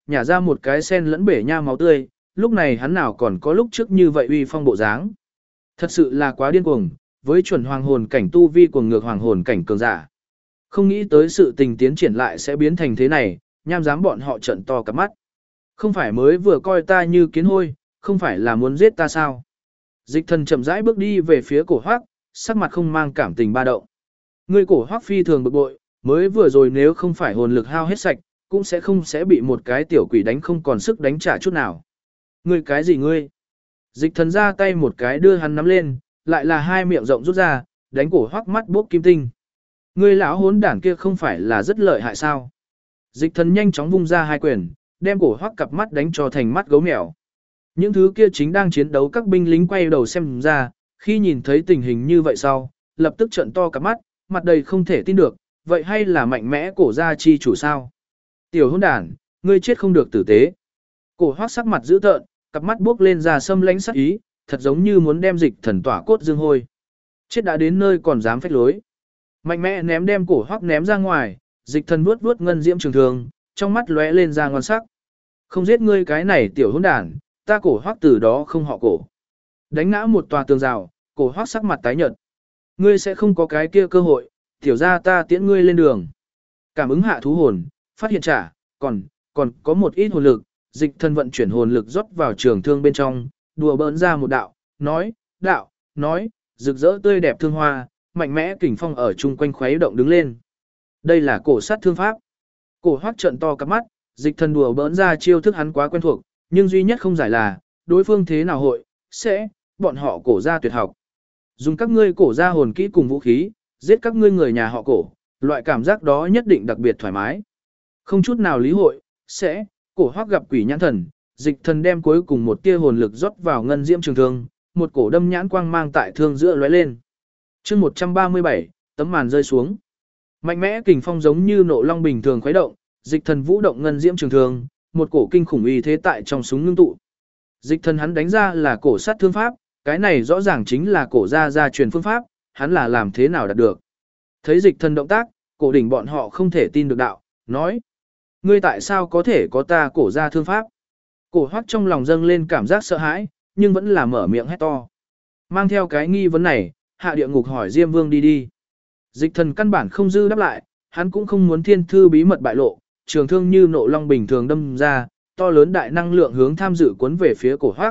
nhả ra một cái sen lẫn bể nha máu tươi, lúc này hắn nào còn có lúc trước như vậy uy phong bộ dáng. Thật sự là quá điên cuồng, với chuẩn hoàng hồn cảnh tu vi cuồng ngược hoàng hồn cảnh cường giả. Không nghĩ tới sự tình tiến triển lại sẽ biến thành thế này, nham dám bọn họ trợn to cả mắt. Không phải mới vừa coi ta như kiến hôi, không phải là muốn giết ta sao? Dịch thần chậm rãi bước đi về phía cổ hoác, sắc mặt không mang cảm tình ba động. Người cổ hoác phi thường bực bội, mới vừa rồi nếu không phải hồn lực hao hết sạch, cũng sẽ bị một cái tiểu quỷ đánh không còn sức đánh trả chút nào. Ngươi cái gì ngươi? Dịch thần ra tay một cái đưa hắn nắm lên, lại là hai miệng rộng rút ra, đánh cổ hoác mắt bốc kim tinh. Ngươi lão hốn đản kia không phải là rất lợi hại sao? Dịch thần nhanh chóng vung ra hai quyền, đem cổ hoác cặp mắt đánh cho thành mắt gấu mèo. Những thứ kia chính đang chiến đấu các binh lính quay đầu xem ra, khi nhìn thấy tình hình như vậy sau, lập tức trợn to cặp mắt, mặt đầy không thể tin được, vậy hay là mạnh mẽ cổ gia chi chủ sao? Tiểu hôn đản, ngươi chết không được tử tế. Cổ hoác sắc mặt dữ tợn, cặp mắt buốc lên ra xâm lãnh sắc ý, thật giống như muốn đem dịch thần tỏa cốt dương hôi. Chết đã đến nơi còn dám phách lối. Mạnh mẽ ném đem cổ hoác ném ra ngoài, dịch thần vuốt vuốt ngân diễm trường thường, trong mắt lóe lên ra ngon sắc. Không giết ngươi cái này tiểu hôn đản, ta cổ hoác từ đó không họ cổ. Đánh ngã một tòa tường rào, cổ hoác sắc mặt tái nhợt. Ngươi sẽ không có cái kia cơ hội, tiểu ra ta tiễn ngươi lên đường. Cảm ứng hạ thú hồn, phát hiện trả, còn có một ít hồn lực, dịch thần vận chuyển hồn lực rót vào trường thương bên trong, đùa bỡn ra một đạo, nói, rực rỡ tươi đẹp thương hoa, mạnh mẽ kình phong ở chung quanh khuấy động đứng lên. Đây là cổ sát thương pháp. Cổ hoác trận to cặp mắt, dịch thần đùa bỡn ra chiêu thức hắn quá quen thuộc, nhưng duy nhất không giải là, đối phương thế nào bọn họ cổ ra tuyệt học. Dùng các ngươi cổ ra hồn kỹ cùng vũ khí, giết các ngươi người nhà họ cổ, loại cảm giác đó nhất định đặc biệt thoải mái. Không chút nào lý hội, cổ hoác gặp quỷ nhãn thần, dịch thần đem cuối cùng một tia hồn lực rót vào ngân diễm trường thương, một cổ đâm nhãn quang mang tại thương giữa lóe lên. chương 137, tấm màn rơi xuống. Mạnh mẽ kình phong giống như nộ long bình thường khuấy động, dịch thần vũ động ngân diễm trường thương, một cổ kinh khủng uy thế tại trong súng ngưng tụ. Dịch thần hắn đánh ra là cổ sát thương pháp, cái này rõ ràng chính là cổ gia truyền phương pháp, hắn là làm thế nào đạt được. Thấy dịch thần động tác, cổ đỉnh bọn họ không thể tin được đạo, nói. Ngươi tại sao có thể có ta cổ gia thương pháp? Cổ hoắc trong lòng dâng lên cảm giác sợ hãi, nhưng vẫn là mở miệng hét to. Mang theo cái nghi vấn này, hạ địa ngục hỏi Diêm Vương đi. Dịch thần căn bản không dư đáp lại, hắn cũng không muốn thiên thư bí mật bại lộ, trường thương như nộ long bình thường đâm ra, to lớn đại năng lượng hướng tham dự cuốn về phía cổ hoắc.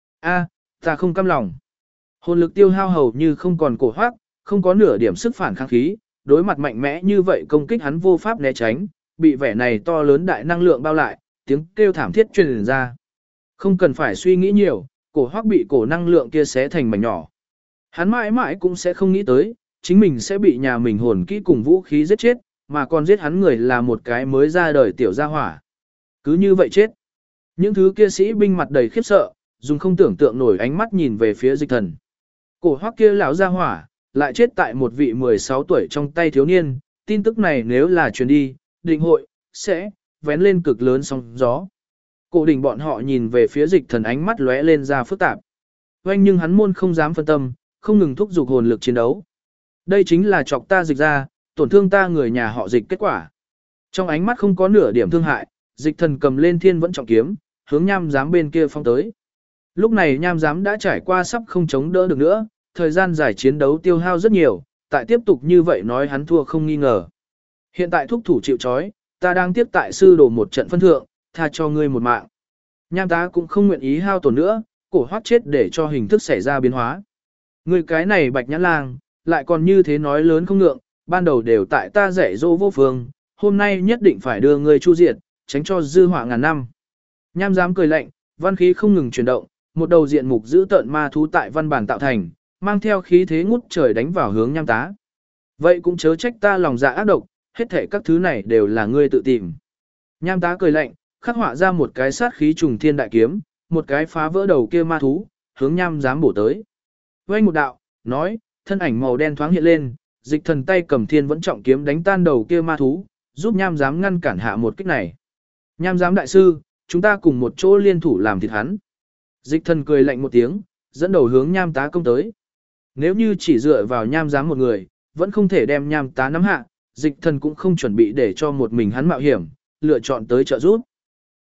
Ta không cam lòng. Hồn lực tiêu hao hầu như không còn cổ hoắc, không có nửa điểm sức phản kháng khí, đối mặt mạnh mẽ như vậy công kích hắn vô pháp né tránh, bị vẻ này to lớn đại năng lượng bao lại, tiếng kêu thảm thiết truyền ra. Không cần phải suy nghĩ nhiều, cổ hoắc bị cổ năng lượng kia xé thành mảnh nhỏ. Hắn mãi mãi cũng sẽ không nghĩ tới, chính mình sẽ bị nhà mình hồn kỹ cùng vũ khí giết chết, mà còn giết hắn người là một cái mới ra đời tiểu gia hỏa. Cứ như vậy chết. Những thứ kia sĩ binh mặt đầy khiếp sợ, dùng không tưởng tượng nổi ánh mắt nhìn về phía dịch thần. Cổ hoắc kia lão gia hỏa, lại chết tại một vị 16 tuổi trong tay thiếu niên, tin tức này nếu là truyền đi, định hội, sẽ vén lên cực lớn sóng gió. Cổ đỉnh bọn họ nhìn về phía dịch thần ánh mắt lóe lên ra phức tạp. Oanh nhưng hắn môn không dám phân tâm, không ngừng thúc giục hồn lực chiến đấu. Đây chính là chọc ta dịch ra, tổn thương ta người nhà họ dịch kết quả. Trong ánh mắt không có nửa điểm thương hại, dịch thần cầm lên thiên vẫn trọng kiếm, hướng nham giám bên kia phong tới. Lúc này nham giám đã trải qua sắp không chống đỡ được nữa, thời gian dài chiến đấu tiêu hao rất nhiều, tại tiếp tục như vậy nói hắn thua không nghi ngờ. Hiện tại thúc thủ chịu trói, ta đang tiếp tại sư đồ một trận phân thượng, tha cho ngươi một mạng. Nham tá cũng không nguyện ý hao tổn nữa, cổ hoắc chết để cho hình thức xảy ra biến hóa. Ngươi cái này bạch nhãn lang, lại còn như thế nói lớn không ngượng, ban đầu đều tại ta dạy dỗ vô phương, hôm nay nhất định phải đưa ngươi chu diệt, tránh cho dư họa ngàn năm. Nham dám cười lạnh, văn khí không ngừng chuyển động, một đầu diện mục giữ tợn ma thú tại văn bản tạo thành, mang theo khí thế ngút trời đánh vào hướng nham tá. Vậy cũng chớ trách ta lòng dạ ác độc, hết thảy các thứ này đều là ngươi tự tìm. Nham tá cười lạnh, khắc họa ra một cái sát khí trùng thiên đại kiếm, một cái phá vỡ đầu kia ma thú, hướng nham dám bổ tới. Vây một đạo, nói, thân ảnh màu đen thoáng hiện lên, dịch thần tay cầm thiên vẫn trọng kiếm đánh tan đầu kia ma thú, giúp nham dám ngăn cản hạ một kích này. Nham dám đại sư, chúng ta cùng một chỗ liên thủ làm thịt hắn. Dịch thần cười lạnh một tiếng, dẫn đầu hướng nham tá công tới. Nếu như chỉ dựa vào nham dám một người, vẫn không thể đem nham tá nắm hạ, dịch thần cũng không chuẩn bị để cho một mình hắn mạo hiểm, lựa chọn tới trợ giúp.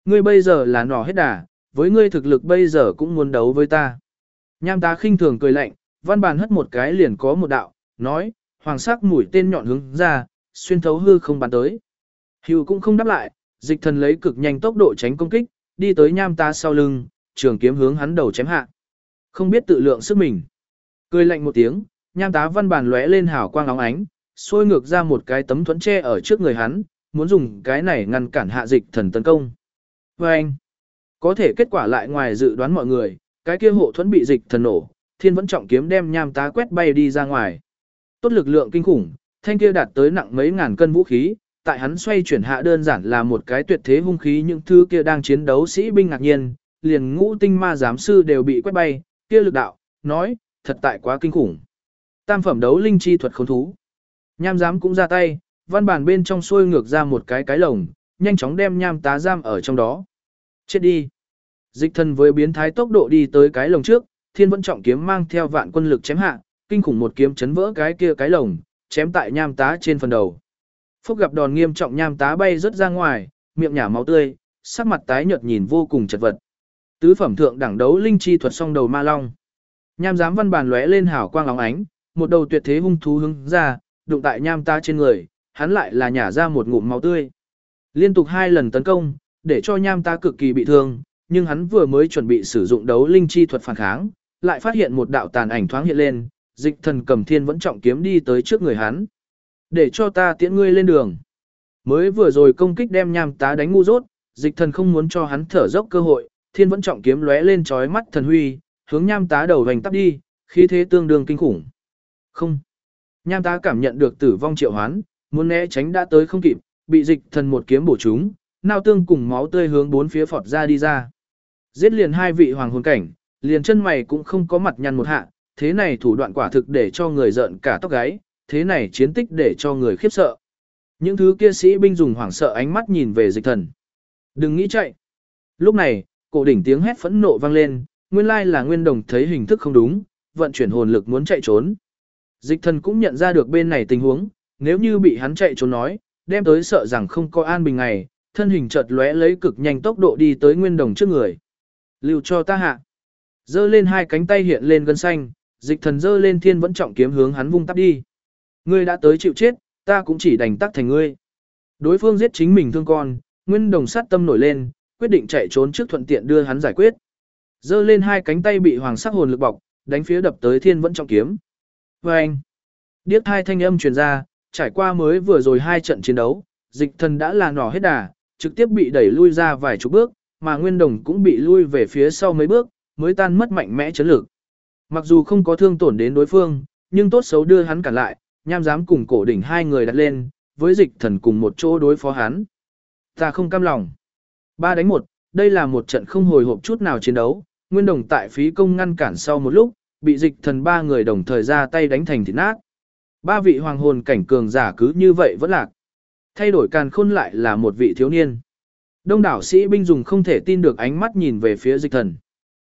Ngươi bây giờ là nỏ hết đà, với ngươi thực lực bây giờ cũng muốn đấu với ta. Nham tá khinh thường cười lạnh, văn bàn hất một cái liền có một đạo, nói, hoàng sắc mũi tên nhọn hướng ra, xuyên thấu hư không bắn tới. Hưu cũng không đáp lại, dịch thần lấy cực nhanh tốc độ tránh công kích, đi tới nham tá sau lưng, trường kiếm hướng hắn đầu chém hạ. Không biết tự lượng sức mình. Cười lạnh một tiếng, nham tá văn bàn lóe lên hào quang óng ánh, xôi ngược ra một cái tấm thuẫn tre ở trước người hắn, muốn dùng cái này ngăn cản hạ dịch thần tấn công. Và anh, có thể kết quả lại ngoài dự đoán mọi người, cái kia hộ thuẫn bị dịch thần nổ, thiên vẫn trọng kiếm đem nham tá quét bay đi ra ngoài. Tốt lực lượng kinh khủng, thanh kia đạt tới nặng mấy ngàn cân vũ khí, tại hắn xoay chuyển hạ đơn giản là một cái tuyệt thế hung khí, những thứ kia đang chiến đấu sĩ binh ngạc nhiên, liền ngũ tinh ma giám sư đều bị quét bay, kia lực đạo, nói, thật tại quá kinh khủng. Tam phẩm đấu linh chi thuật khốn thú. Nham giám cũng ra tay, văn bản bên trong xuôi ngược ra một cái lồng, nhanh chóng đem nham tá giam ở trong đó. Chết đi. Dịch thần với biến thái tốc độ đi tới cái lồng trước, thiên vẫn trọng kiếm mang theo vạn quân lực chém hạ, kinh khủng một kiếm chấn vỡ cái kia cái lồng, chém tại nham tá trên phần đầu. Phúc gặp đòn nghiêm trọng, nham tá bay rớt ra ngoài, miệng nhả máu tươi, sắc mặt tái nhợt nhìn vô cùng chật vật. Tứ phẩm thượng đẳng đấu linh chi thuật song đầu ma long. Nham giám văn bàn lóe lên hào quang óng ánh, một đầu tuyệt thế hung thú hướng ra, đụng tại nham tá trên người, hắn lại là nhả ra một ngụm máu tươi. Liên tục 2 lần tấn công, để cho nham tá cực kỳ bị thương, nhưng hắn vừa mới chuẩn bị sử dụng đấu linh chi thuật phản kháng, lại phát hiện một đạo tàn ảnh thoáng hiện lên, dịch thần cầm thiên vẫn trọng kiếm đi tới trước người hắn. Để cho ta tiễn ngươi lên đường. Mới vừa rồi công kích đem nham tá đánh ngu dốt, dịch thần không muốn cho hắn thở dốc cơ hội, thiên vẫn trọng kiếm lóe lên chói mắt thần huy, hướng nham tá đầu vành tắp đi, khí thế tương đương kinh khủng. Không. Nham tá cảm nhận được tử vong triệu hoán, muốn né tránh đã tới không kịp, bị dịch thần một kiếm bổ trúng, nao tương cùng máu tươi hướng bốn phía phọt ra đi ra. Giết liền 2 vị hoàng hồn cảnh, liền chân mày cũng không có mặt nhăn một hạ, thế này thủ đoạn quả thực để cho người giận cả tóc gáy, thế này chiến tích để cho người khiếp sợ. Những thứ kia sĩ binh dùng hoảng sợ ánh mắt nhìn về dịch thần. Đừng nghĩ chạy. Lúc này, cổ đỉnh tiếng hét phẫn nộ vang lên, nguyên lai là Nguyên Đồng thấy hình thức không đúng, vận chuyển hồn lực muốn chạy trốn. Dịch thần cũng nhận ra được bên này tình huống, nếu như bị hắn chạy trốn nói, đem tới sợ rằng không có an bình ngày, thân hình chợt lóe lấy cực nhanh tốc độ đi tới Nguyên Đồng trước người. Lưu cho ta hạ. Giơ lên 2 cánh tay hiện lên gân xanh, dịch thần giơ lên thiên vẫn trọng kiếm hướng hắn vung tắp đi. Ngươi đã tới chịu chết, ta cũng chỉ đành tắc thành ngươi. Đối phương giết chính mình thương con, Nguyên Đồng sát tâm nổi lên, quyết định chạy trốn trước thuận tiện đưa hắn giải quyết. Giơ lên 2 cánh tay bị hoàng sắc hồn lực bọc, đánh phía đập tới thiên vẫn trọng kiếm. Và anh, điếc 2 thanh âm truyền ra, trải qua mới vừa rồi 2 trận chiến đấu, dịch thần đã là nỏ hết đà, trực tiếp bị đẩy lui ra vài chục bước, mà Nguyên Đồng cũng bị lui về phía sau mấy bước, mới tan mất mạnh mẽ chấn lực. Mặc dù không có thương tổn đến đối phương, nhưng tốt xấu đưa hắn cản lại, nham giám cùng cổ đỉnh 2 người đặt lên, với dịch thần cùng một chỗ đối phó hắn. Ta không cam lòng. 3 đánh 1, đây là một trận không hồi hộp chút nào chiến đấu, Nguyên Đồng tại phí công ngăn cản sau một lúc, bị dịch thần 3 người đồng thời ra tay đánh thành thịt nát. 3 vị hoàng hồn cảnh cường giả cứ như vậy vẫn lạc. Thay đổi càn khôn lại là một vị thiếu niên. Đông đảo sĩ binh dùng không thể tin được ánh mắt nhìn về phía dịch thần.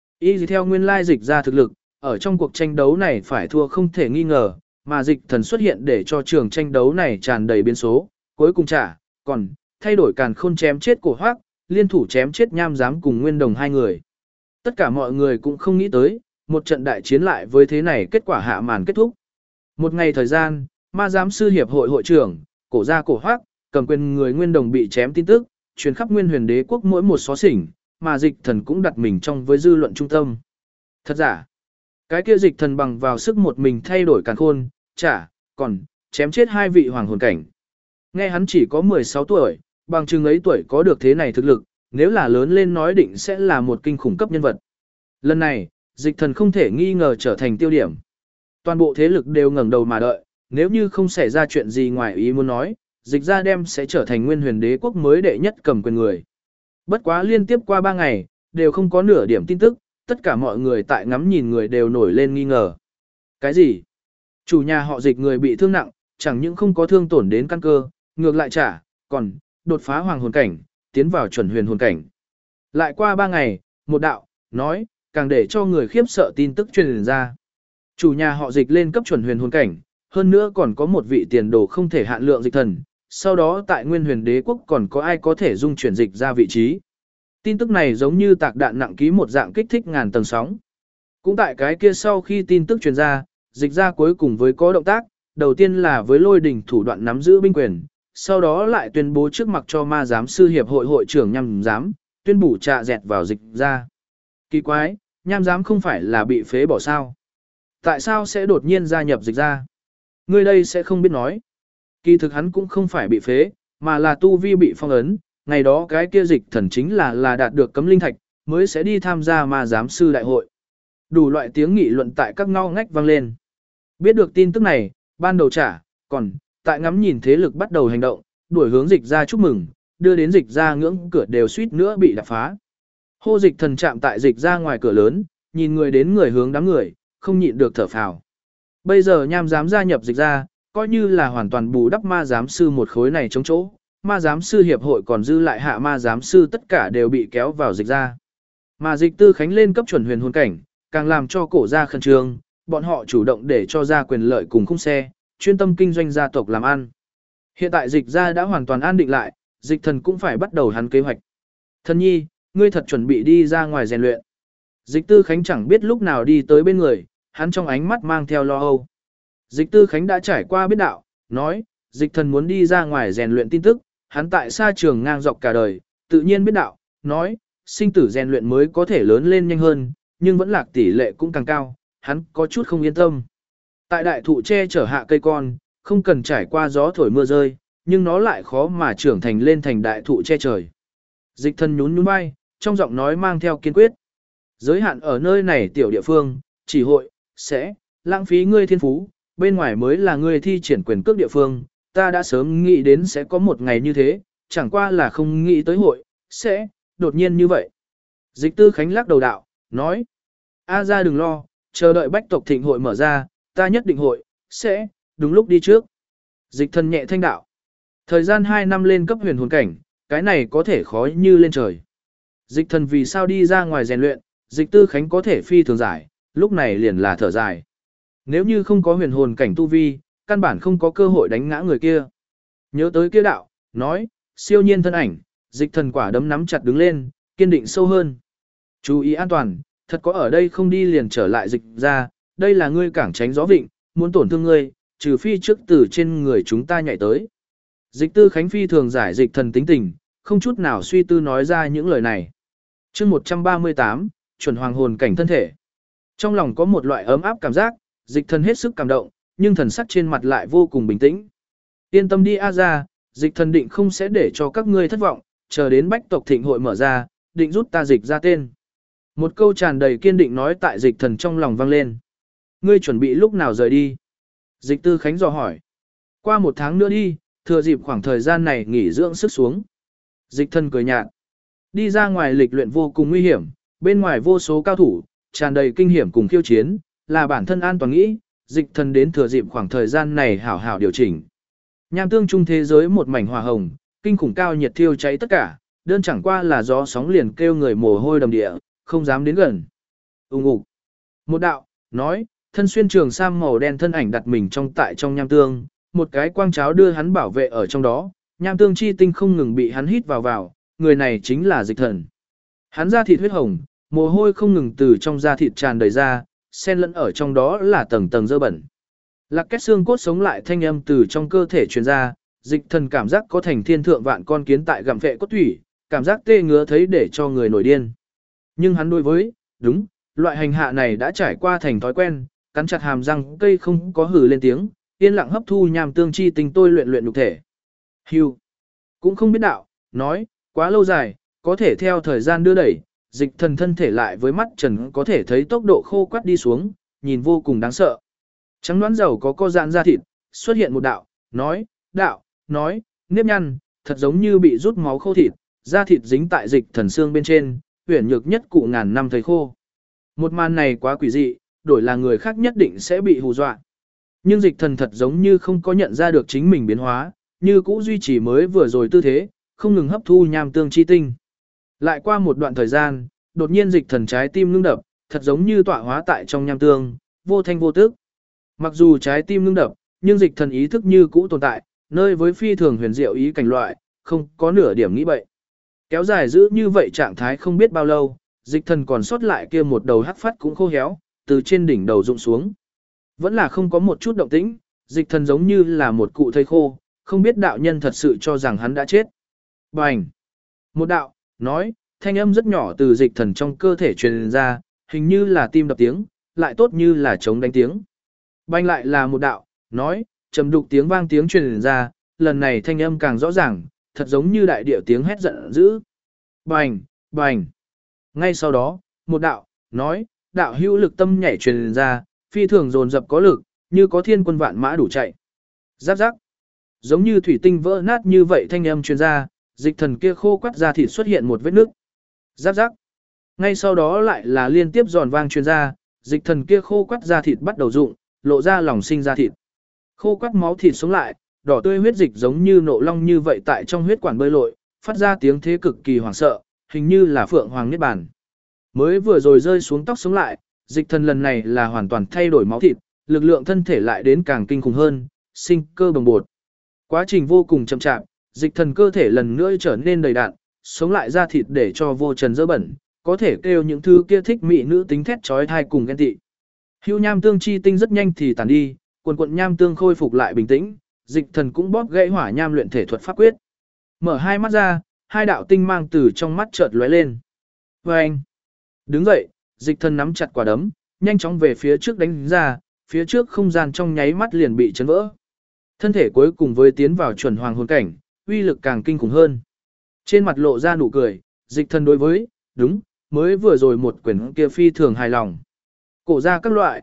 Y theo nguyên lai dịch ra thực lực, ở trong cuộc tranh đấu này phải thua không thể nghi ngờ, mà dịch thần xuất hiện để cho trường tranh đấu này tràn đầy biến số, cuối cùng còn thay đổi càn khôn chém chết cổ Hoắc, liên thủ chém chết nham giám cùng Nguyên Đồng 2 người. Tất cả mọi người cũng không nghĩ tới, một trận đại chiến lại với thế này kết quả hạ màn kết thúc. Một ngày thời gian, ma giám sư hiệp hội hội trưởng, cổ gia cổ Hoắc, cầm quyền người Nguyên Đồng bị chém tin tức, truyền khắp Nguyên Huyền Đế quốc mỗi một xó xỉnh, mà dịch thần cũng đặt mình trong với dư luận trung tâm. Thật giả, cái kia dịch thần bằng vào sức một mình thay đổi càn khôn, còn chém chết 2 vị hoàng hồn cảnh. Nghe hắn chỉ có 16 tuổi, bằng chừng ấy tuổi có được thế này thực lực, nếu là lớn lên nói định sẽ là một kinh khủng cấp nhân vật. Lần này, dịch thần không thể nghi ngờ trở thành tiêu điểm. Toàn bộ thế lực đều ngẩng đầu mà đợi, nếu như không xảy ra chuyện gì ngoài ý muốn nói, dịch ra đem sẽ trở thành Nguyên Huyền Đế quốc mới đệ nhất cầm quyền người. Bất quá liên tiếp qua 3 ngày, đều không có nửa điểm tin tức, tất cả mọi người tại ngắm nhìn người đều nổi lên nghi ngờ. Cái gì? Chủ nhà họ dịch người bị thương nặng, chẳng những không có thương tổn đến căn cơ, ngược lại còn đột phá hoàng hồn cảnh, tiến vào chuẩn huyền hồn cảnh. Lại qua 3 ngày, một đạo, nói, càng để cho người khiếp sợ tin tức truyền ra. Chủ nhà họ dịch lên cấp chuẩn huyền hồn cảnh, hơn nữa còn có một vị tiền đồ không thể hạn lượng dịch thần, sau đó tại Nguyên Huyền Đế quốc còn có ai có thể dung chuyển dịch ra vị trí. Tin tức này giống như tạc đạn nặng ký một dạng kích thích ngàn tầng sóng. Cũng tại cái kia sau khi tin tức truyền ra, dịch ra cuối cùng với có động tác, đầu tiên là với lôi đình thủ đoạn nắm giữ binh quyền, sau đó lại tuyên bố trước mặt cho ma giám sư hiệp hội hội trưởng nhằm giám, tuyên bố trạ dẹt vào dịch ra. Kỳ quái, nham giám không phải là bị phế bỏ sao? Tại sao sẽ đột nhiên gia nhập dịch ra? Người đây sẽ không biết nói. Kỳ thực hắn cũng không phải bị phế, mà là tu vi bị phong ấn, ngày đó cái kia dịch thần chính là đạt được cấm linh thạch, mới sẽ đi tham gia ma giám sư đại hội. Đủ loại tiếng nghị luận tại các ngõ ngách vang lên. Biết được tin tức này, ban đầu còn, tại ngắm nhìn thế lực bắt đầu hành động, đuổi hướng dịch ra chúc mừng, đưa đến dịch ra ngưỡng cửa đều suýt nữa bị đập phá. Hô dịch thần chạm tại dịch ra ngoài cửa lớn, nhìn người đến người hướng đám người, không nhịn được thở phào. Bây giờ nham dám gia nhập dịch ra, coi như là hoàn toàn bù đắp ma giám sư một khối này chống chỗ, ma giám sư hiệp hội còn dư lại hạ ma giám sư tất cả đều bị kéo vào dịch ra. Mà dịch tư khánh lên cấp chuẩn huyền hồn cảnh, càng làm cho cổ gia khẩn trương, bọn họ chủ động để cho ra quyền lợi cùng khung xe, chuyên tâm kinh doanh gia tộc làm ăn. Hiện tại dịch ra đã hoàn toàn an định lại, dịch thần cũng phải bắt đầu hắn kế hoạch. Thần nhi, ngươi thật chuẩn bị đi ra ngoài rèn luyện. Dịch tư khánh chẳng biết lúc nào đi tới bên người, hắn trong ánh mắt mang theo lo âu. Dịch tư khánh đã trải qua biết đạo, nói, dịch thần muốn đi ra ngoài rèn luyện tin tức, hắn tại xa trường ngang dọc cả đời, tự nhiên biết đạo, nói, sinh tử rèn luyện mới có thể lớn lên nhanh hơn, nhưng vẫn lạc tỷ lệ cũng càng cao, hắn có chút không yên tâm. Tại đại thụ che chở hạ cây con, không cần trải qua gió thổi mưa rơi, nhưng nó lại khó mà trưởng thành lên thành đại thụ che trời. Dịch thần nhún nhún vai, trong giọng nói mang theo kiên quyết. Giới hạn ở nơi này tiểu địa phương, chỉ hội, sẽ, lãng phí ngươi thiên phú, bên ngoài mới là ngươi thi triển quyền cước địa phương, ta đã sớm nghĩ đến sẽ có một ngày như thế, chẳng qua là không nghĩ tới hội, sẽ, đột nhiên như vậy. Dịch tư khánh lắc đầu đạo, nói, A ra đừng lo, chờ đợi bách tộc thịnh hội mở ra, ta nhất định hội, sẽ, đúng lúc đi trước. Dịch thần nhẹ thanh đạo, thời gian 2 năm lên cấp huyền hồn cảnh, cái này có thể khó như lên trời. Dịch thần vì sao đi ra ngoài rèn luyện, dịch tư khánh có thể phi thường giải, lúc này liền là thở dài. Nếu như không có huyền hồn cảnh tu vi, căn bản không có cơ hội đánh ngã người kia. Nhớ tới kia đạo, nói, siêu nhiên thân ảnh, dịch thần quả đấm nắm chặt đứng lên, kiên định sâu hơn. Chú ý an toàn, thật có ở đây không đi liền trở lại dịch ra, đây là ngươi cảng tránh gió vịnh, muốn tổn thương ngươi, trừ phi trước từ trên người chúng ta nhảy tới. Dịch tư khánh phi thường giải dịch thần tính tình, không chút nào suy tư nói ra những lời này. chương 138, chuẩn hoàng hồn cảnh thân thể. Trong lòng có một loại ấm áp cảm giác, dịch thần hết sức cảm động, nhưng thần sắc trên mặt lại vô cùng bình tĩnh. Yên tâm đi A ra, dịch thần định không sẽ để cho các ngươi thất vọng, chờ đến bách tộc thịnh hội mở ra, định rút ta dịch ra tên. Một câu tràn đầy kiên định nói tại dịch thần trong lòng vang lên. Ngươi chuẩn bị lúc nào rời đi? Dịch tư khánh dò hỏi. Qua 1 tháng nữa đi, thừa dịp khoảng thời gian này nghỉ dưỡng sức xuống. Dịch thần cười nhạt. Đi ra ngoài lịch luyện vô cùng nguy hiểm, bên ngoài vô số cao thủ, tràn đầy kinh hiểm cùng khiêu chiến, là bản thân an toàn nghĩ, dịch thần đến thừa dịp khoảng thời gian này hảo hảo điều chỉnh. Nham tương trung thế giới một mảnh hỏa hồng, kinh khủng cao nhiệt thiêu cháy tất cả, đơn chẳng qua là gió sóng liền kêu người mồ hôi đầm địa, không dám đến gần. Ùng ục. Một đạo, nói, thân xuyên trường sam màu đen thân ảnh đặt mình trong nham tương, một cái quang cháo đưa hắn bảo vệ ở trong đó, nham tương chi tinh không ngừng bị hắn hít vào, người này chính là dịch thần. Hắn da thịt huyết hồng, mồ hôi không ngừng từ trong da thịt tràn đầy ra, xen lẫn ở trong đó là tầng tầng dơ bẩn. Lạc kết xương cốt sống lại thanh âm từ trong cơ thể truyền ra, dịch thần cảm giác có thành thiên thượng vạn con kiến tại gặm vệ cốt thủy, cảm giác tê ngứa thấy để cho người nổi điên. Nhưng hắn đối với, đúng, loại hành hạ này đã trải qua thành thói quen, cắn chặt hàm răng cây không có hừ lên tiếng, yên lặng hấp thu nham tương chi tinh tôi luyện nhục thể. Hưu, cũng không biết đạo, nói, quá lâu dài, có thể theo thời gian đưa đẩy, dịch thần thân thể lại với mắt trần có thể thấy tốc độ khô quắt đi xuống, nhìn vô cùng đáng sợ. Trắng đoán dầu có co giãn da thịt, xuất hiện một đạo, nói, nếp nhăn, thật giống như bị rút máu khô thịt, da thịt dính tại dịch thần xương bên trên, huyền nhược nhất cụ ngàn năm thấy khô. Một màn này quá quỷ dị, đổi là người khác nhất định sẽ bị hù dọa. Nhưng dịch thần thật giống như không có nhận ra được chính mình biến hóa, như cũ duy trì mới vừa rồi tư thế, không ngừng hấp thu nham tương chi tinh. Lại qua một đoạn thời gian, đột nhiên dịch thần trái tim ngưng đập, thật giống như tọa hóa tại trong nham tương, vô thanh vô tức. Mặc dù trái tim ngưng đập, nhưng dịch thần ý thức như cũ tồn tại, nơi với phi thường huyền diệu ý cảnh loại, không có nửa điểm nghĩ bậy. Kéo dài giữ như vậy trạng thái không biết bao lâu, dịch thần còn sót lại kia một đầu hắc phát cũng khô héo, từ trên đỉnh đầu rụng xuống. Vẫn là không có một chút động tĩnh, dịch thần giống như là một cụ thây khô, không biết đạo nhân thật sự cho rằng hắn đã chết. Bành! Một đạo, nói, thanh âm rất nhỏ từ dịch thần trong cơ thể truyền ra, hình như là tim đập tiếng, lại tốt như là trống đánh tiếng. Bành lại là một đạo, nói, trầm đục tiếng vang tiếng truyền ra, lần này thanh âm càng rõ ràng, thật giống như đại địa tiếng hét giận dữ. Bành! Bành! Ngay sau đó, một đạo, nói, đạo hữu lực tâm nhảy truyền ra, phi thường dồn dập có lực, như có thiên quân vạn mã đủ chạy. Giáp giáp. Giống như thủy tinh vỡ nát như vậy thanh âm truyền ra, dịch thần kia khô quắt ra thịt xuất hiện một vết nước. Giáp giáp. Ngay sau đó lại là liên tiếp giòn vang truyền ra, dịch thần kia khô quắt ra thịt bắt đầu rụng, lộ ra lòng sinh ra thịt. Khô quắt máu thịt sống lại, đỏ tươi huyết dịch giống như nộ long như vậy tại trong huyết quản bơi lội, phát ra tiếng thế cực kỳ hoảng sợ, hình như là phượng hoàng niết bàn. Mới vừa rồi rơi xuống tóc sống lại, dịch thần lần này là hoàn toàn thay đổi máu thịt, lực lượng thân thể lại đến càng kinh khủng hơn, sinh cơ bồng bột. Quá trình vô cùng chậm chạp, dịch thần cơ thể lần nữa trở nên đầy đặn, sống lại ra thịt để cho vô trần dơ bẩn, có thể kêu những thứ kia thích mỹ nữ tính thét chói tai cùng ghen tị. Hưu nham tương chi tinh rất nhanh thì tàn đi, quần quận nham tương khôi phục lại bình tĩnh, dịch thần cũng bóp gãy hỏa nham luyện thể thuật pháp quyết. Mở hai mắt ra, hai đạo tinh mang từ trong mắt chợt lóe lên. Vâng! Đứng dậy, dịch thần nắm chặt quả đấm, nhanh chóng về phía trước đánh ra, phía trước không gian trong nháy mắt liền bị chấn vỡ. Thân thể cuối cùng với tiến vào chuẩn hoàng hồn cảnh, uy lực càng kinh khủng hơn. Trên mặt lộ ra nụ cười, dịch thần đối với, đúng, mới vừa rồi một quyển kia phi thường hài lòng. Cổ ra các loại,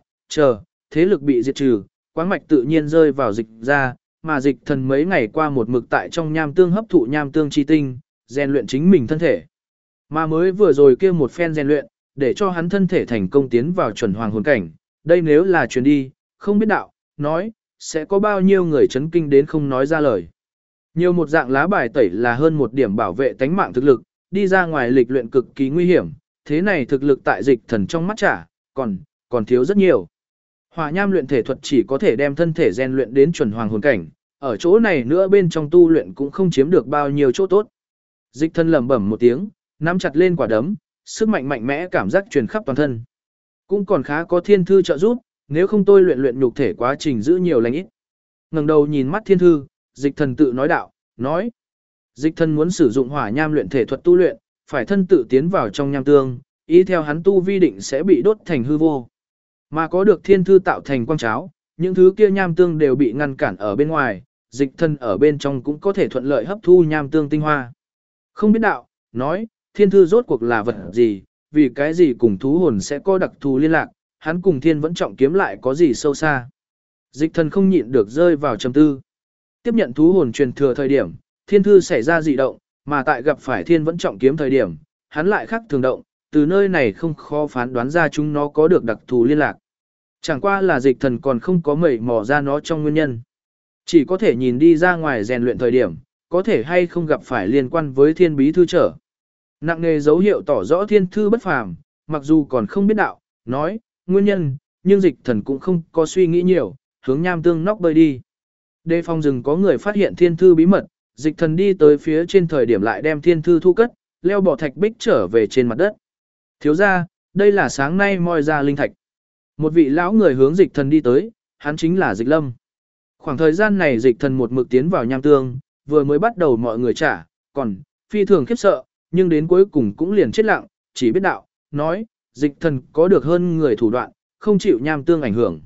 thế lực bị diệt trừ, quáng mạch tự nhiên rơi vào dịch ra, mà dịch thần mấy ngày qua một mực tại trong nham tương hấp thụ nham tương chi tinh, rèn luyện chính mình thân thể. Mà mới vừa rồi kia một phen rèn luyện, để cho hắn thân thể thành công tiến vào chuẩn hoàng hồn cảnh, đây nếu là truyền đi, không biết đạo, nói, sẽ có bao nhiêu người chấn kinh đến không nói ra lời. Nhiều một dạng lá bài tẩy là hơn một điểm bảo vệ tánh mạng thực lực, đi ra ngoài lịch luyện cực kỳ nguy hiểm, thế này thực lực tại dịch thần trong mắt trả, còn thiếu rất nhiều. Hỏa nham luyện thể thuật chỉ có thể đem thân thể rèn luyện đến chuẩn hoàng hồn cảnh, ở chỗ này nữa bên trong tu luyện cũng không chiếm được bao nhiêu chỗ tốt. Dịch thần lẩm bẩm một tiếng, nắm chặt lên quả đấm, sức mạnh mạnh mẽ cảm giác truyền khắp toàn thân. Cũng còn khá có thiên thư trợ giúp, nếu không tôi luyện nhục thể quá trình giữ nhiều lành ít. Ngẩng đầu nhìn mắt thiên thư, dịch thần tự nói đạo, nói. Dịch thần muốn sử dụng hỏa nham luyện thể thuật tu luyện, phải thân tự tiến vào trong nham tương, ý theo hắn tu vi định sẽ bị đốt thành hư vô. Mà có được thiên thư tạo thành quang cháo, những thứ kia nham tương đều bị ngăn cản ở bên ngoài, dịch thần ở bên trong cũng có thể thuận lợi hấp thu nham tương tinh hoa. Không biết đạo, nói, thiên thư rốt cuộc là vật gì, vì cái gì cùng thú hồn sẽ có đặc thù liên lạc, hắn cùng thiên vẫn trọng kiếm lại có gì sâu xa. Dịch thần không nhịn được rơi vào trầm tư. Tiếp nhận thú hồn truyền thừa thời điểm, thiên thư xảy ra dị động, mà tại gặp phải thiên vẫn trọng kiếm thời điểm, hắn lại khác thường động, từ nơi này không khó phán đoán ra chúng nó có được đặc thù liên lạc. Chẳng qua là dịch thần còn không có mẩy mò ra nó trong nguyên nhân. Chỉ có thể nhìn đi ra ngoài rèn luyện thời điểm, có thể hay không gặp phải liên quan với thiên bí thư trở. Nặng nề dấu hiệu tỏ rõ thiên thư bất phàm, mặc dù còn không biết đạo, nói, nguyên nhân, nhưng dịch thần cũng không có suy nghĩ nhiều, hướng nham tương nóc bơi đi. Đề phòng rừng có người phát hiện thiên thư bí mật, dịch thần đi tới phía trên thời điểm lại đem thiên thư thu cất, leo bỏ thạch bích trở về trên mặt đất. Thiếu ra, đây là sáng nay moi ra linh thạch. Một vị lão người hướng dịch thần đi tới, hắn chính là dịch lâm. Khoảng thời gian này dịch thần một mực tiến vào nham tương, vừa mới bắt đầu mọi người trả, còn, phi thường khiếp sợ, nhưng đến cuối cùng cũng liền chết lặng, chỉ biết đạo, nói, dịch thần có được hơn người thủ đoạn, không chịu nham tương ảnh hưởng.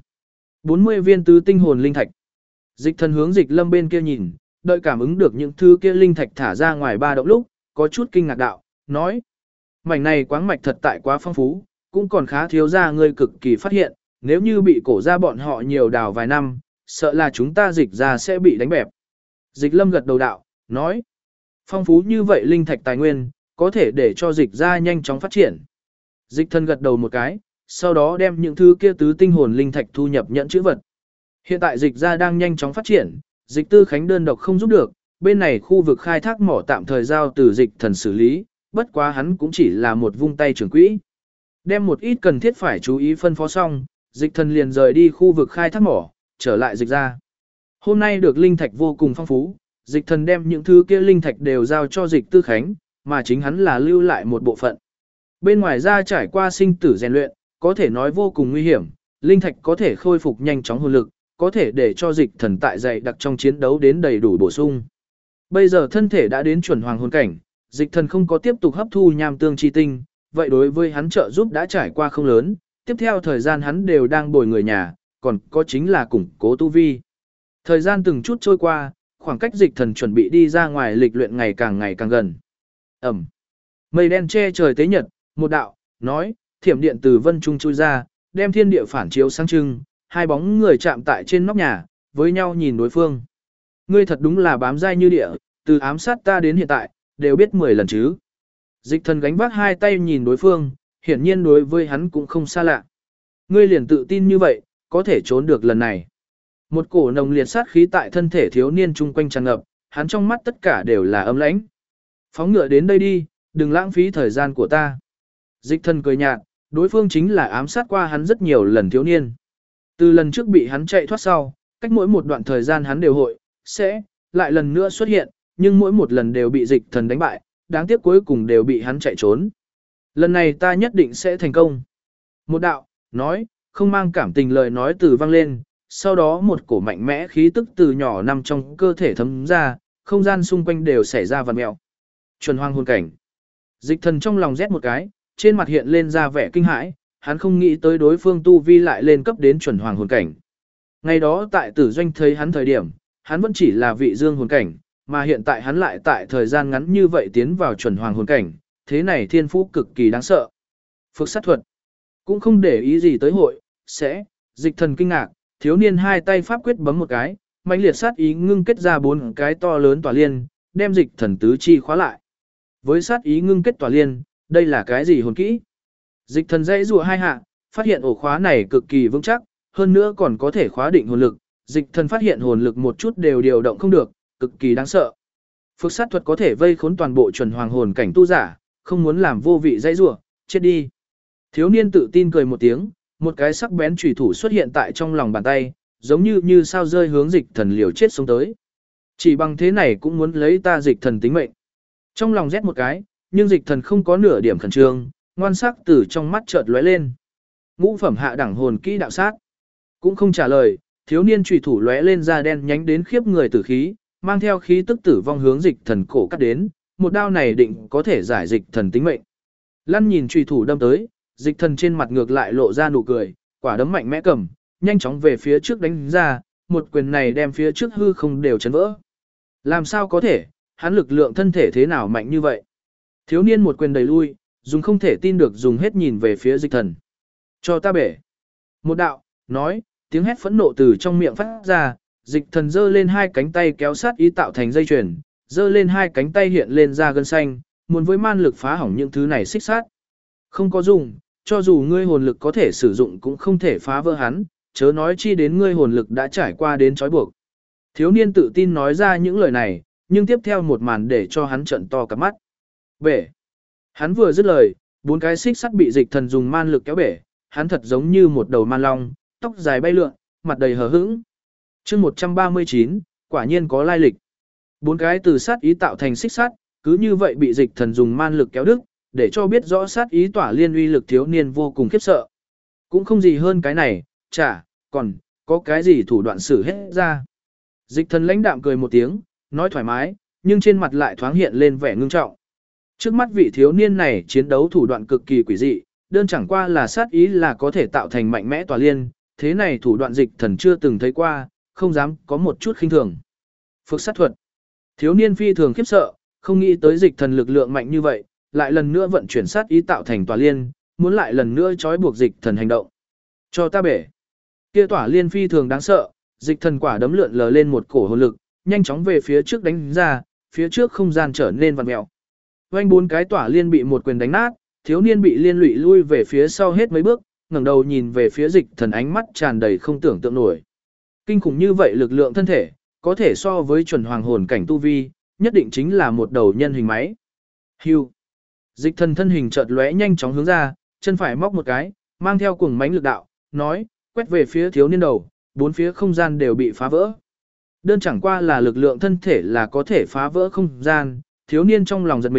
40 viên tứ tinh hồn linh thạch. Dịch thần hướng dịch lâm bên kia nhìn, đợi cảm ứng được những thứ kia linh thạch thả ra ngoài ba động lúc, có chút kinh ngạc đạo, nói. Mảnh này quáng mạch thật tại quá phong phú, cũng còn khá thiếu ra ngươi cực kỳ phát hiện, nếu như bị cổ ra bọn họ nhiều đào vài năm, sợ là chúng ta dịch ra sẽ bị đánh bẹp. Dịch lâm gật đầu đạo, nói. Phong phú như vậy linh thạch tài nguyên, có thể để cho dịch ra nhanh chóng phát triển. Dịch thần gật đầu một cái, sau đó đem những thứ kia tứ tinh hồn linh thạch thu nhập nhận chữ vật. Hiện tại dịch ra đang nhanh chóng phát triển, dịch tư khánh đơn độc không giúp được, bên này khu vực khai thác mỏ tạm thời giao từ dịch thần xử lý, bất quá hắn cũng chỉ là một vung tay trưởng quỹ. Đem một ít cần thiết phải chú ý phân phó xong, dịch thần liền rời đi khu vực khai thác mỏ, trở lại dịch ra. Hôm nay được linh thạch vô cùng phong phú, dịch thần đem những thứ kia linh thạch đều giao cho dịch tư khánh, mà chính hắn là lưu lại một bộ phận. Bên ngoài ra trải qua sinh tử rèn luyện, có thể nói vô cùng nguy hiểm, linh thạch có thể khôi phục nhanh chóng hồn lực, có thể để cho dịch thần tại dày đặc trong chiến đấu đến đầy đủ bổ sung. Bây giờ thân thể đã đến chuẩn hoàng hồn cảnh, dịch thần không có tiếp tục hấp thu nham tương chi tinh, vậy đối với hắn trợ giúp đã trải qua không lớn, tiếp theo thời gian hắn đều đang bồi người nhà, còn có chính là củng cố tu vi. Thời gian từng chút trôi qua, khoảng cách dịch thần chuẩn bị đi ra ngoài lịch luyện ngày càng gần. Ẩm. Mây đen che trời tế nhật, một đạo, nói, thiểm điện từ vân trung chui ra, đem thiên địa phản chiếu sáng trưng, hai bóng người chạm tại trên nóc nhà, với nhau nhìn đối phương. Ngươi thật đúng là bám dai như địa, từ ám sát ta đến hiện tại, đều biết 10 lần chứ. Dịch thần gánh vác hai tay nhìn đối phương, hiển nhiên đối với hắn cũng không xa lạ. Ngươi liền tự tin như vậy, có thể trốn được lần này. Một cổ nồng liệt sát khí tại thân thể thiếu niên chung quanh tràn ngập, hắn trong mắt tất cả đều là âm lãnh. Phóng ngựa đến đây đi, đừng lãng phí thời gian của ta. Dịch thần cười nhạt, đối phương chính là ám sát qua hắn rất nhiều lần thiếu niên. Từ lần trước bị hắn chạy thoát sau, cách mỗi một đoạn thời gian hắn đều sẽ lại lần nữa xuất hiện, nhưng mỗi một lần đều bị dịch thần đánh bại, đáng tiếc cuối cùng đều bị hắn chạy trốn. Lần này ta nhất định sẽ thành công. Một đạo, nói, không mang cảm tình lời nói từ vang lên, sau đó một cổ mạnh mẽ khí tức từ nhỏ nằm trong cơ thể thấm ra, không gian xung quanh đều xảy ra vằn mèo. Chuẩn hoàng hồn cảnh. Dịch thần trong lòng rét một cái, trên mặt hiện lên ra vẻ kinh hãi, hắn không nghĩ tới đối phương tu vi lại lên cấp đến chuẩn hoàng hồn cảnh. Ngày đó tại tử doanh thấy hắn thời điểm, hắn vẫn chỉ là vị dương hồn cảnh, mà hiện tại hắn lại tại thời gian ngắn như vậy tiến vào chuẩn hoàng hồn cảnh, thế này thiên phú cực kỳ đáng sợ. Phược sát thuật. Cũng không để ý gì tới dịch thần kinh ngạc, thiếu niên hai tay pháp quyết bấm một cái, mãnh liệt sát ý ngưng kết ra 4 cái to lớn tỏa liên, đem dịch thần tứ chi khóa lại. Với sát ý ngưng kết tỏa liên, đây là cái gì hồn kỹ? Dịch thần dãy rùa hai hạ, phát hiện ổ khóa này cực kỳ vững chắc, hơn nữa còn có thể khóa định hồn lực, dịch thần phát hiện hồn lực một chút đều điều động không được, cực kỳ đáng sợ. Phược sát thuật có thể vây khốn toàn bộ chuẩn hoàng hồn cảnh tu giả, không muốn làm vô vị dãy rùa, chết đi. Thiếu niên tự tin cười một tiếng, một cái sắc bén chủy thủ xuất hiện tại trong lòng bàn tay, giống như sao rơi hướng dịch thần liều chết xuống tới. Chỉ bằng thế này cũng muốn lấy ta dịch thần tính mệnh. Trong lòng rét một cái, nhưng dịch thần không có nửa điểm khẩn trương, ngoan sắc từ trong mắt chợt lóe lên. Ngũ phẩm hạ đẳng hồn kỹ đạo sát. Cũng không trả lời, thiếu niên chủy thủ lóe lên ra đen nhánh đến khiếp người tử khí, mang theo khí tức tử vong hướng dịch thần cổ cắt đến, một đao này định có thể giải dịch thần tính mệnh. Lăn nhìn chủy thủ đâm tới, dịch thần trên mặt ngược lại lộ ra nụ cười, quả đấm mạnh mẽ cầm, nhanh chóng về phía trước đánh ra, một quyền này đem phía trước hư không đều chấn vỡ. Làm sao có thể, hắn lực lượng thân thể thế nào mạnh như vậy? Thiếu niên một quyền đẩy lui, dùng không thể tin được dùng hết nhìn về phía dịch thần. Cho ta bể. Một đạo, nói, tiếng hét phẫn nộ từ trong miệng phát ra, dịch thần giơ lên hai cánh tay kéo sát ý tạo thành dây chuyền, giơ lên hai cánh tay hiện lên ra gân xanh, muốn với man lực phá hỏng những thứ này xích sát. Không có dùng, cho dù ngươi hồn lực có thể sử dụng cũng không thể phá vỡ hắn, chớ nói chi đến ngươi hồn lực đã trải qua đến trói buộc. Thiếu niên tự tin nói ra những lời này, nhưng tiếp theo một màn để cho hắn trợn to cả mắt. Bể. Hắn vừa dứt lời, 4 cái xích sắt bị dịch thần dùng man lực kéo bể, hắn thật giống như một đầu man long, tóc dài bay lượn, mặt đầy hờ hững. Chương 139, quả nhiên có lai lịch. 4 cái từ sát ý tạo thành xích sắt, cứ như vậy bị dịch thần dùng man lực kéo đứt, để cho biết rõ sát ý tỏa liên uy lực thiếu niên vô cùng khiếp sợ. Cũng không gì hơn cái này, còn có cái gì thủ đoạn xử hết ra. Dịch thần lãnh đạm cười một tiếng, nói thoải mái, nhưng trên mặt lại thoáng hiện lên vẻ ngưng trọng. Trước mắt vị thiếu niên này chiến đấu thủ đoạn cực kỳ quỷ dị, đơn chẳng qua là sát ý là có thể tạo thành mạnh mẽ tỏa liên, thế này thủ đoạn dịch thần chưa từng thấy qua, không dám có một chút khinh thường. Phược sát thuật. Thiếu niên phi thường khiếp sợ, không nghĩ tới dịch thần lực lượng mạnh như vậy, lại lần nữa vận chuyển sát ý tạo thành tỏa liên, muốn lại lần nữa trói buộc dịch thần hành động. Cho ta bể. Kia tỏa liên phi thường đáng sợ, dịch thần quả đấm lượn lờ lên một cổ hồn lực, nhanh chóng về phía trước đánh ra, phía trước không gian trở nên vặn mèo. Vành 4 cái tỏa liên bị một quyền đánh nát, thiếu niên bị liên lụy lui về phía sau hết mấy bước, ngẩng đầu nhìn về phía dịch thần ánh mắt tràn đầy không tưởng tượng nổi. Kinh khủng như vậy lực lượng thân thể, có thể so với chuẩn hoàng hồn cảnh tu vi, nhất định chính là một đầu nhân hình máy. Hưu. Dịch thần thân hình chợt lóe nhanh chóng hướng ra, chân phải móc một cái, mang theo cuồng mãnh lực đạo, nói, quét về phía thiếu niên đầu, 4 phía không gian đều bị phá vỡ. Đơn chẳng qua là lực lượng thân thể là có thể phá vỡ không gian, thiếu niên trong lòng giật mình,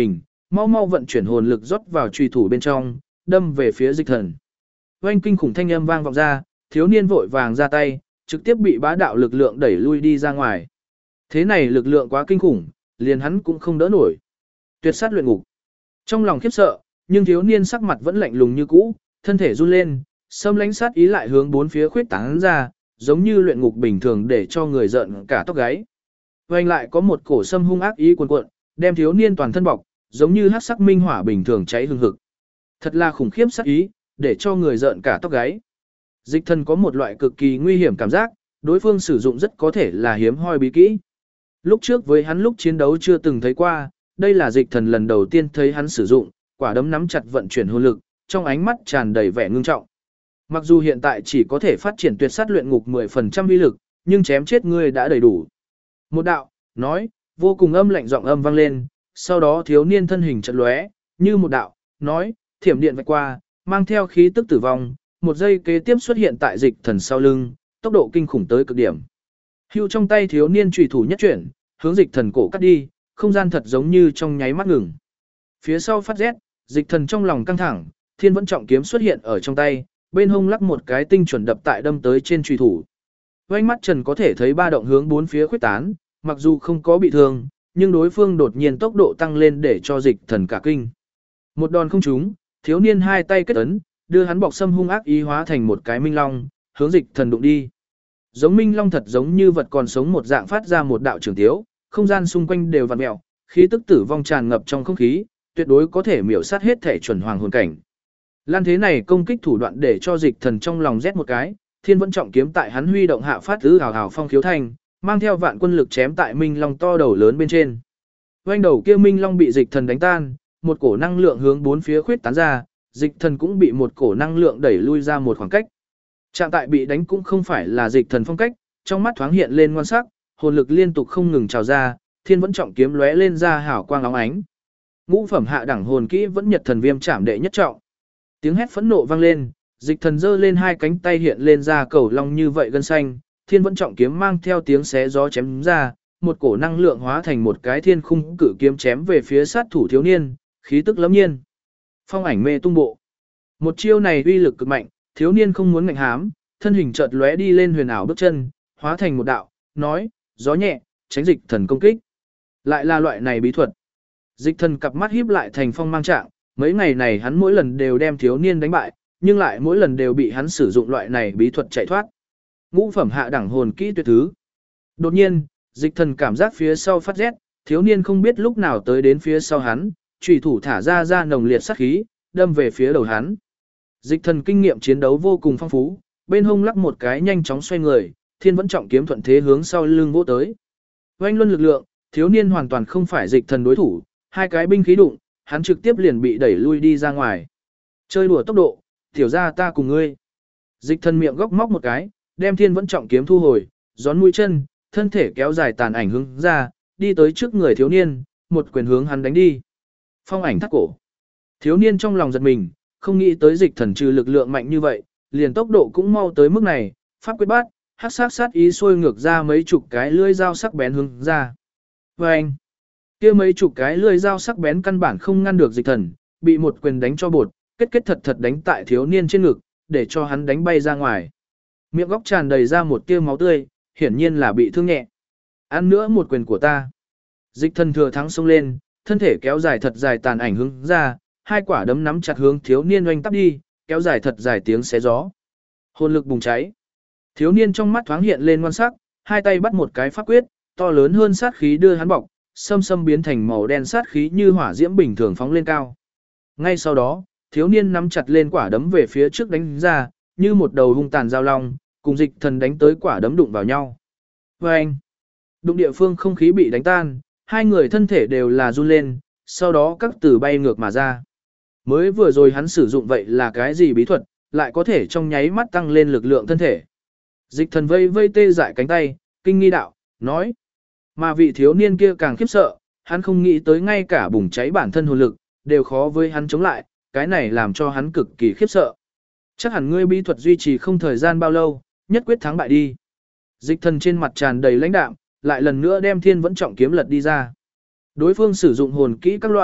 mau mau vận chuyển hồn lực rót vào chùy thủ bên trong, đâm về phía dịch thần. Oanh kinh khủng thanh âm vang vọng ra, thiếu niên vội vàng ra tay, trực tiếp bị bá đạo lực lượng đẩy lui đi ra ngoài. Thế này lực lượng quá kinh khủng, liền hắn cũng không đỡ nổi. Tuyệt sát luyện ngục. Trong lòng khiếp sợ, nhưng thiếu niên sắc mặt vẫn lạnh lùng như cũ, thân thể run lên, xâm lãnh sát ý lại hướng bốn phía khuyết tán ra, giống như luyện ngục bình thường để cho người giận cả tóc gáy. Oanh lại có một cổ xâm hung ác ý cuồn cuộn, đem thiếu niên toàn thân bọc, giống như hắc sắc minh hỏa bình thường cháy hừng hực. Thật là khủng khiếp sát ý, để cho người giận cả tóc gáy. Dịch thần có một loại cực kỳ nguy hiểm cảm giác, đối phương sử dụng rất có thể là hiếm hoi bí kỹ. Lúc trước với hắn lúc chiến đấu chưa từng thấy qua, đây là dịch thần lần đầu tiên thấy hắn sử dụng, quả đấm nắm chặt vận chuyển hồn lực, trong ánh mắt tràn đầy vẻ ngưng trọng. Mặc dù hiện tại chỉ có thể phát triển tuyệt sát luyện ngục 10% uy lực, nhưng chém chết ngươi đã đầy đủ. Một đạo, nói, vô cùng âm lạnh giọng âm vang lên, sau đó thiếu niên thân hình chợt lóe, như một đạo, nói, thiểm điện vạch qua, mang theo khí tức tử vong, một giây kế tiếp xuất hiện tại dịch thần sau lưng, tốc độ kinh khủng tới cực điểm. Hưu trong tay thiếu niên chùy thủ nhất chuyển, hướng dịch thần cổ cắt đi, không gian thật giống như trong nháy mắt ngừng. Phía sau phát rét, dịch thần trong lòng căng thẳng, thiên vẫn trọng kiếm xuất hiện ở trong tay, bên hông lắc một cái tinh chuẩn đập tại đâm tới trên chùy thủ. Oanh mắt Trần có thể thấy ba động hướng bốn phía khuếch tán, mặc dù không có bị thương, nhưng đối phương đột nhiên tốc độ tăng lên để cho dịch thần cả kinh. Một đòn không trúng, thiếu niên hai tay kết ấn, đưa hắn bọc xâm hung ác ý hóa thành một cái minh long, hướng dịch thần đụng đi. Giống minh long thật giống như vật còn sống một dạng phát ra một đạo trường tiếu, không gian xung quanh đều vặn mèo, khí tức tử vong tràn ngập trong không khí, tuyệt đối có thể miểu sát hết thể chuẩn hoàng hồn cảnh. Lan thế này công kích thủ đoạn để cho dịch thần trong lòng rét một cái, thiên vẫn trọng kiếm tại hắn huy động hạ phát tứ hào hào phong khiếu thành, mang theo vạn quân lực chém tại minh long to đầu lớn bên trên. Oanh đầu kia minh long bị dịch thần đánh tan, một cổ năng lượng hướng bốn phía khuyết tán ra, dịch thần cũng bị một cổ năng lượng đẩy lui ra một khoảng cách. Trạng tại bị đánh cũng không phải là dịch thần phong cách, trong mắt thoáng hiện lên ngoan sắc, hồn lực liên tục không ngừng trào ra, thiên vẫn trọng kiếm lóe lên ra hào quang óng ánh. Ngũ phẩm hạ đẳng hồn kỹ vẫn nhật thần viêm chạm đệ nhất trọng. Tiếng hét phẫn nộ vang lên, dịch thần giơ lên hai cánh tay hiện lên ra cầu long như vậy gân xanh, thiên vẫn trọng kiếm mang theo tiếng xé gió chém ra, một cổ năng lượng hóa thành một cái thiên khung cử kiếm chém về phía sát thủ thiếu niên, khí tức lẫm nhiên. Phong ảnh mê tung bộ. Một chiêu này uy lực cực mạnh, thiếu niên không muốn ngạnh hám, thân hình chợt lóe đi lên huyền ảo bước chân, hóa thành một đạo, nói, gió nhẹ, tránh dịch thần công kích. Lại là loại này bí thuật. Dịch thần cặp mắt híp lại thành phong mang trạng, mấy ngày này hắn mỗi lần đều đem thiếu niên đánh bại, nhưng lại mỗi lần đều bị hắn sử dụng loại này bí thuật chạy thoát. Ngũ phẩm hạ đẳng hồn kỹ tuyệt thứ. Đột nhiên, dịch thần cảm giác phía sau phát rét, thiếu niên không biết lúc nào tới đến phía sau hắn, chủy thủ thả ra nồng liệt sát khí, đâm về phía đầu hắn. Dịch thần kinh nghiệm chiến đấu vô cùng phong phú, bên hông lắc một cái nhanh chóng xoay người, thiên vẫn trọng kiếm thuận thế hướng sau lưng vỗ tới. Oanh luân lực lượng, thiếu niên hoàn toàn không phải dịch thần đối thủ, hai cái binh khí đụng, hắn trực tiếp liền bị đẩy lui đi ra ngoài. Chơi đùa tốc độ, tiểu ra ta cùng ngươi. Dịch thần miệng góc móc một cái, đem thiên vẫn trọng kiếm thu hồi, gión mũi chân, thân thể kéo dài tàn ảnh hướng ra, đi tới trước người thiếu niên, một quyền hướng hắn đánh đi. Phong ảnh thắt cổ. Thiếu niên trong lòng giật mình, không nghĩ tới dịch thần trừ lực lượng mạnh như vậy, liền tốc độ cũng mau tới mức này, pháp quyết bát, hắc sát sát ý sôi ngược ra mấy chục cái lưỡi dao sắc bén hướng ra. Và anh, kia mấy chục cái lưỡi dao sắc bén căn bản không ngăn được dịch thần, bị một quyền đánh cho bột, kết thật thật đánh tại thiếu niên trên ngực, để cho hắn đánh bay ra ngoài. Miệng góc tràn đầy ra một tia máu tươi, hiển nhiên là bị thương nhẹ. Ăn nữa một quyền của ta. Dịch thần thừa thắng xông lên, thân thể kéo dài thật dài tàn ảnh hướng ra, hai quả đấm nắm chặt hướng thiếu niên oanh tắp đi, kéo dài thật dài tiếng xé gió. Hồn lực bùng cháy. Thiếu niên trong mắt thoáng hiện lên ngoan sắc, hai tay bắt một cái pháp quyết, to lớn hơn sát khí đưa hắn bọc, xâm xâm biến thành màu đen sát khí như hỏa diễm bình thường phóng lên cao. Ngay sau đó, thiếu niên nắm chặt lên quả đấm về phía trước đánh ra, như một đầu hung tàn dao long, cùng dịch thần đánh tới quả đấm đụng vào nhau. Và anh, đụng địa phương không khí bị đánh tan, hai người thân thể đều là run lên, sau đó các từ bay ngược mà ra. Mới vừa rồi hắn sử dụng vậy là cái gì bí thuật, lại có thể trong nháy mắt tăng lên lực lượng thân thể. Dịch thần vây vây tê dại cánh tay, kinh nghi đạo, nói. Mà vị thiếu niên kia càng khiếp sợ, hắn không nghĩ tới ngay cả bùng cháy bản thân hồn lực, đều khó với hắn chống lại, cái này làm cho hắn cực kỳ khiếp sợ. Chắc hẳn ngươi bí thuật duy trì không thời gian bao lâu, nhất quyết thắng bại đi. Dịch thần trên mặt tràn đầy lãnh đạm, lại lần nữa đem thiên vẫn trọng kiếm lật đi ra. Đối phương sử dụng hồn kỹ các loại,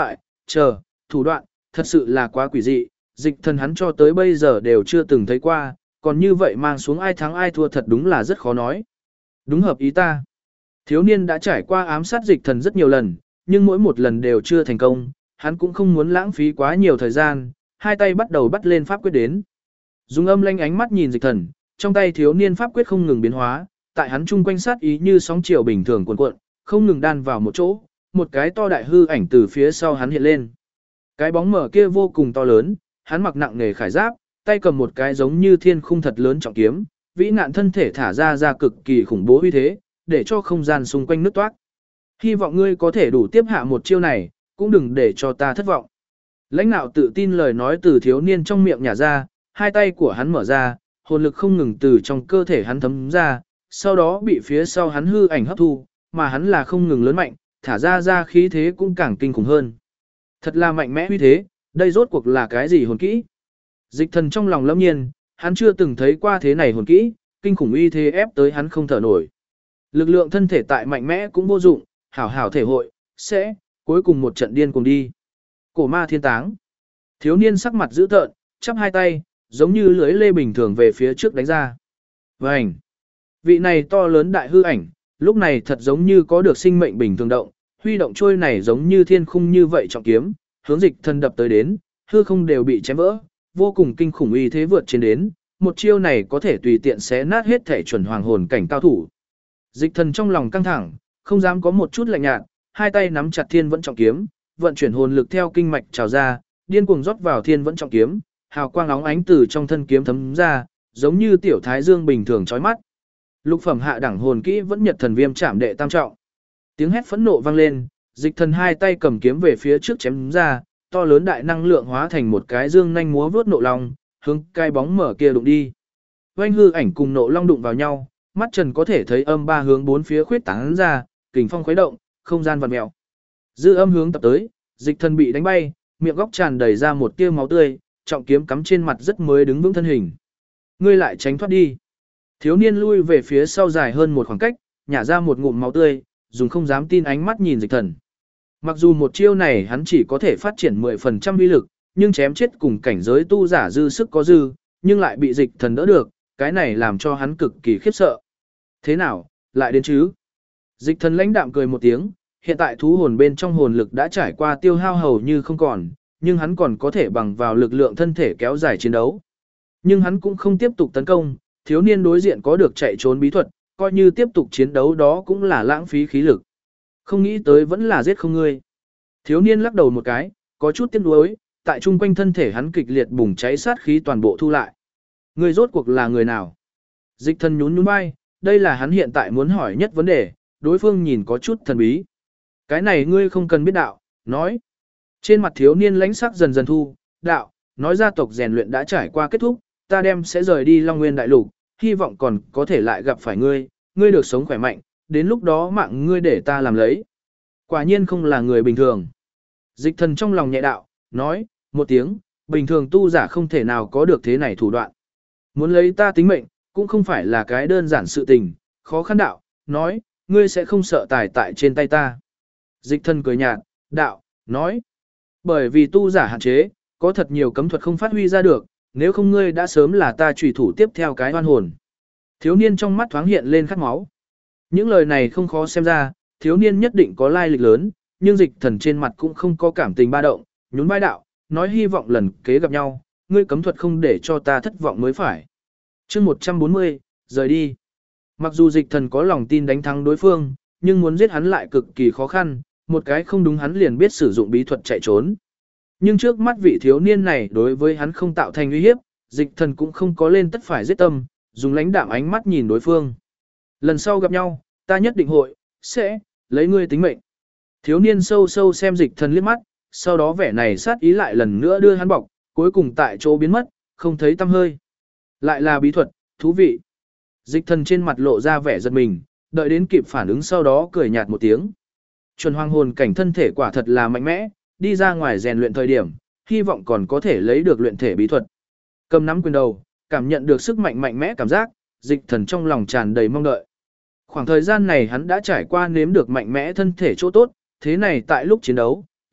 thủ đoạn, thật sự là quá quỷ dị, dịch thần hắn cho tới bây giờ đều chưa từng thấy qua, còn như vậy mang xuống ai thắng ai thua thật đúng là rất khó nói. Đúng hợp ý ta. Thiếu niên đã trải qua ám sát dịch thần rất nhiều lần, nhưng mỗi một lần đều chưa thành công, hắn cũng không muốn lãng phí quá nhiều thời gian, hai tay bắt đầu bắt lên pháp quyết đến. Dùng âm lanh ánh mắt nhìn dịch thần, trong tay thiếu niên pháp quyết không ngừng biến hóa, tại hắn chung quanh sát ý như sóng chiều bình thường cuộn cuộn, không ngừng đan vào một chỗ, một cái to đại hư ảnh từ phía sau hắn hiện lên. Cái bóng mở kia vô cùng to lớn, hắn mặc nặng nề khải giáp, tay cầm một cái giống như thiên khung thật lớn trọng kiếm, vĩ nạn thân thể thả ra cực kỳ khủng bố uy thế, để cho không gian xung quanh nứt toát. Hy vọng ngươi có thể đủ tiếp hạ một chiêu này, cũng đừng để cho ta thất vọng. Lãnh nạo tự tin lời nói từ thiếu niên trong miệng nhả ra, hai tay của hắn mở ra, hồn lực không ngừng từ trong cơ thể hắn thấm ra, sau đó bị phía sau hắn hư ảnh hấp thu, mà hắn là không ngừng lớn mạnh, thả ra khí thế cũng càng kinh khủng hơn. Thật là mạnh mẽ uy thế, đây rốt cuộc là cái gì hồn kỹ? Dịch thần trong lòng lâm nhiên, hắn chưa từng thấy qua thế này hồn kỹ, kinh khủng uy thế ép tới hắn không thở nổi. Lực lượng thân thể tại mạnh mẽ cũng vô dụng, hảo hảo thể hội, sẽ, cuối cùng một trận điên cùng đi. Cổ ma thiên táng. Thiếu niên sắc mặt dữ tợn, chắp hai tay, giống như lưới lê bình thường về phía trước đánh ra. Vành. Vị này to lớn đại hư ảnh, lúc này thật giống như có được sinh mệnh bình thường động, huy động trôi này giống như thiên khung như vậy trọng kiếm, hướng dịch thần đập tới đến, hư không đều bị chém vỡ, vô cùng kinh khủng uy thế vượt trên đến, một chiêu này có thể tùy tiện xé nát hết thể chuẩn hoàng hồn cảnh cao thủ. Dịch thần trong lòng căng thẳng, không dám có một chút lạnh nhạt, hai tay nắm chặt thiên vẫn trọng kiếm, vận chuyển hồn lực theo kinh mạch trào ra, điên cuồng rót vào thiên vẫn trọng kiếm, hào quang óng ánh từ trong thân kiếm thấm ra, giống như tiểu thái dương bình thường chói mắt. Lục phẩm hạ đẳng hồn kỹ vẫn nhật thần viêm chạm đệ tam trọng. Tiếng hét phẫn nộ vang lên, dịch thần hai tay cầm kiếm về phía trước chém ra, to lớn đại năng lượng hóa thành một cái dương nhanh múa vuốt nộ long, hướng cái bóng mở kia đụng đi. Oanh hư ảnh cùng nộ long đụng vào nhau, mắt trần có thể thấy âm ba hướng bốn phía khuyết tán ra, kình phong khuấy động, không gian vặn mèo. Dư âm hướng tập tới, dịch thần bị đánh bay, miệng góc tràn đầy ra một tia máu tươi, trọng kiếm cắm trên mặt rất mới đứng vững thân hình. Ngươi lại tránh thoát đi. Thiếu niên lui về phía sau dài hơn một khoảng cách, nhả ra một ngụm máu tươi, dùng không dám tin ánh mắt nhìn dịch thần. Mặc dù một chiêu này hắn chỉ có thể phát triển 10% uy lực, nhưng chém chết cùng cảnh giới tu giả dư sức có dư, nhưng lại bị dịch thần đỡ được, cái này làm cho hắn cực kỳ khiếp sợ. Thế nào, lại đến chứ? Dịch thần lãnh đạm cười một tiếng, hiện tại thú hồn bên trong hồn lực đã trải qua tiêu hao hầu như không còn, nhưng hắn còn có thể bằng vào lực lượng thân thể kéo dài chiến đấu. Nhưng hắn cũng không tiếp tục tấn công, thiếu niên đối diện có được chạy trốn bí thuật, coi như tiếp tục chiến đấu đó cũng là lãng phí khí lực. Không nghĩ tới vẫn là giết không ngươi. Thiếu niên lắc đầu một cái, có chút tiếc nuối, tại trung quanh thân thể hắn kịch liệt bùng cháy sát khí toàn bộ thu lại. Ngươi rốt cuộc là người nào? Dịch thần nhún nhún vai, đây là hắn hiện tại muốn hỏi nhất vấn đề, đối phương nhìn có chút thần bí. Cái này ngươi không cần biết đạo, nói. Trên mặt thiếu niên lãnh sắc dần dần thu, đạo, nói gia tộc rèn luyện đã trải qua kết thúc, ta đem sẽ rời đi Long Nguyên Đại Lục, hy vọng còn có thể lại gặp phải ngươi, ngươi được sống khỏe mạnh, đến lúc đó mạng ngươi để ta làm lấy. Quả nhiên không là người bình thường. Dịch thần trong lòng nhẹ đạo, nói, một tiếng, bình thường tu giả không thể nào có được thế này thủ đoạn. Muốn lấy ta tính mệnh, cũng không phải là cái đơn giản sự tình, khó khăn đạo, nói, ngươi sẽ không sợ tài tại trên tay ta. Dịch thần cười nhạt, đạo, nói, bởi vì tu giả hạn chế, có thật nhiều cấm thuật không phát huy ra được, nếu không ngươi đã sớm là ta trùy thủ tiếp theo cái oan hồn. Thiếu niên trong mắt thoáng hiện lên khát máu. Những lời này không khó xem ra, thiếu niên nhất định có lai lịch lớn, nhưng dịch thần trên mặt cũng không có cảm tình ba động, nhún vai đạo, nói hy vọng lần kế gặp nhau, ngươi cấm thuật không để cho ta thất vọng mới phải. chương 140, rời đi. Mặc dù dịch thần có lòng tin đánh thắng đối phương, nhưng muốn giết hắn lại cực kỳ khó khăn, một cái không đúng hắn liền biết sử dụng bí thuật chạy trốn. Nhưng trước mắt vị thiếu niên này đối với hắn không tạo thành uy hiếp, dịch thần cũng không có lên tất phải giết tâm, dùng lãnh đạm ánh mắt nhìn đối phương. Lần sau gặp nhau, ta nhất định sẽ lấy ngươi tính mệnh. Thiếu niên sâu sâu xem dịch thần liếc mắt, sau đó vẻ này sát ý lại lần nữa đưa hắn bọc, cuối cùng tại chỗ biến mất, không thấy tăm hơi. Lại là bí thuật, thú vị. Dịch thần trên mặt lộ ra vẻ giật mình, đợi đến kịp phản ứng sau đó cười nhạt một tiếng. Chuẩn hoàng hồn cảnh thân thể quả thật là mạnh mẽ, đi ra ngoài rèn luyện thời điểm, hy vọng còn có thể lấy được luyện thể bí thuật. Cầm nắm quyền đầu, cảm nhận được sức mạnh mạnh mẽ cảm giác, dịch thần trong lòng tràn đầy mong đợi. Khoảng thời gian này hắn đã trải qua nếm được mạnh mẽ thân thể chỗ tốt, thế này tại lúc chiến đấu,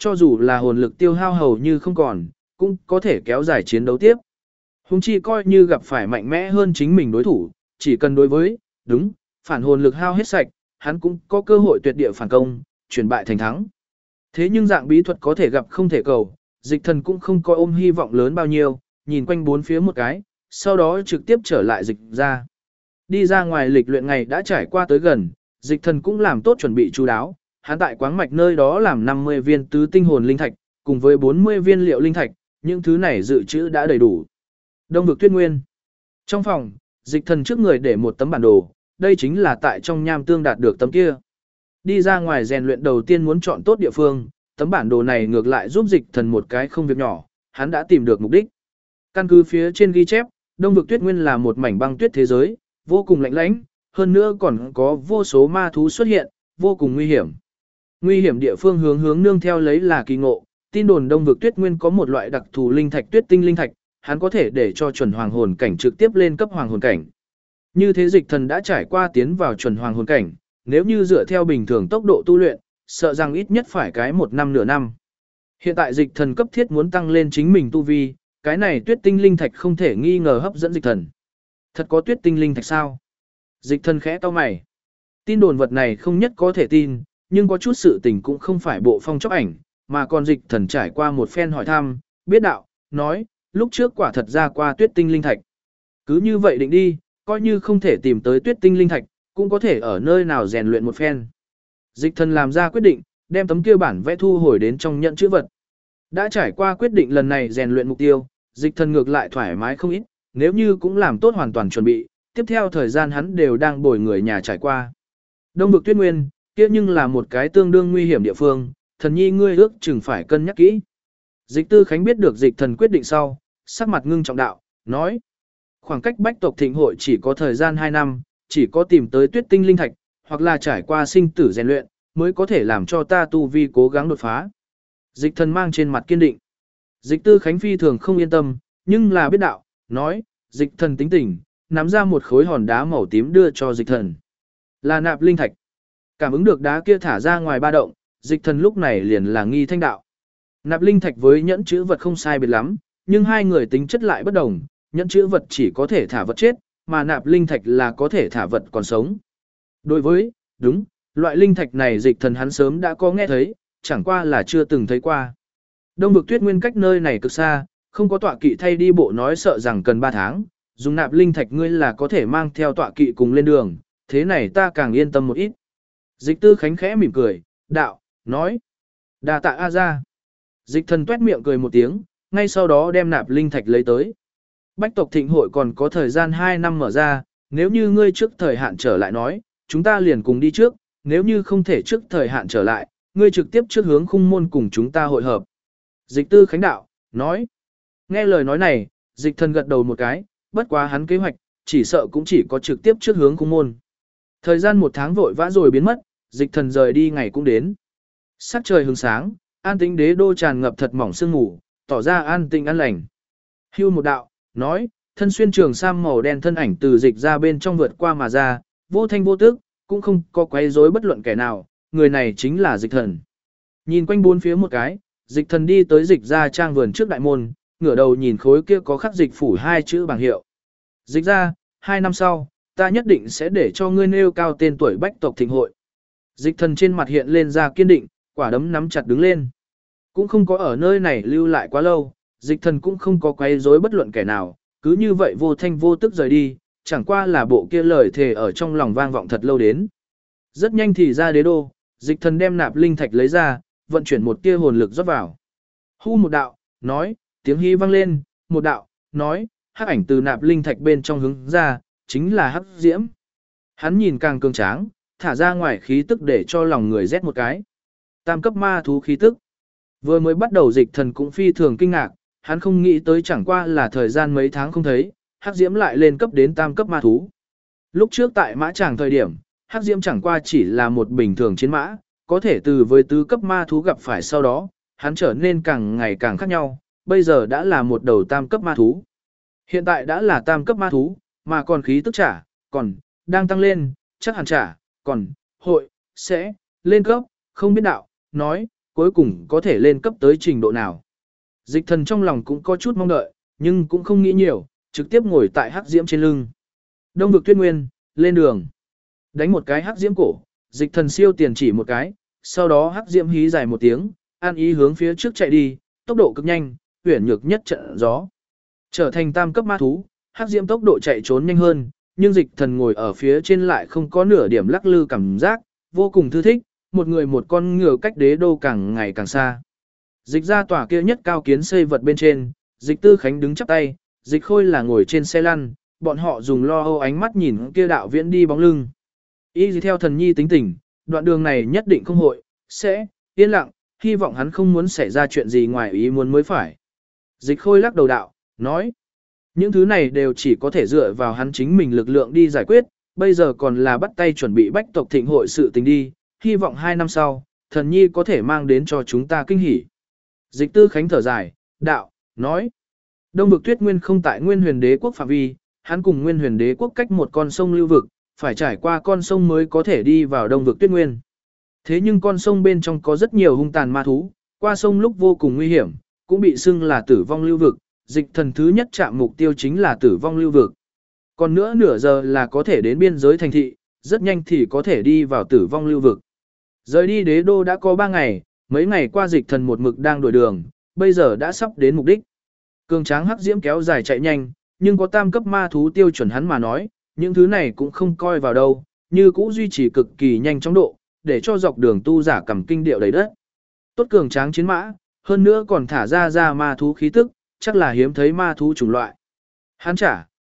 cho dù là hồn lực tiêu hao hầu như không còn, cũng có thể kéo dài chiến đấu tiếp. Hùng chi coi như gặp phải mạnh mẽ hơn chính mình đối thủ, chỉ cần đối với, đúng, phản hồn lực hao hết sạch, hắn cũng có cơ hội tuyệt địa phản công, chuyển bại thành thắng. Thế nhưng dạng bí thuật có thể gặp không thể cầu, dịch thần cũng không có ôm hy vọng lớn bao nhiêu, nhìn quanh bốn phía một cái, sau đó trực tiếp trở lại dịch ra. Đi ra ngoài lịch luyện ngày đã trải qua tới gần, dịch thần cũng làm tốt chuẩn bị chú đáo, hắn tại quáng mạch nơi đó làm 50 viên tứ tinh hồn linh thạch, cùng với 40 viên liệu linh thạch, những thứ này dự trữ đã đầy đủ. Đông vực tuyết nguyên. Trong phòng, dịch thần trước người để một tấm bản đồ, đây chính là tại trong nham tương đạt được tấm kia. Đi ra ngoài rèn luyện đầu tiên muốn chọn tốt địa phương, tấm bản đồ này ngược lại giúp dịch thần một cái không việc nhỏ, hắn đã tìm được mục đích. Căn cứ phía trên ghi chép, Đông vực tuyết nguyên là một mảnh băng tuyết thế giới, vô cùng lạnh lãnh, hơn nữa còn có vô số ma thú xuất hiện, vô cùng nguy hiểm. Nguy hiểm địa phương hướng nương theo lấy là kỳ ngộ, tin đồn Đông vực tuyết nguyên có một loại đặc thù linh thạch tuyết tinh linh thạch, hắn có thể để cho chuẩn hoàng hồn cảnh trực tiếp lên cấp hoàng hồn cảnh. Như thế dịch thần đã trải qua tiến vào chuẩn hoàng hồn cảnh, nếu như dựa theo bình thường tốc độ tu luyện, sợ rằng ít nhất phải cái 1 năm nửa năm. Hiện tại dịch thần cấp thiết muốn tăng lên chính mình tu vi, cái này tuyết tinh linh thạch không thể nghi ngờ hấp dẫn dịch thần. Thật có tuyết tinh linh thạch sao? Dịch thần khẽ cau mày. Tin đồn vật này không nhất có thể tin, nhưng có chút sự tình cũng không phải bộ phong chóc ảnh, mà còn dịch thần trải qua một phen hỏi thăm, biết đạo, nói, lúc trước quả thật ra qua tuyết tinh linh thạch. Cứ như vậy định đi, coi như không thể tìm tới tuyết tinh linh thạch, cũng có thể ở nơi nào rèn luyện một phen. Dịch thần làm ra quyết định, đem tấm kia bản vẽ thu hồi đến trong nhận chữ vật. Đã trải qua quyết định lần này rèn luyện mục tiêu, dịch thần ngược lại thoải mái không ít, nếu như cũng làm tốt hoàn toàn chuẩn bị, tiếp theo thời gian hắn đều đang bồi người nhà trải qua. Đông vực tuyết nguyên, kia nhưng là một cái tương đương nguy hiểm địa phương, thần nhi ngươi ước chừng phải cân nhắc kỹ. Dịch tư khánh biết được dịch thần quyết định sau, sắc mặt ngưng trọng đạo, nói. Khoảng cách bách tộc thịnh hội chỉ có thời gian 2 năm, chỉ có tìm tới tuyết tinh linh thạch, hoặc là trải qua sinh tử rèn luyện, mới có thể làm cho ta tu vi cố gắng đột phá. Dịch thần mang trên mặt kiên định. Dịch tư khánh phi thường không yên tâm, nhưng là biết đạo, nói, dịch thần tính tình, nắm ra một khối hòn đá màu tím đưa cho dịch thần. Là nạp linh thạch. Cảm ứng được đá kia thả ra ngoài ba động, dịch thần lúc này liền là nghi thanh đạo. Nạp linh thạch với nhẫn chữ vật không sai biệt lắm, nhưng hai người tính chất lại bất đồng, nhẫn chữ vật chỉ có thể thả vật chết, mà nạp linh thạch là có thể thả vật còn sống. Đối với, đúng, loại linh thạch này dịch thần hắn sớm đã có nghe thấy, chẳng qua là chưa từng thấy qua. Đông vực tuyết nguyên cách nơi này cực xa, không có tọa kỵ thay đi bộ nói sợ rằng cần 3 tháng, dùng nạp linh thạch ngươi là có thể mang theo tọa kỵ cùng lên đường, thế này ta càng yên tâm một ít. Dịch tư khánh khẽ mỉm cười, đạo, nói, đà tạ A ra. Dịch thần tuét miệng cười một tiếng, ngay sau đó đem nạp linh thạch lấy tới. Bách tộc thịnh hội còn có thời gian 2 năm mở ra, nếu như ngươi trước thời hạn trở lại nói, chúng ta liền cùng đi trước, nếu như không thể trước thời hạn trở lại, ngươi trực tiếp trước hướng khung môn cùng chúng ta hội hợp. Dịch tư khánh đạo, nói. Nghe lời nói này, dịch thần gật đầu một cái, bất quá hắn kế hoạch, chỉ sợ cũng chỉ có trực tiếp trước hướng khung môn. Thời gian 1 tháng vội vã rồi biến mất, dịch thần rời đi ngày cũng đến. Sắc trời hừng sáng, an tĩnh đế đô tràn ngập thật mỏng sương mù, tỏ ra an tĩnh an lành. Hưu một đạo, nói, thân xuyên trường sam màu đen thân ảnh từ dịch ra bên trong vượt qua mà ra, vô thanh vô tức, cũng không có quấy rối bất luận kẻ nào, người này chính là dịch thần. Nhìn quanh bốn phía một cái, dịch thần đi tới dịch ra trang vườn trước đại môn, ngửa đầu nhìn khối kia có khắc dịch phủ 2 chữ bảng hiệu. Dịch ra, 2 năm sau, ta nhất định sẽ để cho ngươi nêu cao tên tuổi bách tộc thịnh hội. Dịch thần trên mặt hiện lên ra kiên định, quả đấm nắm chặt đứng lên. Cũng không có ở nơi này lưu lại quá lâu, dịch thần cũng không có quấy rối bất luận kẻ nào, cứ như vậy vô thanh vô tức rời đi, chẳng qua là bộ kia lời thề ở trong lòng vang vọng thật lâu đến. Rất nhanh thì ra đế đô, dịch thần đem nạp linh thạch lấy ra, vận chuyển một tia hồn lực rót vào. Hu một đạo, nói, tiếng hí vang lên, một đạo, nói, hắc ảnh từ nạp linh thạch bên trong hướng ra, chính là hắc diễm. Hắn nhìn càng cường tráng, thả ra ngoài khí tức để cho lòng người rét một cái. Tam cấp ma thú khí tức. Vừa mới bắt đầu dịch thần cũng phi thường kinh ngạc, hắn không nghĩ tới chẳng qua là thời gian mấy tháng không thấy, hắc diễm lại lên cấp đến tam cấp ma thú. Lúc trước tại mã tràng thời điểm, hắc diễm chẳng qua chỉ là một bình thường chiến mã, có thể từ với tứ cấp ma thú gặp phải sau đó, hắn trở nên càng ngày càng khác nhau, bây giờ đã là một đầu tam cấp ma thú. Hiện tại đã là tam cấp ma thú, mà còn khí tức trả, còn, đang tăng lên, chắc hẳn trả, còn, hội, sẽ, lên cấp, không biết đạo, nói, cuối cùng có thể lên cấp tới trình độ nào. Dịch thần trong lòng cũng có chút mong đợi, nhưng cũng không nghĩ nhiều, trực tiếp ngồi tại hắc diễm trên lưng. Đông vực tuyết nguyên, lên đường. Đánh một cái hắc diễm cổ, dịch thần siêu tiền chỉ một cái, sau đó hắc diễm hí dài một tiếng, an ý hướng phía trước chạy đi, tốc độ cực nhanh, uyển nhược nhất trận gió. Trở thành tam cấp ma thú, hắc diễm tốc độ chạy trốn nhanh hơn, nhưng dịch thần ngồi ở phía trên lại không có nửa điểm lắc lư cảm giác, vô cùng thư thích, một người một con ngựa cách đế đô càng ngày càng xa. Dịch ra tòa kia nhất cao kiến xây vật bên trên, dịch tư khánh đứng chắp tay, dịch khôi là ngồi trên xe lăn, bọn họ dùng lo âu ánh mắt nhìn kia đạo viễn đi bóng lưng. Y theo thần nhi tính tình, đoạn đường này nhất định không hội, sẽ, yên lặng, hy vọng hắn không muốn xảy ra chuyện gì ngoài ý muốn mới phải. Dịch khôi lắc đầu đạo, nói, những thứ này đều chỉ có thể dựa vào hắn chính mình lực lượng đi giải quyết, bây giờ còn là bắt tay chuẩn bị bách tộc thịnh hội sự tình đi, hy vọng 2 năm sau, thần nhi có thể mang đến cho chúng ta kinh hỉ. Dịch tư khánh thở dài, đạo, nói, đông vực tuyết nguyên không tại nguyên huyền đế quốc phạm vi, hắn cùng nguyên huyền đế quốc cách một con sông lưu vực, phải trải qua con sông mới có thể đi vào đông vực tuyết nguyên. Thế nhưng con sông bên trong có rất nhiều hung tàn ma thú, qua sông lúc vô cùng nguy hiểm, cũng bị xưng là tử vong lưu vực, dịch thần thứ nhất chạm mục tiêu chính là tử vong lưu vực. Còn nữa nửa giờ là có thể đến biên giới thành thị, rất nhanh thì có thể đi vào tử vong lưu vực. Rời đi đế đô đã có 3 ngày, mấy ngày qua dịch thần một mực đang đổi đường, bây giờ đã sắp đến mục đích. Cường tráng hắc diễm kéo dài chạy nhanh, nhưng có tam cấp ma thú tiêu chuẩn hắn mà nói, những thứ này cũng không coi vào đâu, như cũ duy trì cực kỳ nhanh chóng độ, để cho dọc đường tu giả cầm kinh điệu đầy đất. Tốt cường tráng chiến mã, hơn nữa còn thả ra ma thú khí tức, chắc là hiếm thấy ma thú chủng loại. Hắn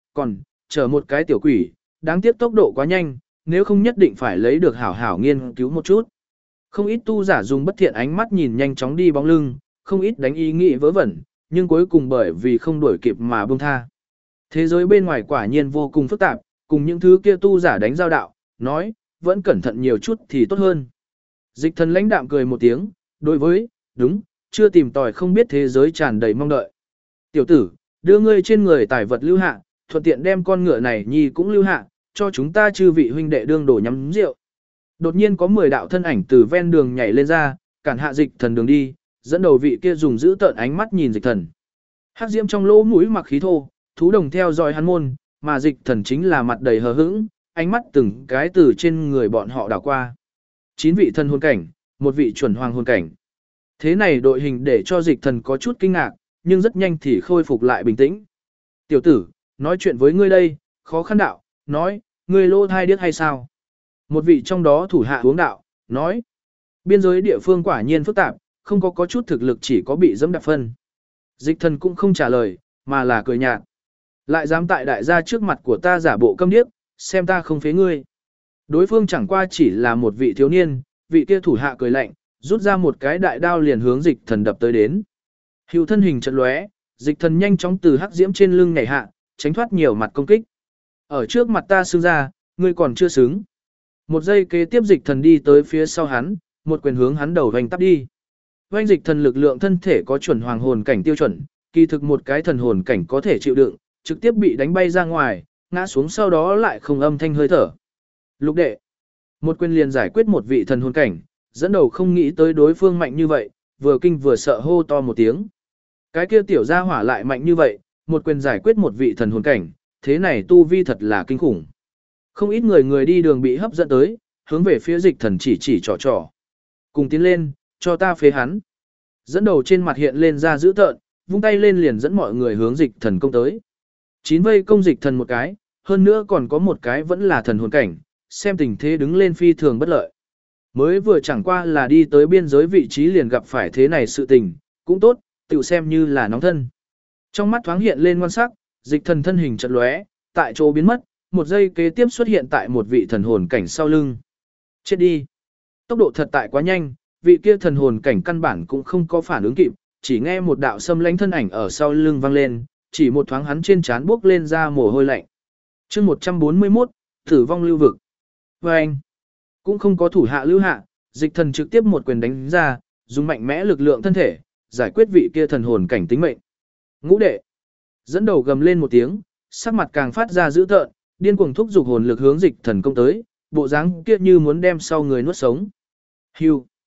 chở một cái tiểu quỷ, đáng tiếc tốc độ quá nhanh, nếu không nhất định phải lấy được hảo hảo nghiên cứu một chút. Không ít tu giả dùng bất thiện ánh mắt nhìn nhanh chóng đi bóng lưng, không ít đánh ý nghĩ vớ vẩn, nhưng cuối cùng bởi vì không đuổi kịp mà buông tha. Thế giới bên ngoài quả nhiên vô cùng phức tạp, cùng những thứ kia tu giả đánh giao đạo, nói, vẫn cẩn thận nhiều chút thì tốt hơn. Dịch thần lãnh đạm cười một tiếng, đối với, đúng, chưa tìm tòi không biết thế giới tràn đầy mong đợi. Tiểu tử, đưa ngươi trên người tài vật lưu hạ, thuận tiện đem con ngựa này nhi cũng lưu hạ, cho chúng ta chư vị huynh đệ đương đổ nhắm rượu. Đột nhiên có 10 đạo thân ảnh từ ven đường nhảy lên ra, cản hạ dịch thần đường đi, dẫn đầu vị kia dùng giữ tợn ánh mắt nhìn dịch thần. Hắc diễm trong lỗ mũi mặc khí thô, thú đồng theo dõi hắn môn, mà dịch thần chính là mặt đầy hờ hững, ánh mắt từng cái từ trên người bọn họ đảo qua. 9 vị thần hồn cảnh, một vị chuẩn hoàng hồn cảnh. Thế này đội hình để cho dịch thần có chút kinh ngạc, nhưng rất nhanh thì khôi phục lại bình tĩnh. Tiểu tử, nói chuyện với ngươi đây, khó khăn đạo, nói, ngươi lô thai điếc hay sao? Một vị trong đó thủ hạ uống đạo, nói, biên giới địa phương quả nhiên phức tạp, không có chút thực lực chỉ có bị dẫm đạp phân. Dịch thần cũng không trả lời, mà là cười nhạt. Lại dám tại đại gia trước mặt của ta giả bộ câm điếc, xem ta không phế ngươi. Đối phương chẳng qua chỉ là một vị thiếu niên, vị kia thủ hạ cười lạnh, rút ra một cái đại đao liền hướng dịch thần đập tới đến. Hữu thân hình chợt lóe, dịch thần nhanh chóng từ hắc diễm trên lưng nhảy hạ, tránh thoát nhiều mặt công kích. Ở trước mặt ta xưng ra, ngươi còn chưa xứng. Một giây kế tiếp dịch thần đi tới phía sau hắn, một quyền hướng hắn đầu vành tắp đi. Vành dịch thần lực lượng thân thể có chuẩn hoàng hồn cảnh tiêu chuẩn, kỳ thực một cái thần hồn cảnh có thể chịu đựng, trực tiếp bị đánh bay ra ngoài, ngã xuống sau đó lại không âm thanh hơi thở. Lục đệ, một quyền liền giải quyết một vị thần hồn cảnh, dẫn đầu không nghĩ tới đối phương mạnh như vậy, vừa kinh vừa sợ hô to một tiếng. Cái kia tiểu gia hỏa lại mạnh như vậy, một quyền giải quyết một vị thần hồn cảnh, thế này tu vi thật là kinh khủng. Không ít người đi đường bị hấp dẫn tới, hướng về phía dịch thần chỉ trò. Cùng tiến lên, cho ta phế hắn. Dẫn đầu trên mặt hiện lên ra dữ tợn, vung tay lên liền dẫn mọi người hướng dịch thần công tới. 9 vây công dịch thần một cái, hơn nữa còn có một cái vẫn là thần hồn cảnh, xem tình thế đứng lên phi thường bất lợi. Mới vừa chẳng qua là đi tới biên giới vị trí liền gặp phải thế này sự tình, cũng tốt, tự xem như là nóng thân. Trong mắt thoáng hiện lên ngoan sắc, dịch thần thân hình chợt lóe, tại chỗ biến mất, một giây kế tiếp xuất hiện tại một vị thần hồn cảnh sau lưng. Chết đi. Tốc độ thật tại quá nhanh, vị kia thần hồn cảnh căn bản cũng không có phản ứng kịp, chỉ nghe một đạo xâm lãnh thân ảnh ở sau lưng vang lên, chỉ một thoáng hắn trên trán bước lên ra mồ hôi lạnh. Chương 141, tử vong lưu vực. Và anh cũng không có thủ hạ lưu hạ, dịch thần trực tiếp một quyền đánh ra, dùng mạnh mẽ lực lượng thân thể, giải quyết vị kia thần hồn cảnh tính mệnh. Ngũ đệ, dẫn đầu gầm lên một tiếng, sắc mặt càng phát ra dữ tợn, điên cuồng thúc giục hồn lực hướng dịch thần công tới, bộ dáng kia như muốn đem sau người nuốt sống. Hưu.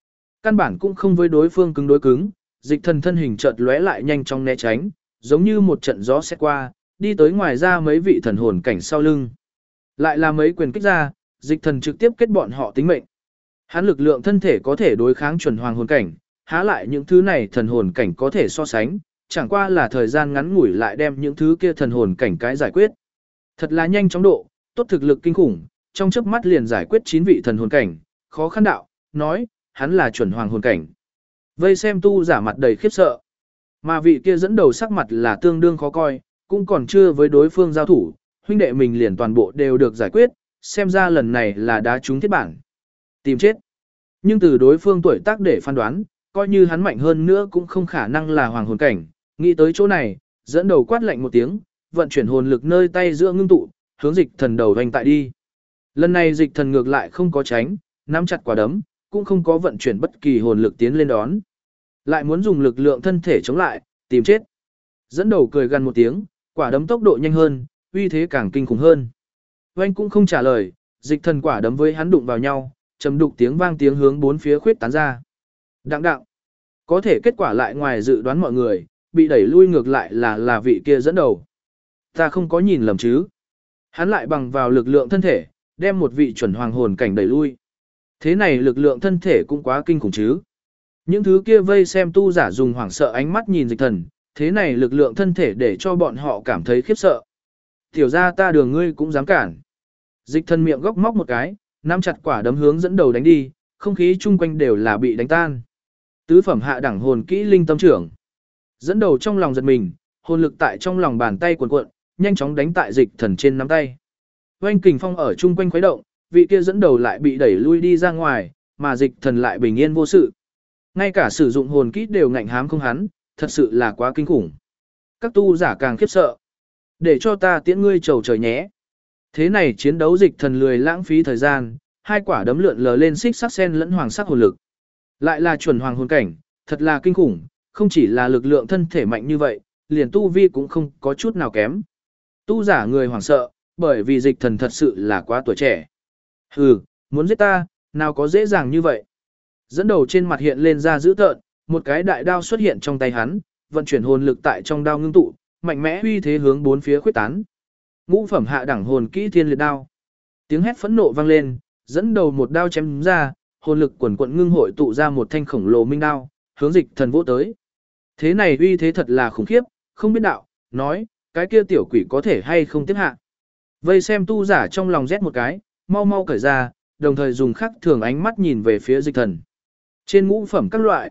Căn bản cũng không với đối phương cứng đối cứng, dịch thần thân hình chợt lóe lại nhanh chóng né tránh, giống như một trận gió xét qua, đi tới ngoài ra mấy vị thần hồn cảnh sau lưng. Lại là mấy quyền kích ra, dịch thần trực tiếp kết bọn họ tính mệnh. Hắn lực lượng thân thể có thể đối kháng chuẩn hoàng hồn cảnh, há lại những thứ này thần hồn cảnh có thể so sánh, chẳng qua là thời gian ngắn ngủi lại đem những thứ kia thần hồn cảnh cái giải quyết. Thật là nhanh chóng độ, tốt thực lực kinh khủng, trong chớp mắt liền giải quyết 9 vị thần hồn cảnh, khó khăn đạo, nói, hắn là chuẩn hoàng hồn cảnh. Vây xem tu giả mặt đầy khiếp sợ. Mà vị kia dẫn đầu sắc mặt là tương đương khó coi, cũng còn chưa với đối phương giao thủ, huynh đệ mình liền toàn bộ đều được giải quyết, xem ra lần này là đá trúng thiết bản. Tìm chết. Nhưng từ đối phương tuổi tác để phán đoán, coi như hắn mạnh hơn nữa cũng không khả năng là hoàng hồn cảnh, nghĩ tới chỗ này, dẫn đầu quát lạnh một tiếng, vận chuyển hồn lực nơi tay giữa ngưng tụ, hướng dịch thần đầu hoành tại đi. Lần này dịch thần ngược lại không có tránh, nắm chặt quả đấm, cũng không có vận chuyển bất kỳ hồn lực tiến lên đón. Lại muốn dùng lực lượng thân thể chống lại, tìm chết. Dẫn đầu cười gần một tiếng, quả đấm tốc độ nhanh hơn, uy thế càng kinh khủng hơn. Oanh cũng không trả lời, dịch thần quả đấm với hắn đụng vào nhau, trầm đục tiếng vang tiếng hướng bốn phía khuyết tán ra. Đặng đặng. Có thể kết quả lại ngoài dự đoán mọi người, bị đẩy lui ngược lại là vị kia dẫn đầu. Ta không có nhìn lầm chứ. Hắn lại bằng vào lực lượng thân thể, đem một vị chuẩn hoàng hồn cảnh đẩy lui. Thế này lực lượng thân thể cũng quá kinh khủng chứ. Những thứ kia vây xem tu giả dùng hoảng sợ ánh mắt nhìn dịch thần, thế này lực lượng thân thể để cho bọn họ cảm thấy khiếp sợ. Tiểu ra ta đường ngươi cũng dám cản. Dịch thần miệng góc móc một cái, nắm chặt quả đấm hướng dẫn đầu đánh đi, không khí chung quanh đều là bị đánh tan. Tứ phẩm hạ đẳng hồn kỹ linh tâm trưởng. Dẫn đầu trong lòng giật mình, hồn lực tại trong lòng bàn tay cuộn cuộn, nhanh chóng đánh tại dịch thần trên nắm tay. Oanh kình phong ở chung quanh khuấy động, vị kia dẫn đầu lại bị đẩy lui đi ra ngoài, mà dịch thần lại bình yên vô sự. Ngay cả sử dụng hồn kỹ đều ngạnh hám không hắn, thật sự là quá kinh khủng. Các tu giả càng khiếp sợ. Để cho ta tiễn ngươi trầu trời nhé. Thế này chiến đấu dịch thần lười lãng phí thời gian, hai quả đấm lượn lờ lên xích sắc sen lẫn hoàng sắc hồn lực. Lại là chuẩn hoàng hồn cảnh, thật là kinh khủng, không chỉ là lực lượng thân thể mạnh như vậy, liền tu vi cũng không có chút nào kém. Tu giả người hoảng sợ, bởi vì dịch thần thật sự là quá tuổi trẻ. Hừ, muốn giết ta, nào có dễ dàng như vậy. Dẫn đầu trên mặt hiện lên ra dữ tợn, một cái đại đao xuất hiện trong tay hắn, vận chuyển hồn lực tại trong đao ngưng tụ, mạnh mẽ uy thế hướng bốn phía khuyết tán. Ngũ phẩm hạ đẳng hồn kỹ thiên liệt đao. Tiếng hét phẫn nộ vang lên, dẫn đầu một đao chém ra, hồn lực quần quận ngưng hội tụ ra một thanh khổng lồ minh đao, hướng dịch thần vỗ tới. Thế này uy thế thật là khủng khiếp, không biết đạo, nói, cái kia tiểu quỷ có thể hay không tiếp hạ. Vây xem tu giả trong lòng rét một cái, mau mau cởi ra, đồng thời dùng khắc thường ánh mắt nhìn về phía dịch thần. Trên ngũ phẩm các loại,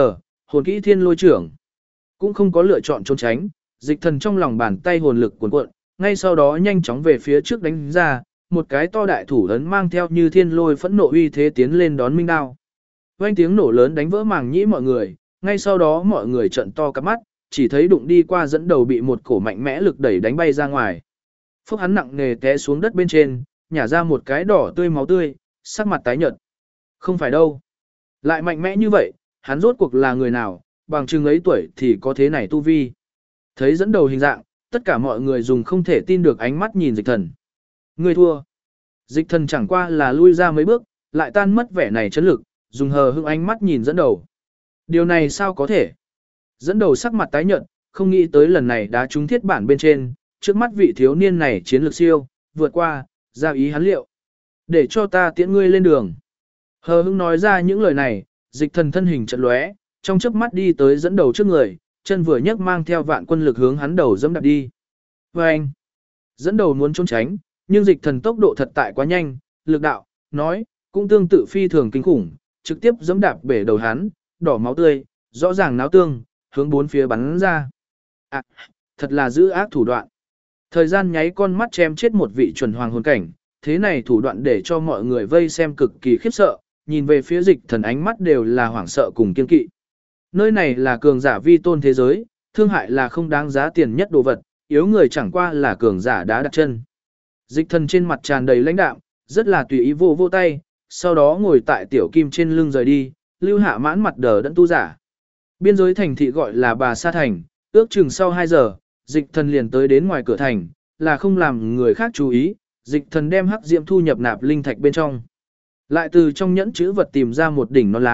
hồn kỹ thiên lôi trưởng. Cũng không có lựa chọn trốn tránh, dịch thần trong lòng bàn tay hồn lực cuồn cuộn, ngay sau đó nhanh chóng về phía trước đánh ra, một cái to đại thủ ấn mang theo như thiên lôi phẫn nộ uy thế tiến lên đón minh đao. Vang tiếng nổ lớn đánh vỡ màng nhĩ mọi người, ngay sau đó mọi người trợn to cặp mắt, chỉ thấy đụng đi qua dẫn đầu bị một cổ mạnh mẽ lực đẩy đánh bay ra ngoài. Phúc hắn nặng nề té xuống đất bên trên, nhả ra một cái đỏ tươi máu tươi, sắc mặt tái nhợt. Không phải đâu. Lại mạnh mẽ như vậy, hắn rốt cuộc là người nào, bằng chừng ấy tuổi thì có thế này tu vi. Thấy dẫn đầu hình dạng, tất cả mọi người dùng không thể tin được ánh mắt nhìn dịch thần. Người thua. Dịch thần chẳng qua là lui ra mấy bước, lại tan mất vẻ này chấn lực, dùng hờ hững ánh mắt nhìn dẫn đầu. Điều này sao có thể? Dẫn đầu sắc mặt tái nhợt, không nghĩ tới lần này đá trúng thiết bản bên trên, trước mắt vị thiếu niên này chiến lược siêu, vượt qua, ra ý hắn liệu. Để cho ta tiễn ngươi lên đường. Hờ hững nói ra những lời này, dịch thần thân hình chợt lóe, trong chớp mắt đi tới dẫn đầu trước người, chân vừa nhấc mang theo vạn quân lực hướng hắn đầu dẫm đạp đi. Và anh, dẫn đầu muốn trốn tránh, nhưng dịch thần tốc độ thật tại quá nhanh, lực đạo, nói, cũng tương tự phi thường kinh khủng, trực tiếp dẫm đạp bể đầu hắn, đỏ máu tươi, rõ ràng náo tương, hướng bốn phía bắn ra. À, thật là dữ ác thủ đoạn. Thời gian nháy con mắt chém chết một vị chuẩn hoàng hồn cảnh, thế này thủ đoạn để cho mọi người vây xem cực kỳ khiếp sợ, nhìn về phía dịch thần ánh mắt đều là hoảng sợ cùng kiên kỵ. Nơi này là cường giả vi tôn thế giới, thương hại là không đáng giá tiền nhất đồ vật, yếu người chẳng qua là cường giả đá đặt chân. Dịch thần trên mặt tràn đầy lãnh đạm, rất là tùy ý vô vô tay, sau đó ngồi tại tiểu kim trên lưng rời đi, lưu hạ mãn mặt đờ đẫn tu giả. Biên giới thành thị gọi là Bà Sa Thành, ước chừng sau 2 giờ, dịch thần liền tới đến ngoài cửa thành, là không làm người khác chú ý, dịch thần đem hắc diệm thu nhập nạp linh thạch bên trong. Lại từ trong nhẫn chữ vật tìm ra một đỉnh non lá,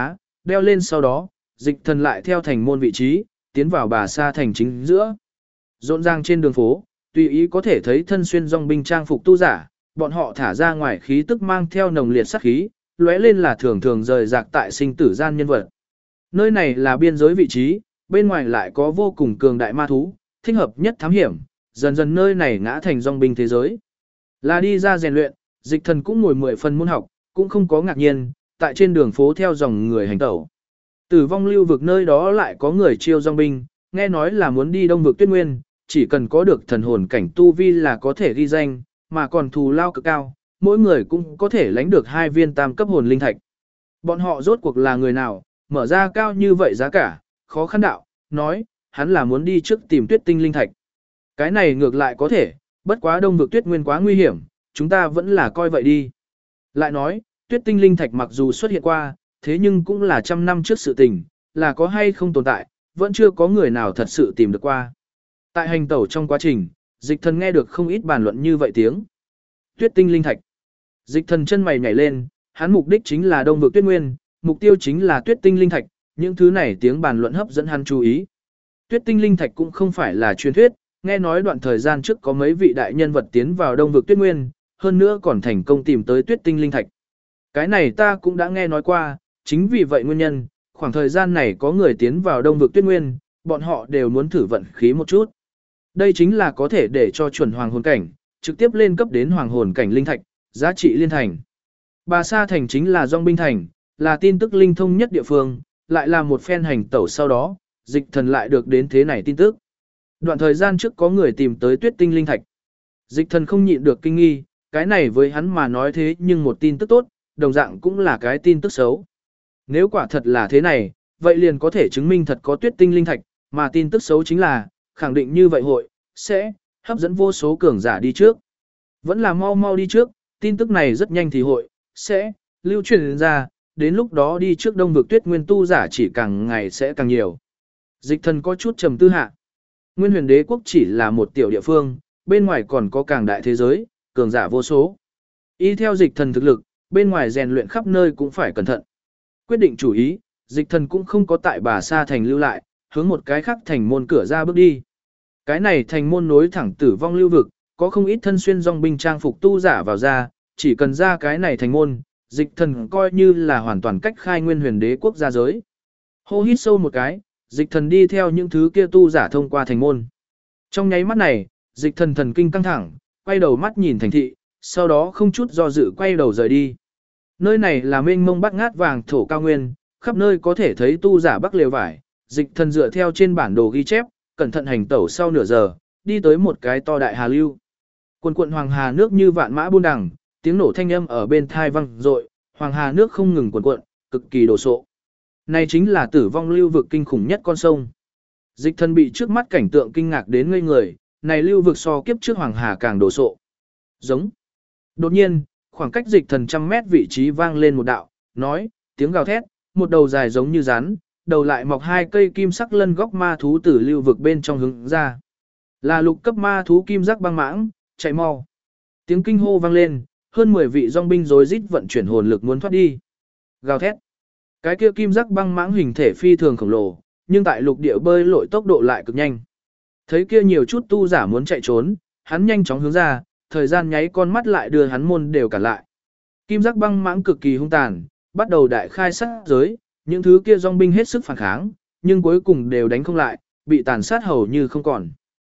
đeo lên sau đó, dịch thần lại theo thành môn vị trí, tiến vào Bà Sa thành chính giữa. Rộn ràng trên đường phố, tùy ý có thể thấy thân xuyên dòng binh trang phục tu giả, bọn họ thả ra ngoài khí tức mang theo nồng liệt sát khí, lóe lên là thường thường rời rạc tại sinh tử gian nhân vật. Nơi này là biên giới vị trí, bên ngoài lại có vô cùng cường đại ma thú, thích hợp nhất thám hiểm, dần dần nơi này ngã thành dòng binh thế giới. Là đi ra rèn luyện, dịch thần cũng ngồi 10 phần môn học, cũng không có ngạc nhiên, tại trên đường phố theo dòng người hành tẩu. Tử vong lưu vực nơi đó lại có người chiêu dòng binh, nghe nói là muốn đi đông vực tuyết nguyên, chỉ cần có được thần hồn cảnh tu vi là có thể ghi danh, mà còn thù lao cực cao, mỗi người cũng có thể lãnh được 2 viên tam cấp hồn linh thạch. Bọn họ rốt cuộc là người nào, mở ra cao như vậy giá cả, khó khăn đạo, nói, hắn là muốn đi trước tìm tuyết tinh linh thạch. Cái này ngược lại có thể, bất quá đông vực tuyết nguyên quá nguy hiểm, chúng ta vẫn là coi vậy đi. Lại nói, tuyết tinh linh thạch mặc dù xuất hiện qua, thế nhưng cũng là 100 năm trước sự tình, là có hay không tồn tại, vẫn chưa có người nào thật sự tìm được qua. Tại hành tẩu trong quá trình, dịch thần nghe được không ít bàn luận như vậy tiếng. Tuyết tinh linh thạch. Dịch thần chân mày nhảy lên, hắn mục đích chính là đông vực tuyết nguyên, mục tiêu chính là tuyết tinh linh thạch, những thứ này tiếng bàn luận hấp dẫn hắn chú ý. Tuyết tinh linh thạch cũng không phải là truyền thuyết, nghe nói đoạn thời gian trước có mấy vị đại nhân vật tiến vào đông vực tuyết nguyên, hơn nữa còn thành công tìm tới tuyết tinh linh thạch. Cái này ta cũng đã nghe nói qua, chính vì vậy nguyên nhân, khoảng thời gian này có người tiến vào đông vực tuyết nguyên, bọn họ đều muốn thử vận khí một chút. Đây chính là có thể để cho chuẩn hoàng hồn cảnh, trực tiếp lên cấp đến hoàng hồn cảnh linh thạch, giá trị liên thành. Bà Sa thành chính là dòng binh thành, là tin tức linh thông nhất địa phương, lại là một phen hành tẩu sau đó, dịch thần lại được đến thế này tin tức. Đoạn thời gian trước có người tìm tới tuyết tinh linh thạch. Dịch thần không nhịn được kinh nghi, cái này với hắn mà nói thế nhưng một tin tức tốt, đồng dạng cũng là cái tin tức xấu. Nếu quả thật là thế này, vậy liền có thể chứng minh thật có tuyết tinh linh thạch, mà tin tức xấu chính là, khẳng định như vậy hội, sẽ hấp dẫn vô số cường giả đi trước. Vẫn là mau mau đi trước, tin tức này rất nhanh thì hội, sẽ lưu truyền ra, đến lúc đó đi trước đông vực tuyết nguyên tu giả chỉ càng ngày sẽ càng nhiều. Dịch thần có chút trầm tư hạ. Nguyên huyền đế quốc chỉ là một tiểu địa phương, bên ngoài còn có càng đại thế giới, cường giả vô số. Y theo dịch thần thực lực, bên ngoài rèn luyện khắp nơi cũng phải cẩn thận. Quyết định chủ ý, dịch thần cũng không có tại Bà Sa thành lưu lại, hướng một cái khác thành môn cửa ra bước đi. Cái này thành môn nối thẳng tử vong lưu vực, có không ít thân xuyên dòng binh trang phục tu giả vào ra, chỉ cần ra cái này thành môn, dịch thần coi như là hoàn toàn cách khai nguyên huyền đế quốc gia giới. Hô hít sâu một cái, dịch thần đi theo những thứ kia tu giả thông qua thành môn. Trong nháy mắt này, dịch thần thần kinh căng thẳng, quay đầu mắt nhìn thành thị, sau đó không chút do dự quay đầu rời đi. Nơi này là mênh mông bát ngát vàng thổ cao nguyên, khắp nơi có thể thấy tu giả bắc lều vải, dịch thần dựa theo trên bản đồ ghi chép, cẩn thận hành tẩu sau nửa giờ, đi tới một cái to đại hà lưu. Quần quận hoàng hà nước như vạn mã buôn đằng, tiếng nổ thanh âm ở bên thai vang dội, hoàng hà nước không ngừng cuộn cuộn, cực kỳ đồ sộ. Này chính là tử vong lưu vực kinh khủng nhất con sông. Dịch thần bị trước mắt cảnh tượng kinh ngạc đến ngây người, này lưu vực so kiếp trước hoàng hà càng đồ sộ. Giống. Đột nhiên, khoảng cách dịch thần 100 mét vị trí vang lên một đạo, nói, tiếng gào thét, một đầu dài giống như rắn, đầu lại mọc 2 cây kim sắc lân góc ma thú từ lưu vực bên trong hướng ra. Là lục cấp ma thú kim giác băng mãng, chạy mau. Tiếng kinh hô vang lên, hơn 10 vị dòng binh rối rít vận chuyển hồn lực muốn thoát đi. Gào thét. Cái kia kim giác băng mãng hình thể phi thường khổng lồ, nhưng tại lục địa bơi lội tốc độ lại cực nhanh. Thấy kia nhiều chút tu giả muốn chạy trốn, hắn nhanh chóng hướng ra, thời gian nháy con mắt lại đưa hắn môn đều cản lại. Kim giác băng mãng cực kỳ hung tàn, bắt đầu đại khai sát giới, những thứ kia dòng binh hết sức phản kháng, nhưng cuối cùng đều đánh không lại, bị tàn sát hầu như không còn.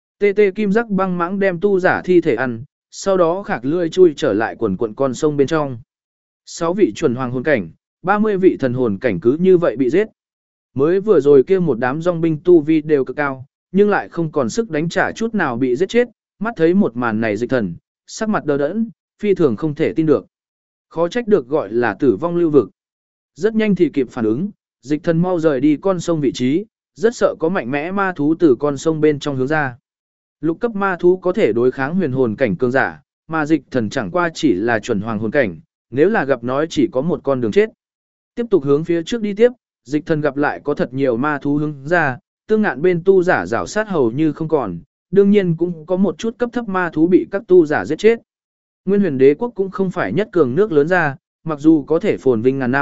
TT kim giác băng mãng đem tu giả thi thể ăn, sau đó khạc lươi chui trở lại quần quận con sông bên trong. 6 vị chuẩn hoàng hồn cảnh, 30 vị thần hồn cảnh cứ như vậy bị giết. Mới vừa rồi kia một đám dòng binh tu vi đều cực cao, nhưng lại không còn sức đánh trả chút nào bị giết chết, mắt thấy một màn này dịch thần, sắc mặt đờ đẫn, phi thường không thể tin được. Khó trách được gọi là tử vong lưu vực. Rất nhanh thì kịp phản ứng, dịch thần mau rời đi con sông vị trí, rất sợ có mạnh mẽ ma thú từ con sông bên trong hướng ra. Lục cấp ma thú có thể đối kháng huyền hồn cảnh cường giả, mà dịch thần chẳng qua chỉ là chuẩn hoàng hồn cảnh, nếu là gặp nói chỉ có một con đường chết. Tiếp tục hướng phía trước đi tiếp, dịch thần gặp lại có thật nhiều ma thú hướng ra, tương ngạn bên tu giả rảo sát hầu như không còn, đương nhiên cũng có một chút cấp thấp ma thú bị các tu giả giết chết. Nguyên huyền đế quốc cũng không phải nhất cường nước lớn ra, mặc dù có thể phồn vinh ngàn năm,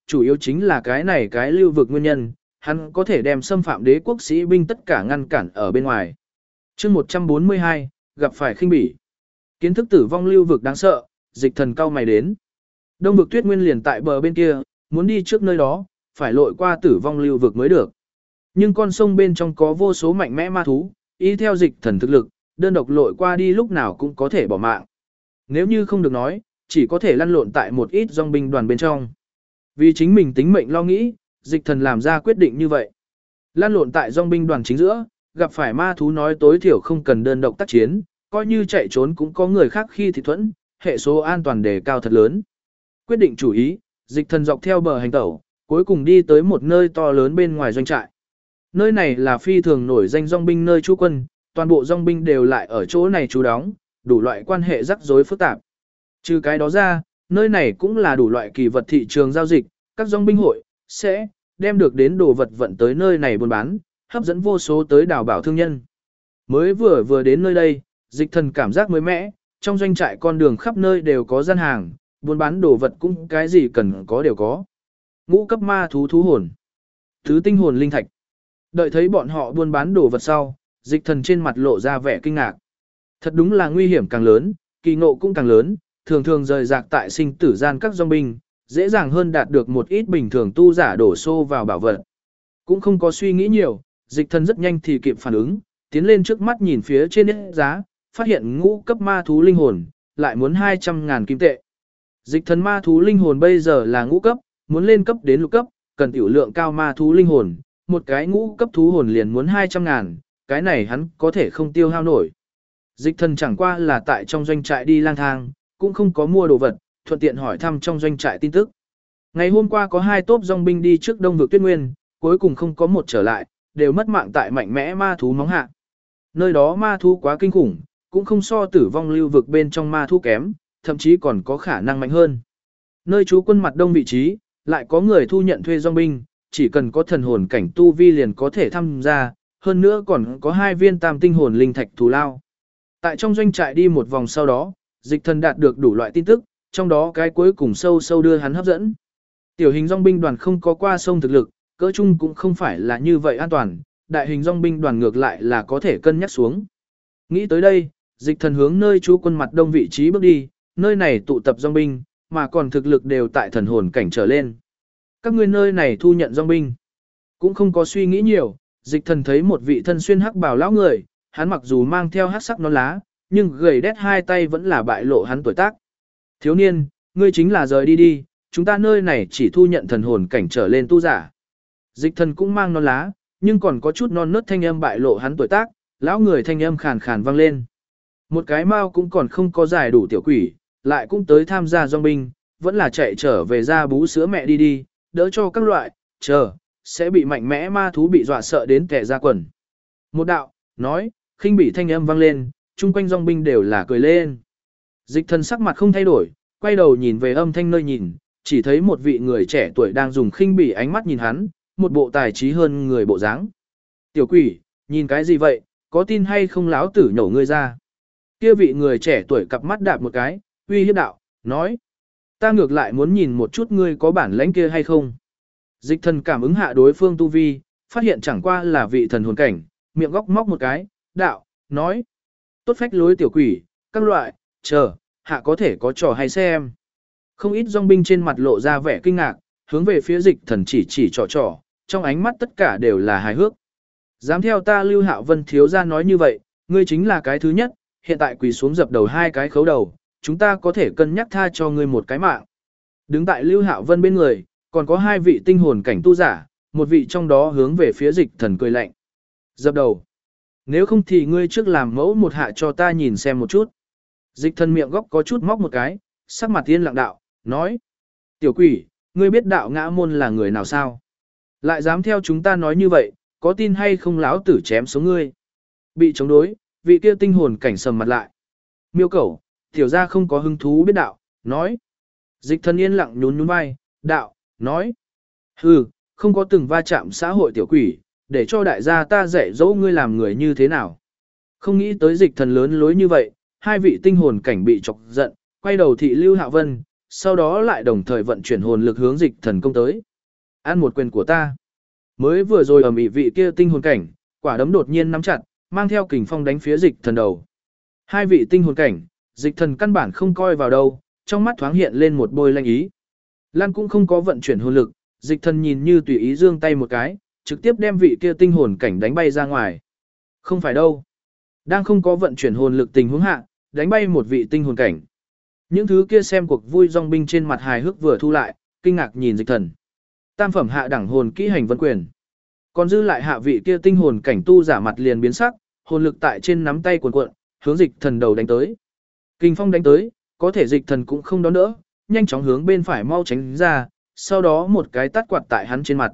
chủ yếu chính là cái này cái lưu vực nguyên nhân, hắn có thể đem xâm phạm đế quốc sĩ binh tất cả ngăn cản ở bên ngoài. chương 142, gặp phải khinh bỉ. Kiến thức tử vong lưu vực đáng sợ, Dịch Thần cao mày đến. Đông vực Tuyết Nguyên liền tại bờ bên kia, muốn đi trước nơi đó, phải lội qua tử vong lưu vực mới được. Nhưng con sông bên trong có vô số mạnh mẽ ma thú, y theo Dịch Thần thực lực, đơn độc lội qua đi lúc nào cũng có thể bỏ mạng. Nếu như không được nói, chỉ có thể lăn lộn tại một ít dòng binh đoàn bên trong. Vì chính mình tính mệnh lo nghĩ, Dịch Thần làm ra quyết định như vậy. Lăn lộn tại dòng binh đoàn chính giữa, gặp phải ma thú nói tối thiểu không cần đơn độc tác chiến, coi như chạy trốn cũng có người khác khi thị thuẫn, hệ số an toàn đề cao thật lớn. Quyết định chủ ý, Dịch Thần dọc theo bờ hành tẩu, cuối cùng đi tới một nơi to lớn bên ngoài doanh trại. Nơi này là phi thường nổi danh dòng binh nơi trú quân, toàn bộ dòng binh đều lại ở chỗ này trú đóng, đủ loại quan hệ rắc rối phức tạp. Trừ cái đó ra, nơi này cũng là đủ loại kỳ vật thị trường giao dịch, các dòng binh hội sẽ đem được đến đồ vật vận tới nơi này buôn bán, hấp dẫn vô số tới đảo bảo thương nhân. Mới vừa đến nơi đây, Dịch Thần cảm giác mới mẻ, trong doanh trại con đường khắp nơi đều có gian hàng, buôn bán đồ vật cũng cái gì cần có đều có. Ngũ cấp ma thú thú hồn, thứ tinh hồn linh thạch. Đợi thấy bọn họ buôn bán đồ vật sau, Dịch Thần trên mặt lộ ra vẻ kinh ngạc. Thật đúng là nguy hiểm càng lớn, kỳ ngộ cũng càng lớn, thường thường rời rạc tại sinh tử gian các dòng binh, dễ dàng hơn đạt được một ít bình thường tu giả đổ xô vào bảo vật. Cũng không có suy nghĩ nhiều, Dịch Thần rất nhanh thì kịp phản ứng, tiến lên trước mắt nhìn phía trên giá, phát hiện ngũ cấp ma thú linh hồn, lại muốn 200.000 kim tệ. Dịch Thần ma thú linh hồn bây giờ là ngũ cấp, muốn lên cấp đến lục cấp, cần tiểu lượng cao ma thú linh hồn, một cái ngũ cấp thú hồn liền muốn 200.000, cái này hắn có thể không tiêu hao nổi. Dịch Thần chẳng qua là tại trong doanh trại đi lang thang, cũng không có mua đồ vật, thuận tiện hỏi thăm trong doanh trại tin tức. Ngày hôm qua có 2 tốp dòng binh đi trước Đông vực Tuyết Nguyên, cuối cùng không có một trở lại, đều mất mạng tại mạnh mẽ ma thú móng hạ. Nơi đó ma thú quá kinh khủng, cũng không so tử vong lưu vực bên trong ma thú kém, thậm chí còn có khả năng mạnh hơn. Nơi trú quân mặt đông vị trí, lại có người thu nhận thuê dòng binh, chỉ cần có thần hồn cảnh tu vi liền có thể tham gia, hơn nữa còn có 2 viên tam tinh hồn linh thạch thù lao. Tại trong doanh trại đi một vòng sau đó, Dịch Thần đạt được đủ loại tin tức, trong đó cái cuối cùng sâu sâu đưa hắn hấp dẫn. Tiểu hình dòng binh đoàn không có qua sông thực lực, cỡ chung cũng không phải là như vậy an toàn, đại hình dòng binh đoàn ngược lại là có thể cân nhắc xuống. Nghĩ tới đây, Dịch Thần hướng nơi trú quân mặt đông vị trí bước đi, nơi này tụ tập dòng binh, mà còn thực lực đều tại thần hồn cảnh trở lên. Các ngươi nơi này thu nhận dòng binh. Cũng không có suy nghĩ nhiều, Dịch Thần thấy một vị thân xuyên hắc bào lão người, hắn mặc dù mang theo hắc sắc nón lá, nhưng gầy đét hai tay vẫn là bại lộ hắn tuổi tác. Thiếu niên, ngươi chính là rời đi đi, chúng ta nơi này chỉ thu nhận thần hồn cảnh trở lên tu giả. Dịch Thần cũng mang nón lá, nhưng còn có chút non nớt thanh âm bại lộ hắn tuổi tác, lão người thanh âm khàn khàn vang lên. Một cái mao cũng còn không có giải đủ tiểu quỷ, lại cũng tới tham gia dòng binh, vẫn là chạy trở về ra bú sữa mẹ đi đi, đỡ cho các loại, chờ, sẽ bị mạnh mẽ ma thú bị dọa sợ đến kẻ ra quần. Một đạo, nói, khinh bỉ thanh âm vang lên, chung quanh dòng binh đều là cười lên. Dịch Thần sắc mặt không thay đổi, quay đầu nhìn về âm thanh nơi nhìn, chỉ thấy một vị người trẻ tuổi đang dùng khinh bỉ ánh mắt nhìn hắn, một bộ tài trí hơn người bộ dáng. Tiểu quỷ, nhìn cái gì vậy, có tin hay không láo tử nhổ ngươi ra. Kia vị người trẻ tuổi cặp mắt đạp một cái, uy hiếp đạo, nói. Ta ngược lại muốn nhìn một chút ngươi có bản lãnh kia hay không. Dịch Thần cảm ứng hạ đối phương tu vi, phát hiện chẳng qua là vị thần hồn cảnh, miệng góc móc một cái, đạo, nói. Tốt phách lối tiểu quỷ, các loại, chờ, hạ có thể có trò hay xem. Không ít dòng binh trên mặt lộ ra vẻ kinh ngạc, hướng về phía Dịch Thần chỉ trò, trong ánh mắt tất cả đều là hài hước. Dám theo ta Lưu Hạo Vân thiếu gia nói như vậy, ngươi chính là cái thứ nhất, hiện tại quỳ xuống dập đầu 2 cái khấu đầu, chúng ta có thể cân nhắc tha cho ngươi một cái mạng. Đứng tại Lưu Hạo Vân bên người, còn có 2 vị tinh hồn cảnh tu giả, một vị trong đó hướng về phía Dịch Thần cười lạnh. Dập đầu. Nếu không thì ngươi trước làm mẫu một hạ cho ta nhìn xem một chút. Dịch Thần miệng góc có chút móc một cái, sắc mặt yên lặng đạo, nói. Tiểu quỷ, ngươi biết đạo ngã môn là người nào sao? Lại dám theo chúng ta nói như vậy, có tin hay không láo tử chém sống ngươi? Bị chống đối, vị kia tinh hồn cảnh sầm mặt lại. Miêu cẩu, tiểu gia không có hứng thú biết đạo, nói. Dịch Thần yên lặng nhún vai, đạo, nói. Hừ, không có từng va chạm xã hội tiểu quỷ, để cho đại gia ta dạy dỗ ngươi làm người như thế nào. Không nghĩ tới Dịch Thần lớn lối như vậy, 2 vị tinh hồn cảnh bị chọc giận, quay đầu thị Lưu Hạo Vân, sau đó lại đồng thời vận chuyển hồn lực hướng dịch thần công tới. Ăn một quyền của ta. Mới vừa rồi ở mỹ vị kia tinh hồn cảnh, quả đấm đột nhiên nắm chặt, mang theo kình phong đánh phía dịch thần đầu. Hai vị tinh hồn cảnh, dịch thần căn bản không coi vào đâu, trong mắt thoáng hiện lên một bôi lanh ý. Lan cũng không có vận chuyển hồn lực, dịch thần nhìn như tùy ý giương tay một cái, trực tiếp đem vị kia tinh hồn cảnh đánh bay ra ngoài. Không phải đâu. Đang không có vận chuyển hồn lực tình huống hạ, đánh bay một vị tinh hồn cảnh. Những thứ kia xem cuộc vui dòng binh trên mặt hài hước vừa thu lại, kinh ngạc nhìn dịch thần. Tam phẩm hạ đẳng hồn kỹ hành vân quyền. Còn dư lại hạ vị kia tinh hồn cảnh tu giả mặt liền biến sắc, hồn lực tại trên nắm tay cuộn cuộn, hướng dịch thần đầu đánh tới. Kình phong đánh tới, có thể dịch thần cũng không đón đỡ, nhanh chóng hướng bên phải mau tránh ra, sau đó một cái tát quạt tại hắn trên mặt.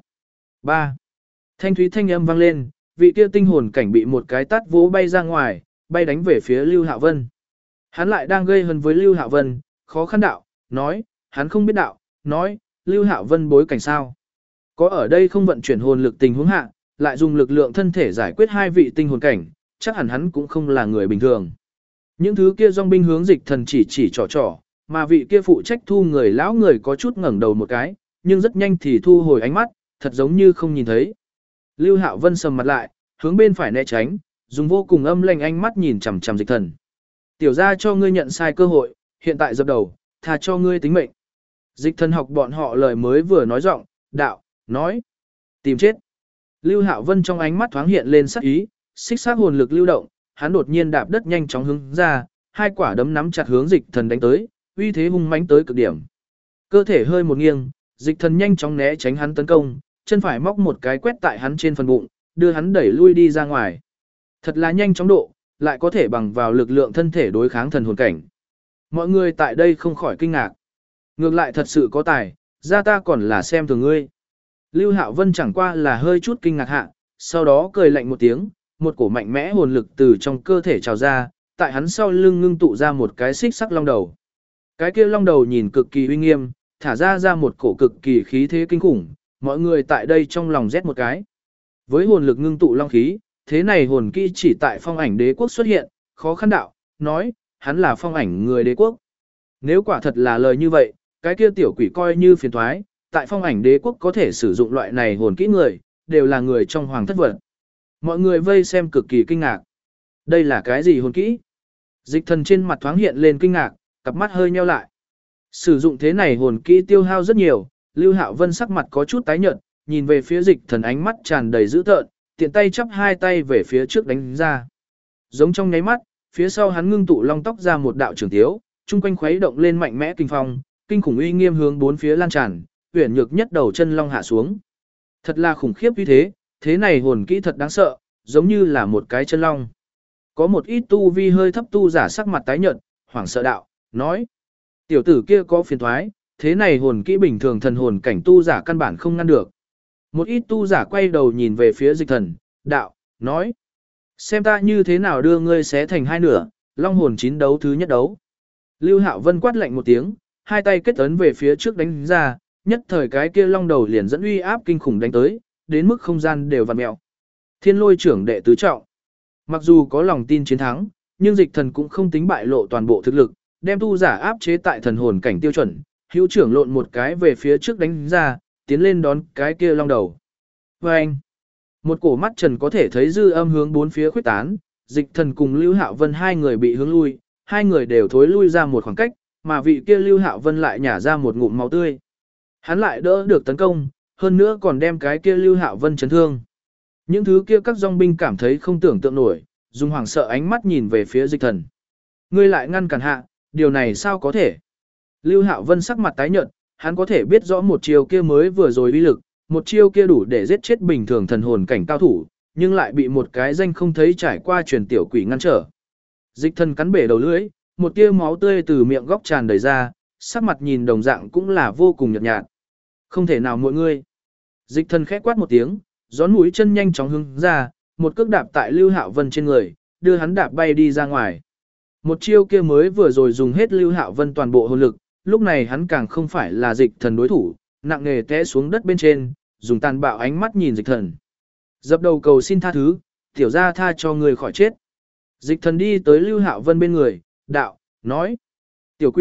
3. Thanh thúy thanh âm vang lên, vị kia tinh hồn cảnh bị một cái tát vỗ bay ra ngoài, bay đánh về phía Lưu Hạo Vân. Hắn lại đang gây hấn với Lưu Hạo Vân, khó khăn đạo, nói, hắn không biết đạo, nói, Lưu Hạo Vân bối cảnh sao. Có ở đây không vận chuyển hồn lực tình huống hạ, lại dùng lực lượng thân thể giải quyết hai vị tinh hồn cảnh, chắc hẳn hắn cũng không là người bình thường. Những thứ kia dòng binh hướng dịch thần chỉ trò, mà vị kia phụ trách thu người lão người có chút ngẩng đầu một cái, nhưng rất nhanh thì thu hồi ánh mắt, thật giống như không nhìn thấy. Lưu Hạo Vân sầm mặt lại, hướng bên phải né tránh, dùng vô cùng âm lanh ánh mắt nhìn chằm chằm dịch thần. Tiểu gia cho ngươi nhận sai cơ hội, hiện tại dập đầu, thà cho ngươi tính mệnh. Dịch thần học bọn họ lời mới vừa nói giọng, đạo, nói, tìm chết. Lưu Hạo Vân trong ánh mắt thoáng hiện lên sắc ý, xích xác hồn lực lưu động, hắn đột nhiên đạp đất nhanh chóng hướng ra, hai quả đấm nắm chặt hướng dịch thần đánh tới, uy thế hung mãnh tới cực điểm. Cơ thể hơi một nghiêng, dịch thần nhanh chóng né tránh hắn tấn công, chân phải móc một cái quét tại hắn trên phần bụng, đưa hắn đẩy lui đi ra ngoài. Thật là nhanh chóng độ, lại có thể bằng vào lực lượng thân thể đối kháng thần hồn cảnh. Mọi người tại đây không khỏi kinh ngạc. Ngược lại thật sự có tài, ra ta còn là xem thường ngươi. Lưu Hạo Vân chẳng qua là hơi chút kinh ngạc hạ, sau đó cười lạnh một tiếng, một cổ mạnh mẽ hồn lực từ trong cơ thể trào ra, tại hắn sau lưng ngưng tụ ra một cái xích sắc long đầu. Cái kia long đầu nhìn cực kỳ uy nghiêm, thả ra một cổ cực kỳ khí thế kinh khủng, mọi người tại đây trong lòng rét một cái. Với hồn lực ngưng tụ long khí, thế này hồn kỹ chỉ tại phong ảnh đế quốc xuất hiện, khó khăn đạo, nói, hắn là phong ảnh người đế quốc. Nếu quả thật là lời như vậy, cái kia tiểu quỷ coi như phiền thoái, tại phong ảnh đế quốc có thể sử dụng loại này hồn kỹ người, đều là người trong hoàng thất vật. Mọi người vây xem cực kỳ kinh ngạc. Đây là cái gì hồn kỹ? Dịch thần trên mặt thoáng hiện lên kinh ngạc, cặp mắt hơi nheo lại. Sử dụng thế này hồn kỹ tiêu hao rất nhiều, Lưu Hạo Vân sắc mặt có chút tái nhợt, nhìn về phía dịch thần ánh mắt tràn đầy dữ tợn, tiện tay chắp hai tay về phía trước đánh ra. Giống trong nháy mắt, phía sau hắn ngưng tụ long tóc ra một đạo trường tiếu, chung quanh khuấy động lên mạnh mẽ kinh phong, kinh khủng uy nghiêm hướng bốn phía lan tràn, uyển nhược nhất đầu chân long hạ xuống. Thật là khủng khiếp như thế này hồn kỹ thật đáng sợ, giống như là một cái chân long. Có một ít tu vi hơi thấp tu giả sắc mặt tái nhợt, hoảng sợ đạo, nói: "Tiểu tử kia có phiền toái, thế này hồn kỹ bình thường thần hồn cảnh tu giả căn bản không ngăn được." Một ít tu giả quay đầu nhìn về phía dịch thần, đạo, nói: "Xem ta như thế nào đưa ngươi xé thành hai nửa, long hồn chín đấu thứ nhất đấu." Lưu Hạo Vân quát lạnh một tiếng, hai tay kết ấn về phía trước đánh ra, nhất thời cái kia long đầu liền dẫn uy áp kinh khủng đánh tới, đến mức không gian đều vặn mèo. Thiên Lôi trưởng đệ tứ trọng. Mặc dù có lòng tin chiến thắng, nhưng dịch thần cũng không tính bại lộ toàn bộ thực lực, đem tu giả áp chế tại thần hồn cảnh tiêu chuẩn, hữu trưởng lộn một cái về phía trước đánh ra, tiến lên đón cái kia long đầu. Vâng! Một cổ mắt trần có thể thấy dư âm hướng bốn phía khuếch tán, dịch thần cùng Lưu Hạo Vân hai người bị hướng lui, hai người đều thối lui ra một khoảng cách, mà vị kia Lưu Hạo Vân lại nhả ra một ngụm máu tươi. Hắn lại đỡ được tấn công, hơn nữa còn đem cái kia Lưu Hạo Vân chấn thương. Những thứ kia các dòng binh cảm thấy không tưởng tượng nổi, dùng hoảng sợ ánh mắt nhìn về phía dịch thần. Ngươi lại ngăn cản hạ, điều này sao có thể? Lưu Hạo Vân sắc mặt tái nhợt, hắn có thể biết rõ một chiêu kia mới vừa rồi uy lực, một chiêu kia đủ để giết chết bình thường thần hồn cảnh cao thủ, nhưng lại bị một cái danh không thấy trải qua truyền tiểu quỷ ngăn trở. Dịch thần cắn bể đầu lưỡi, một tia máu tươi từ miệng góc tràn đầy ra, sắc mặt nhìn đồng dạng cũng là vô cùng nhợt nhạt. Không thể nào mọi ngươi. Dịch thần khẽ quát một tiếng, gión mũi chân nhanh chóng hướng ra, một cước đạp tại Lưu Hạo Vân trên người, đưa hắn đạp bay đi ra ngoài. Một chiêu kia mới vừa rồi dùng hết Lưu Hạo Vân toàn bộ hồn lực, lúc này hắn càng không phải là dịch thần đối thủ, nặng nề té xuống đất bên trên, dùng tàn bạo ánh mắt nhìn dịch thần. Dập đầu cầu xin tha thứ, tiểu gia tha cho người khỏi chết. Dịch thần đi tới Lưu Hạo Vân bên người, đạo, nói: "Tiểu quỷ,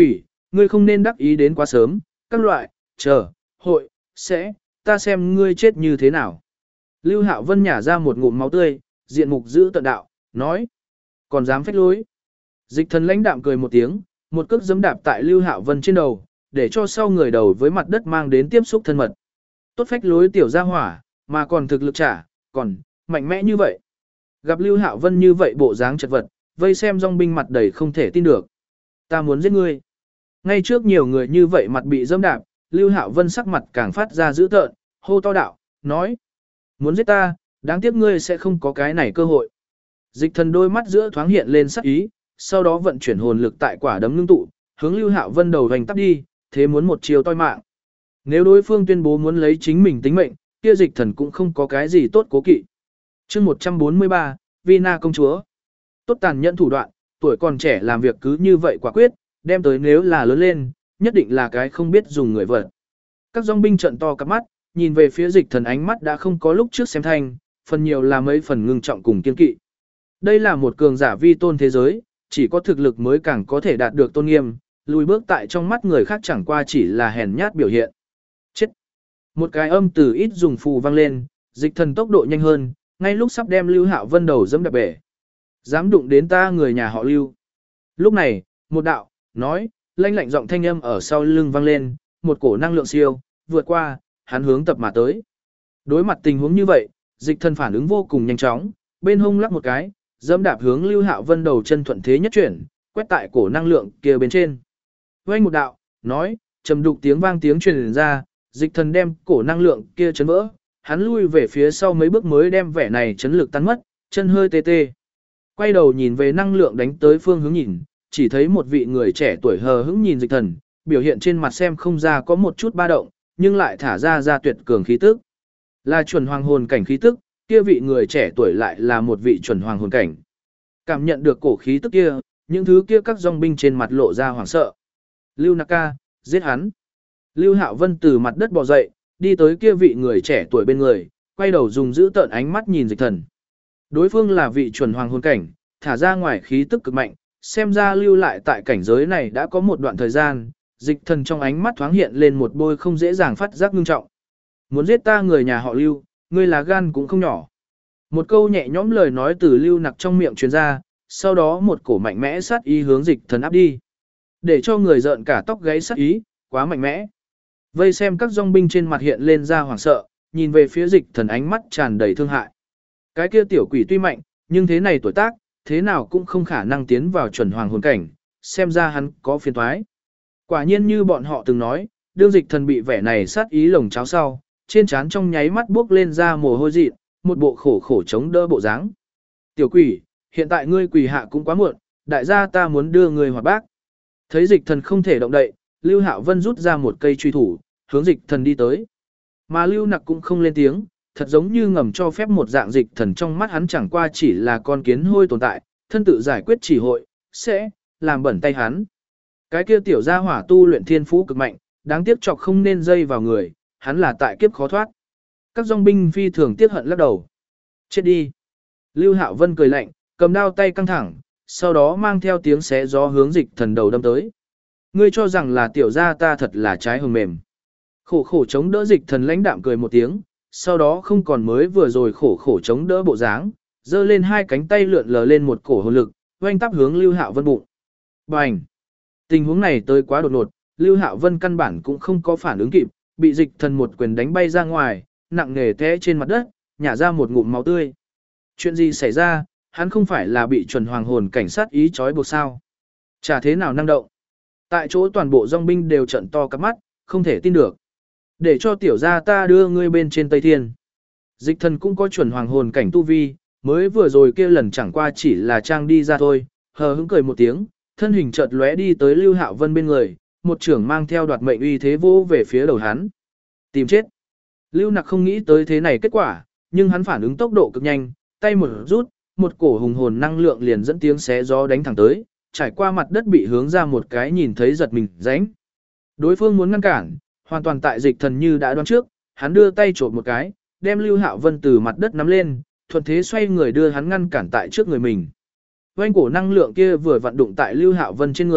ngươi không nên đắc ý đến quá sớm, các loại, chờ, hội, sẽ, ta xem ngươi chết như thế nào. Lưu Hạo Vân nhả ra một ngụm máu tươi, diện mục giữ tận đạo, nói, còn dám phách lối. Dịch thần lãnh đạm cười một tiếng, một cước giẫm đạp tại Lưu Hạo Vân trên đầu, để cho sau người đầu với mặt đất mang đến tiếp xúc thân mật. Tốt phách lối tiểu gia hỏa, mà còn thực lực trả, còn mạnh mẽ như vậy. Gặp Lưu Hạo Vân như vậy bộ dáng chật vật, vây xem dòng binh mặt đầy không thể tin được. Ta muốn giết ngươi. Ngay trước nhiều người như vậy mặt bị giẫm đạp, Lưu Hạo Vân sắc mặt càng phát ra dữ tợn, hô to đạo, nói: "Muốn giết ta, đáng tiếc ngươi sẽ không có cái này cơ hội." Dịch thần đôi mắt giữa thoáng hiện lên sắc ý, sau đó vận chuyển hồn lực tại quả đấm ngưng tụ, hướng Lưu Hạo Vân đầu vành tắp đi, thế muốn một chiều toi mạng. Nếu đối phương tuyên bố muốn lấy chính mình tính mệnh, kia dịch thần cũng không có cái gì tốt cố kỵ. Chương 143, Vina công chúa. Tốt tàn nhẫn thủ đoạn, tuổi còn trẻ làm việc cứ như vậy quả quyết, đem tới nếu là lớn lên, nhất định là cái không biết dùng người vật. Các dòng binh trợn to cặp mắt, nhìn về phía dịch thần ánh mắt đã không có lúc trước xem thanh, phần nhiều là mấy phần ngưng trọng cùng kiên kỵ. Đây là một cường giả vi tôn thế giới, chỉ có thực lực mới càng có thể đạt được tôn nghiêm, lùi bước tại trong mắt người khác chẳng qua chỉ là hèn nhát biểu hiện. Chết! Một cái âm từ ít dùng phù vang lên, dịch thần tốc độ nhanh hơn, ngay lúc sắp đem Lưu Hạo Vân đầu dẫm đạp bể. Dám đụng đến ta người nhà họ Lưu. Lúc này, một đạo, nói, lanh lạnh giọng thanh âm ở sau lưng vang lên, một cổ năng lượng siêu, vượt qua, hắn hướng tập mà tới. Đối mặt tình huống như vậy, dịch thần phản ứng vô cùng nhanh chóng, bên hông lắc một cái, dẫm đạp hướng Lưu Hạo Vân đầu chân thuận thế nhất chuyển, quét tại cổ năng lượng kia bên trên. Vang một đạo, nói, trầm đục tiếng vang tiếng truyền ra, dịch thần đem cổ năng lượng kia chấn vỡ, hắn lui về phía sau mấy bước mới đem vẻ này chấn lực tan mất, chân hơi tê tê. Quay đầu nhìn về năng lượng đánh tới phương hướng nhìn, chỉ thấy một vị người trẻ tuổi hờ hững nhìn dịch thần, biểu hiện trên mặt xem không ra có một chút ba động, nhưng lại thả ra tuyệt cường khí tức. Là chuẩn hoàng hồn cảnh khí tức, kia vị người trẻ tuổi lại là một vị chuẩn hoàng hồn cảnh. Cảm nhận được cổ khí tức kia, những thứ kia các dòng binh trên mặt lộ ra hoảng sợ. Lưu Naka, giết hắn. Lưu Hạo Vân từ mặt đất bò dậy, đi tới kia vị người trẻ tuổi bên người, quay đầu dùng giữ tợn ánh mắt nhìn dịch thần. Đối phương là vị chuẩn hoàng hồn cảnh, thả ra ngoài khí tức cực mạnh, xem ra lưu lại tại cảnh giới này đã có một đoạn thời gian, dịch thần trong ánh mắt thoáng hiện lên một bôi không dễ dàng phát giác ngưng trọng. Muốn giết ta người nhà họ Lưu, ngươi là gan cũng không nhỏ. Một câu nhẹ nhõm lời nói từ Lưu Nặc trong miệng truyền ra, sau đó một cổ mạnh mẽ sát ý hướng dịch thần áp đi. Để cho người giận cả tóc gáy sát ý, quá mạnh mẽ. Vây xem các dòng binh trên mặt hiện lên ra hoảng sợ, nhìn về phía dịch thần ánh mắt tràn đầy thương hại. Cái kia tiểu quỷ tuy mạnh, nhưng thế này tuổi tác, thế nào cũng không khả năng tiến vào chuẩn hoàng hồn cảnh, xem ra hắn có phiền toái. Quả nhiên như bọn họ từng nói, đương dịch thần bị vẻ này sát ý lồng cháo sau, trên trán trong nháy mắt bước lên ra mồ hôi dị, một bộ khổ khổ chống đỡ bộ dáng. Tiểu quỷ, hiện tại ngươi quỳ hạ cũng quá muộn, đại gia ta muốn đưa ngươi hoạt bác. Thấy dịch thần không thể động đậy, Lưu Hạo Vân rút ra một cây truy thủ, hướng dịch thần đi tới. Mà Lưu Nặc cũng không lên tiếng, thật giống như ngầm cho phép một dạng dịch thần trong mắt hắn chẳng qua chỉ là con kiến hôi tồn tại, thân tự giải quyết chỉ hội, sẽ làm bẩn tay hắn. Cái kia tiểu gia hỏa tu luyện thiên phú cực mạnh, đáng tiếc chọc không nên dây vào người, hắn là tại kiếp khó thoát. Các dòng binh phi thường tiếc hận lắc đầu. Chết đi. Lưu Hạo Vân cười lạnh, cầm đao tay căng thẳng, sau đó mang theo tiếng xé gió hướng dịch thần đầu đâm tới. Ngươi cho rằng là tiểu gia ta thật là trái hồng mềm. Khổ khổ chống đỡ dịch thần lãnh đạm cười một tiếng, sau đó không còn mới vừa rồi khổ khổ chống đỡ bộ dáng, giơ lên hai cánh tay lượn lờ lên một cổ hồn lực, oanh tắp hướng Lưu Hạo Vân bụng. Bành! Tình huống này tới quá đột ngột, Lưu Hạo Vân căn bản cũng không có phản ứng kịp, bị dịch thần một quyền đánh bay ra ngoài, nặng nề té trên mặt đất, nhả ra một ngụm máu tươi. Chuyện gì xảy ra, hắn không phải là bị chuẩn hoàng hồn cảnh sát ý trói buộc sao? Chả thế nào năng động. Tại chỗ toàn bộ dòng binh đều trợn to cặp mắt, không thể tin được. Để cho tiểu gia ta đưa ngươi bên trên Tây Thiên. Dịch thần cũng có chuẩn hoàng hồn cảnh tu vi, mới vừa rồi kia lần chẳng qua chỉ là trang đi ra thôi, hờ hững cười một tiếng, thân hình chợt lóe đi tới Lưu Hạo Vân bên người, một trưởng mang theo đoạt mệnh uy thế vô về phía đầu hắn. Tìm chết. Lưu Nặc không nghĩ tới thế này kết quả, nhưng hắn phản ứng tốc độ cực nhanh, tay một rút, một cổ hùng hồn năng lượng liền dẫn tiếng xé gió đánh thẳng tới, trải qua mặt đất bị hướng ra một cái nhìn thấy giật mình rãnh. Đối phương muốn ngăn cản, hoàn toàn tại dịch thần như đã đoán trước, hắn đưa tay chộp một cái, đem Lưu Hạo Vân từ mặt đất nắm lên, thuận thế xoay người đưa hắn ngăn cản tại trước người mình. Vành cổ năng lượng kia vừa vặn đụng tại Lưu Hạo Vân trên người,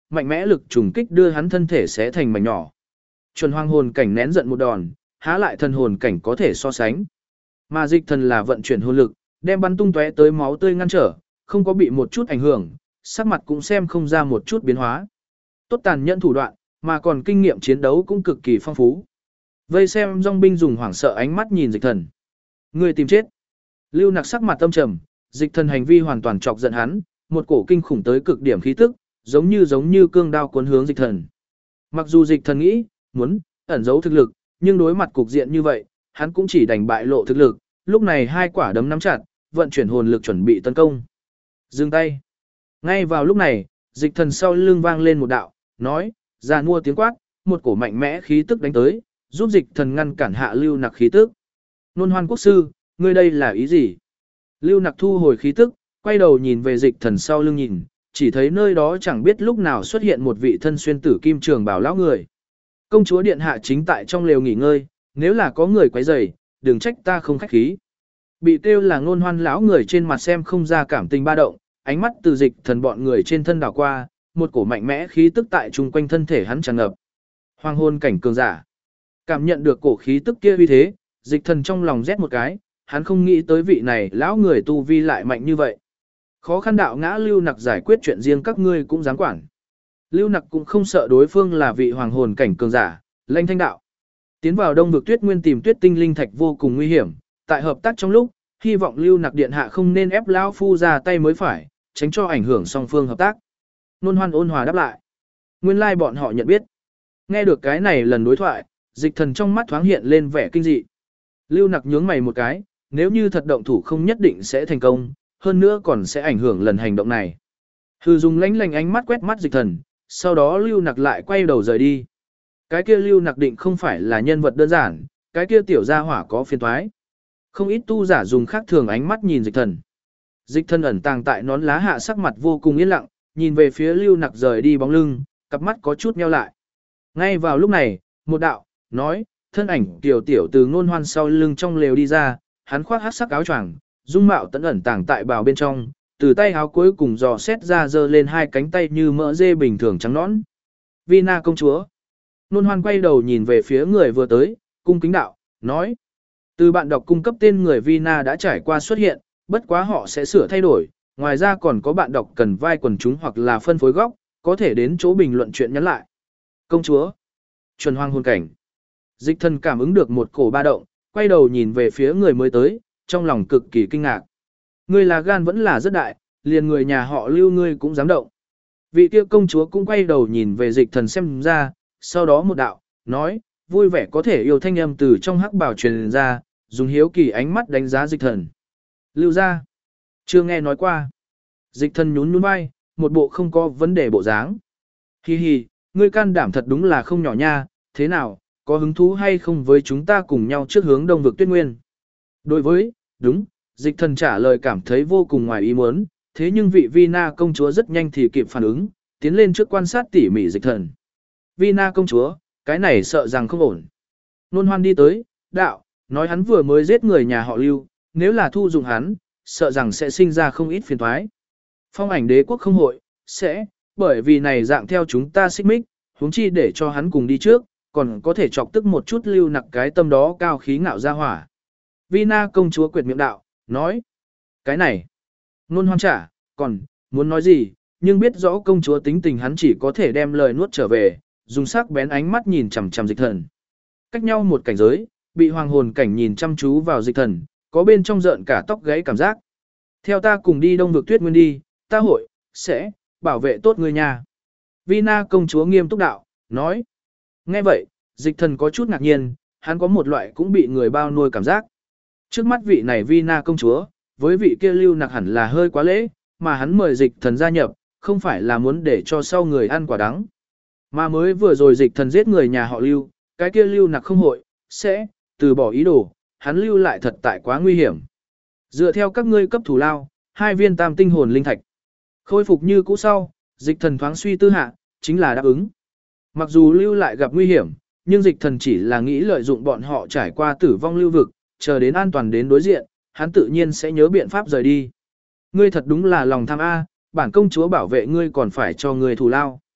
mạnh mẽ lực trùng kích đưa hắn thân thể xé thành mảnh nhỏ. Chuẩn hoàng hồn cảnh nén giận một đòn, há lại thần hồn cảnh có thể so sánh. Mà dịch thần là vận chuyển hồn lực, đem bắn tung tóe tới máu tươi ngăn trở, không có bị một chút ảnh hưởng, sắc mặt cũng xem không ra một chút biến hóa. Tốt tàn nhẫn thủ đoạn, mà còn kinh nghiệm chiến đấu cũng cực kỳ phong phú. Vây xem dòng binh dùng hoảng sợ ánh mắt nhìn dịch thần. Người tìm chết. Lưu Nặc sắc mặt âm trầm, dịch thần hành vi hoàn toàn chọc giận hắn, một cổ kinh khủng tới cực điểm khí tức, giống như cương đao cuốn hướng dịch thần. Mặc dù dịch thần nghĩ, muốn ẩn giấu thực lực, nhưng đối mặt cục diện như vậy, hắn cũng chỉ đành bại lộ thực lực, lúc này hai quả đấm nắm chặt, vận chuyển hồn lực chuẩn bị tấn công. Dừng tay. Ngay vào lúc này, dịch thần sau lưng vang lên một đạo, nói, ra mua tiếng quát, một cổ mạnh mẽ khí tức đánh tới, giúp dịch thần ngăn cản hạ Lưu Nặc khí tức. Nôn Hoan quốc sư, ngươi đây là ý gì? Lưu Nặc thu hồi khí tức, quay đầu nhìn về dịch thần sau lưng nhìn, chỉ thấy nơi đó chẳng biết lúc nào xuất hiện một vị thân xuyên tử kim trường bào lão người. Công chúa điện hạ chính tại trong lều nghỉ ngơi, nếu là có người quấy rầy, đừng trách ta không khách khí. Bị kêu là Nôn Hoan lão người trên mặt xem không ra cảm tình ba động, ánh mắt từ dịch thần bọn người trên thân đảo qua, một cổ mạnh mẽ khí tức tại chung quanh thân thể hắn tràn ngập. Hoàng hôn cảnh cường giả. Cảm nhận được cổ khí tức kia uy thế, dịch thần trong lòng rét một cái, hắn không nghĩ tới vị này lão người tu vi lại mạnh như vậy. Khó khăn đạo ngã Lưu Nặc giải quyết chuyện riêng các ngươi cũng dám quản. Lưu Nặc cũng không sợ đối phương là vị hoàng hồn cảnh cường giả, lanh thanh đạo. Tiến vào Đông vực Tuyết Nguyên tìm Tuyết tinh linh thạch vô cùng nguy hiểm, tại hợp tác trong lúc, hy vọng Lưu Nặc điện hạ không nên ép lão phu ra tay mới phải, tránh cho ảnh hưởng song phương hợp tác. Nôn Hoan ôn hòa đáp lại. Nguyên lai bọn họ nhận biết. Nghe được cái này lần đối thoại, dịch thần trong mắt thoáng hiện lên vẻ kinh dị. Lưu Nặc nhướng mày một cái, nếu như thật động thủ không nhất định sẽ thành công, hơn nữa còn sẽ ảnh hưởng lần hành động này. Hư dùng lánh lành ánh mắt quét mắt dịch thần, sau đó Lưu Nặc lại quay đầu rời đi. Cái kia Lưu Nặc định không phải là nhân vật đơn giản, cái kia tiểu gia hỏa có phiền toái. Không ít tu giả dùng khác thường ánh mắt nhìn dịch thần. Dịch thần ẩn tàng tại nón lá hạ sắc mặt vô cùng yên lặng, nhìn về phía Lưu Nặc rời đi bóng lưng, cặp mắt có chút nheo lại. Ngay vào lúc này, một đạo, nói, thân ảnh tiểu tiểu từ Nôn Hoan sau lưng trong lều đi ra, hắn khoác hắc sắc áo choàng, dung mạo tận ẩn tàng tại bào bên trong, từ tay áo cuối cùng dò xét ra giơ lên hai cánh tay như mỡ dê bình thường trắng nõn. Vina công chúa. Nôn Hoan quay đầu nhìn về phía người vừa tới, cung kính đạo, nói. Từ bạn đọc cung cấp tên người Vina đã trải qua xuất hiện, bất quá họ sẽ sửa thay đổi, ngoài ra còn có bạn đọc cần vai quần chúng hoặc là phân phối góc, có thể đến chỗ bình luận chuyện nhắn lại. Công chúa. Chuẩn hoàng hồn cảnh. Dịch thần cảm ứng được một cổ ba động, quay đầu nhìn về phía người mới tới, trong lòng cực kỳ kinh ngạc. Ngươi là gan vẫn là rất đại, liền người nhà họ Lưu ngươi cũng dám động. Vị kia công chúa cũng quay đầu nhìn về dịch thần xem ra, sau đó một đạo, nói, vui vẻ có thể yêu thanh âm từ trong hắc bào truyền ra, dùng hiếu kỳ ánh mắt đánh giá dịch thần. Lưu ra. Chưa nghe nói qua. Dịch thần nhún nhún vai, một bộ không có vấn đề bộ dáng. Hi hi, ngươi can đảm thật đúng là không nhỏ nha, thế nào, có hứng thú hay không với chúng ta cùng nhau trước hướng Đông vực Tuyết Nguyên? Đối với, đúng, dịch thần trả lời cảm thấy vô cùng ngoài ý muốn, thế nhưng vị Vina công chúa rất nhanh thì kịp phản ứng, tiến lên trước quan sát tỉ mỉ dịch thần. Vina công chúa, cái này sợ rằng không ổn. Nôn Hoan đi tới, đạo, nói hắn vừa mới giết người nhà họ Lưu, nếu là thu dụng hắn, sợ rằng sẽ sinh ra không ít phiền toái. Phong ảnh đế quốc không hội, sẽ, bởi vì này dạng theo chúng ta xích mích, huống chi để cho hắn cùng đi trước, còn có thể chọc tức một chút Lưu Nặc cái tâm đó cao khí ngạo ra hỏa. Vina công chúa quyệt miệng đạo, nói, cái này, Nôn Hoan trả, còn, muốn nói gì, nhưng biết rõ công chúa tính tình hắn chỉ có thể đem lời nuốt trở về, dùng sắc bén ánh mắt nhìn chằm chằm dịch thần. Cách nhau một cảnh giới, bị hoàng hồn cảnh nhìn chăm chú vào dịch thần, có bên trong rợn cả tóc gáy cảm giác. Theo ta cùng đi Đông vực Tuyết Nguyên đi, ta hội, sẽ, bảo vệ tốt người nhà. Vina công chúa nghiêm túc đạo, nói. Nghe vậy, dịch thần có chút ngạc nhiên, hắn có một loại cũng bị người bao nuôi cảm giác. Trước mắt vị này Vina công chúa, với vị kia Lưu Nặc hẳn là hơi quá lễ, mà hắn mời dịch thần gia nhập, không phải là muốn để cho sau người ăn quả đắng. Mà mới vừa rồi dịch thần giết người nhà họ Lưu, cái kia Lưu Nặc không hội, sẽ, từ bỏ ý đồ, hắn lưu lại thật tại quá nguy hiểm. Dựa theo các ngươi cấp thủ lao, 2 viên tam tinh hồn linh thạch. Khôi phục như cũ sau, dịch thần thoáng suy tư hạ, chính là đáp ứng. Mặc dù lưu lại gặp nguy hiểm, nhưng dịch thần chỉ là nghĩ lợi dụng bọn họ trải qua tử vong lưu vực, chờ đến an toàn đến đối diện, hắn tự nhiên sẽ nhớ biện pháp rời đi. Ngươi thật đúng là lòng tham A, bản công chúa bảo vệ ngươi còn phải cho ngươi thù lao.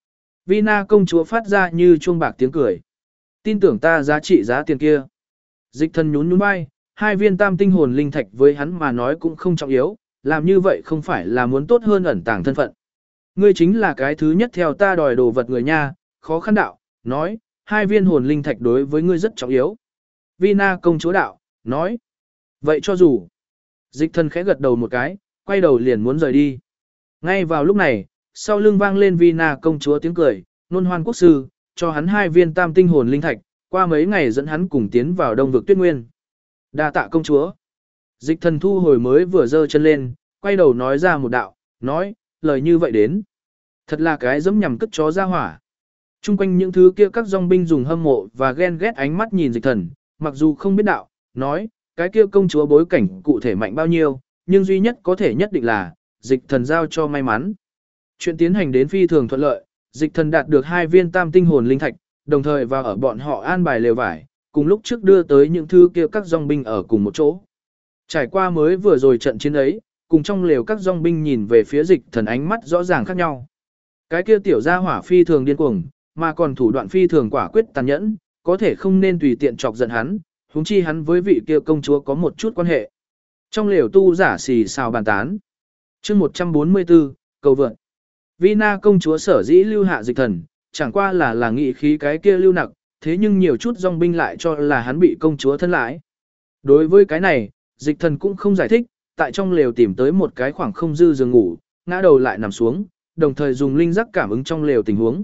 Vina công chúa phát ra như chuông bạc tiếng cười. Tin tưởng ta giá trị giá tiền kia. Dịch thần nhún nhún vai, 2 viên tam tinh hồn linh thạch với hắn mà nói cũng không trọng yếu, làm như vậy không phải là muốn tốt hơn ẩn tàng thân phận. Ngươi chính là cái thứ nhất theo ta đòi đồ vật người nha, khó khăn đạo, nói, 2 viên hồn linh thạch đối với ngươi rất trọng yếu. Vina công chúa đạo, nói, vậy cho dù. Dịch thần khẽ gật đầu một cái, quay đầu liền muốn rời đi. Ngay vào lúc này, sau lưng vang lên Vina công chúa tiếng cười, nôn hoan quốc sư, cho hắn 2 viên tam tinh hồn linh thạch, qua mấy ngày dẫn hắn cùng tiến vào đông vực tuyết nguyên. Đa tạ công chúa. Dịch thần thu hồi mới vừa giơ chân lên, quay đầu nói ra một đạo, nói, lời như vậy đến. Thật là cái dẫm nhằm cất chó ra hỏa. Trung quanh những thứ kia các dòng binh dùng hâm mộ và ghen ghét ánh mắt nhìn dịch thần, mặc dù không biết đạo, nói, cái kia công chúa bối cảnh cụ thể mạnh bao nhiêu, nhưng duy nhất có thể nhất định là, dịch thần giao cho may mắn. Chuyện tiến hành đến phi thường thuận lợi, dịch thần đạt được 2 viên tam tinh hồn linh thạch, đồng thời vào ở bọn họ an bài lều vải, cùng lúc trước đưa tới những thứ kia các dòng binh ở cùng một chỗ. Trải qua mới vừa rồi trận chiến ấy, cùng trong lều các dòng binh nhìn về phía dịch thần ánh mắt rõ ràng khác nhau. Cái kia tiểu gia hỏa phi thường điên cuồng, mà còn thủ đoạn phi thường quả quyết tàn nhẫn, có thể không nên tùy tiện chọc giận hắn, huống chi hắn với vị kia công chúa có một chút quan hệ. Trong lều tu giả xì xào bàn tán. Chương 144, cầu vượt. Vina công chúa sở dĩ lưu hạ dịch thần, chẳng qua là nghị khí cái kia lưu nặc, thế nhưng nhiều chút dòng binh lại cho là hắn bị công chúa thân lãi. Đối với cái này, dịch thần cũng không giải thích, tại trong lều tìm tới một cái khoảng không dư giường ngủ, ngã đầu lại nằm xuống, đồng thời dùng linh giác cảm ứng trong lều tình huống.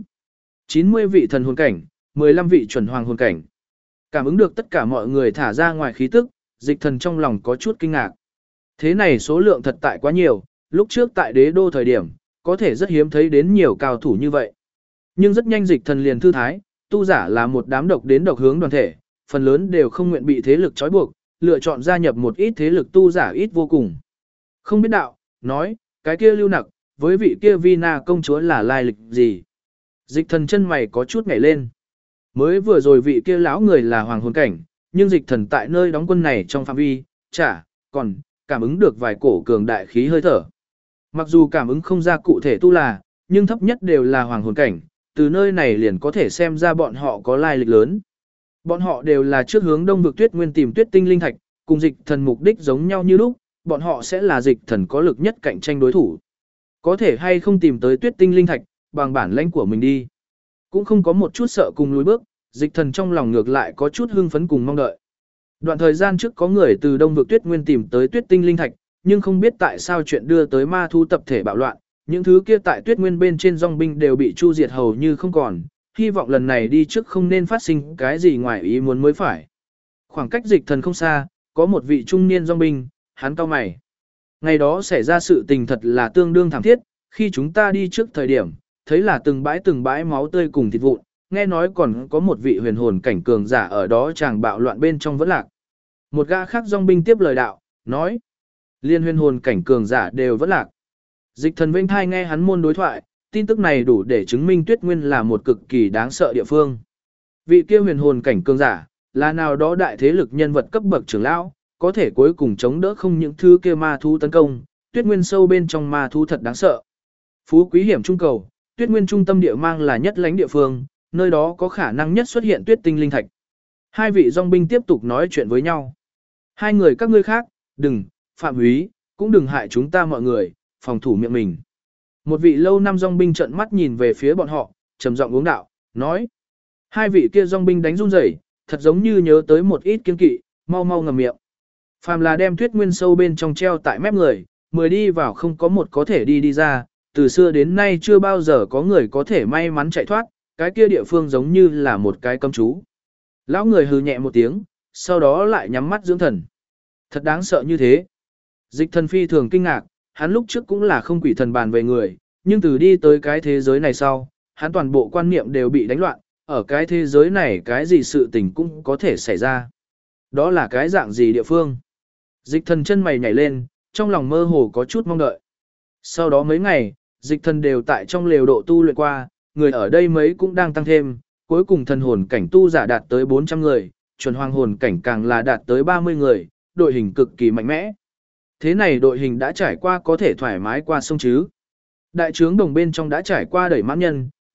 90 vị thần hồn cảnh, 15 vị chuẩn hoàng hồn cảnh. Cảm ứng được tất cả mọi người thả ra ngoài khí tức, dịch thần trong lòng có chút kinh ngạc. Thế này số lượng thật tại quá nhiều, lúc trước tại đế đô thời điểm, có thể rất hiếm thấy đến nhiều cao thủ như vậy. Nhưng rất nhanh dịch thần liền thư thái, tu giả là một đám độc đến độc hướng đoàn thể, phần lớn đều không nguyện bị thế lực trói buộc, lựa chọn gia nhập một ít thế lực tu giả ít vô cùng. Không biết đạo, nói, cái kia lưu nặc, với vị kia Vina công chúa là lai lịch gì? Dịch thần chân mày có chút nhảy lên. Mới vừa rồi vị kia lão người là hoàng hồn cảnh, nhưng dịch thần tại nơi đóng quân này trong phạm vi, còn cảm ứng được vài cổ cường đại khí hơi thở. Mặc dù cảm ứng không ra cụ thể tu là, nhưng thấp nhất đều là hoàng hồn cảnh, từ nơi này liền có thể xem ra bọn họ có lai lịch lớn. Bọn họ đều là trước hướng đông vực tuyết nguyên tìm tuyết tinh linh thạch, cùng dịch thần mục đích giống nhau như lúc, bọn họ sẽ là dịch thần có lực nhất cạnh tranh đối thủ. Có thể hay không tìm tới tuyết tinh linh thạch, bằng bản lãnh của mình đi. Cũng không có một chút sợ cùng lùi bước, dịch thần trong lòng ngược lại có chút hưng phấn cùng mong đợi. Đoạn thời gian trước có người từ đông vực tuyết nguyên tìm tới tuyết tinh linh thạch, nhưng không biết tại sao chuyện đưa tới ma thú tập thể bạo loạn, những thứ kia tại tuyết nguyên bên trên dòng binh đều bị chu diệt hầu như không còn, hy vọng lần này đi trước không nên phát sinh cái gì ngoài ý muốn mới phải. Khoảng cách dịch thần không xa, có một vị trung niên dòng binh, hắn cau mày. Ngày đó xảy ra sự tình thật là tương đương thảm thiết, khi chúng ta đi trước thời điểm, thấy là từng bãi máu tươi cùng thịt vụn, nghe nói còn có một vị huyền hồn cảnh cường giả ở đó chàng bạo loạn bên trong vẫn lạc. Một gã khác dòng binh tiếp lời đạo, nói, liên huyền hồn cảnh cường giả đều vẫn lạc. Dịch thần vinh thai nghe hắn môn đối thoại, tin tức này đủ để chứng minh tuyết nguyên là một cực kỳ đáng sợ địa phương. Vị kia huyền hồn cảnh cường giả, là nào đó đại thế lực nhân vật cấp bậc trưởng lão, có thể cuối cùng chống đỡ không những thứ kia ma thú tấn công, tuyết nguyên sâu bên trong ma thú thật đáng sợ. Phú quý hiểm trung cầu, tuyết nguyên trung tâm địa mang là nhất lãnh địa phương, nơi đó có khả năng nhất xuất hiện tuyết tinh linh thạch. Hai vị dòng binh tiếp tục nói chuyện với nhau. Hai người các ngươi khác, đừng, phạm húy, cũng đừng hại chúng ta mọi người, phòng thủ miệng mình. Một vị lâu năm dòng binh trợn mắt nhìn về phía bọn họ, trầm giọng uống đạo, nói. Hai vị kia dòng binh đánh run rẩy, thật giống như nhớ tới một ít kiên kỵ, mau mau ngậm miệng. Phàm là đem tuyết nguyên sâu bên trong treo tại mép người, mới đi vào không có một có thể đi ra, từ xưa đến nay chưa bao giờ có người có thể may mắn chạy thoát, cái kia địa phương giống như là một cái cấm chú. Lão người hừ nhẹ một tiếng, sau đó lại nhắm mắt dưỡng thần. Thật đáng sợ như thế. Dịch thần phi thường kinh ngạc, hắn lúc trước cũng là không quỷ thần bàn về người, nhưng từ đi tới cái thế giới này sau, hắn toàn bộ quan niệm đều bị đánh loạn, ở cái thế giới này cái gì sự tình cũng có thể xảy ra. Đó là cái dạng gì địa phương? Dịch thần chân mày nhảy lên, trong lòng mơ hồ có chút mong đợi. Sau đó mấy ngày, dịch thần đều tại trong lều độ tu luyện qua, người ở đây mấy cũng đang tăng thêm, cuối cùng thần hồn cảnh tu giả đạt tới 400 người, chuẩn hoàng hồn cảnh càng là đạt tới 30 người, đội hình cực kỳ mạnh mẽ. Thế này đội hình đã trải qua có thể thoải mái qua sông chứ. Đại trướng đồng bên trong đã trải qua đẩy mãn nhân,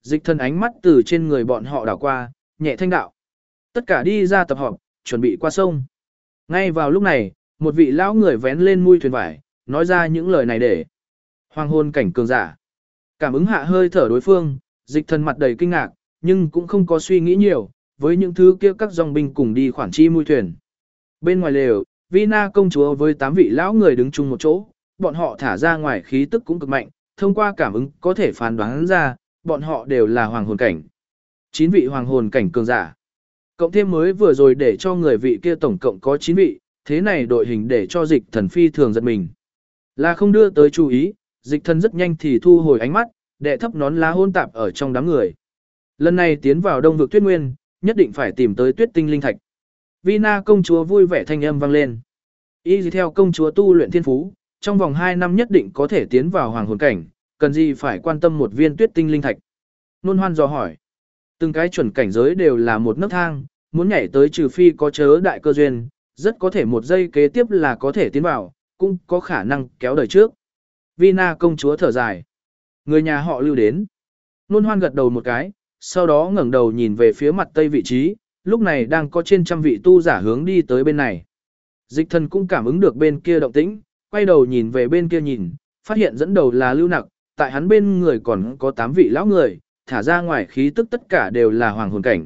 Dịch thần ánh mắt từ trên người bọn họ đảo qua, nhẹ thanh đạo. Tất cả đi ra tập họp, chuẩn bị qua sông. Ngay vào lúc này, một vị lão người vén lên mui thuyền vải, nói ra những lời này để hoàng hôn cảnh cường giả. Cảm ứng hạ hơi thở đối phương, dịch thần mặt đầy kinh ngạc, nhưng cũng không có suy nghĩ nhiều, với những thứ kia các dòng binh cùng đi khoản chi mui thuyền. Bên ngoài lều, Vina công chúa với 8 vị lão người đứng chung một chỗ, bọn họ thả ra ngoài khí tức cũng cực mạnh, thông qua cảm ứng có thể phán đoán ra, bọn họ đều là hoàng hồn cảnh. 9 vị hoàng hồn cảnh cường giả. Cộng thêm mới vừa rồi để cho người vị kia tổng cộng có 9 vị, thế này đội hình để cho dịch thần phi thường giật mình. Là không đưa tới chú ý, dịch thần rất nhanh thì thu hồi ánh mắt, đệ thấp nón lá hôn tạp ở trong đám người. Lần này tiến vào đông vực tuyết nguyên, nhất định phải tìm tới tuyết tinh linh thạch. Vina công chúa vui vẻ thanh âm vang lên. Y theo công chúa tu luyện thiên phú, trong vòng 2 năm nhất định có thể tiến vào hoàng hồn cảnh, cần gì phải quan tâm một viên tuyết tinh linh thạch. Nôn hoan dò hỏi. Từng cái chuẩn cảnh giới đều là một nấc thang, muốn nhảy tới trừ phi có chớ đại cơ duyên, rất có thể một giây kế tiếp là có thể tiến vào, cũng có khả năng kéo đời trước. Vina công chúa thở dài. Người nhà họ lưu đến. Nôn hoan gật đầu một cái, sau đó ngẩng đầu nhìn về phía mặt tây vị trí, lúc này đang có trên trăm vị tu giả hướng đi tới bên này. Dịch thần cũng cảm ứng được bên kia động tĩnh, quay đầu nhìn về bên kia nhìn, phát hiện dẫn đầu là lưu nặc, tại hắn bên người còn có 8 vị lão người, thả ra ngoài khí tức tất cả đều là hoàng hồn cảnh.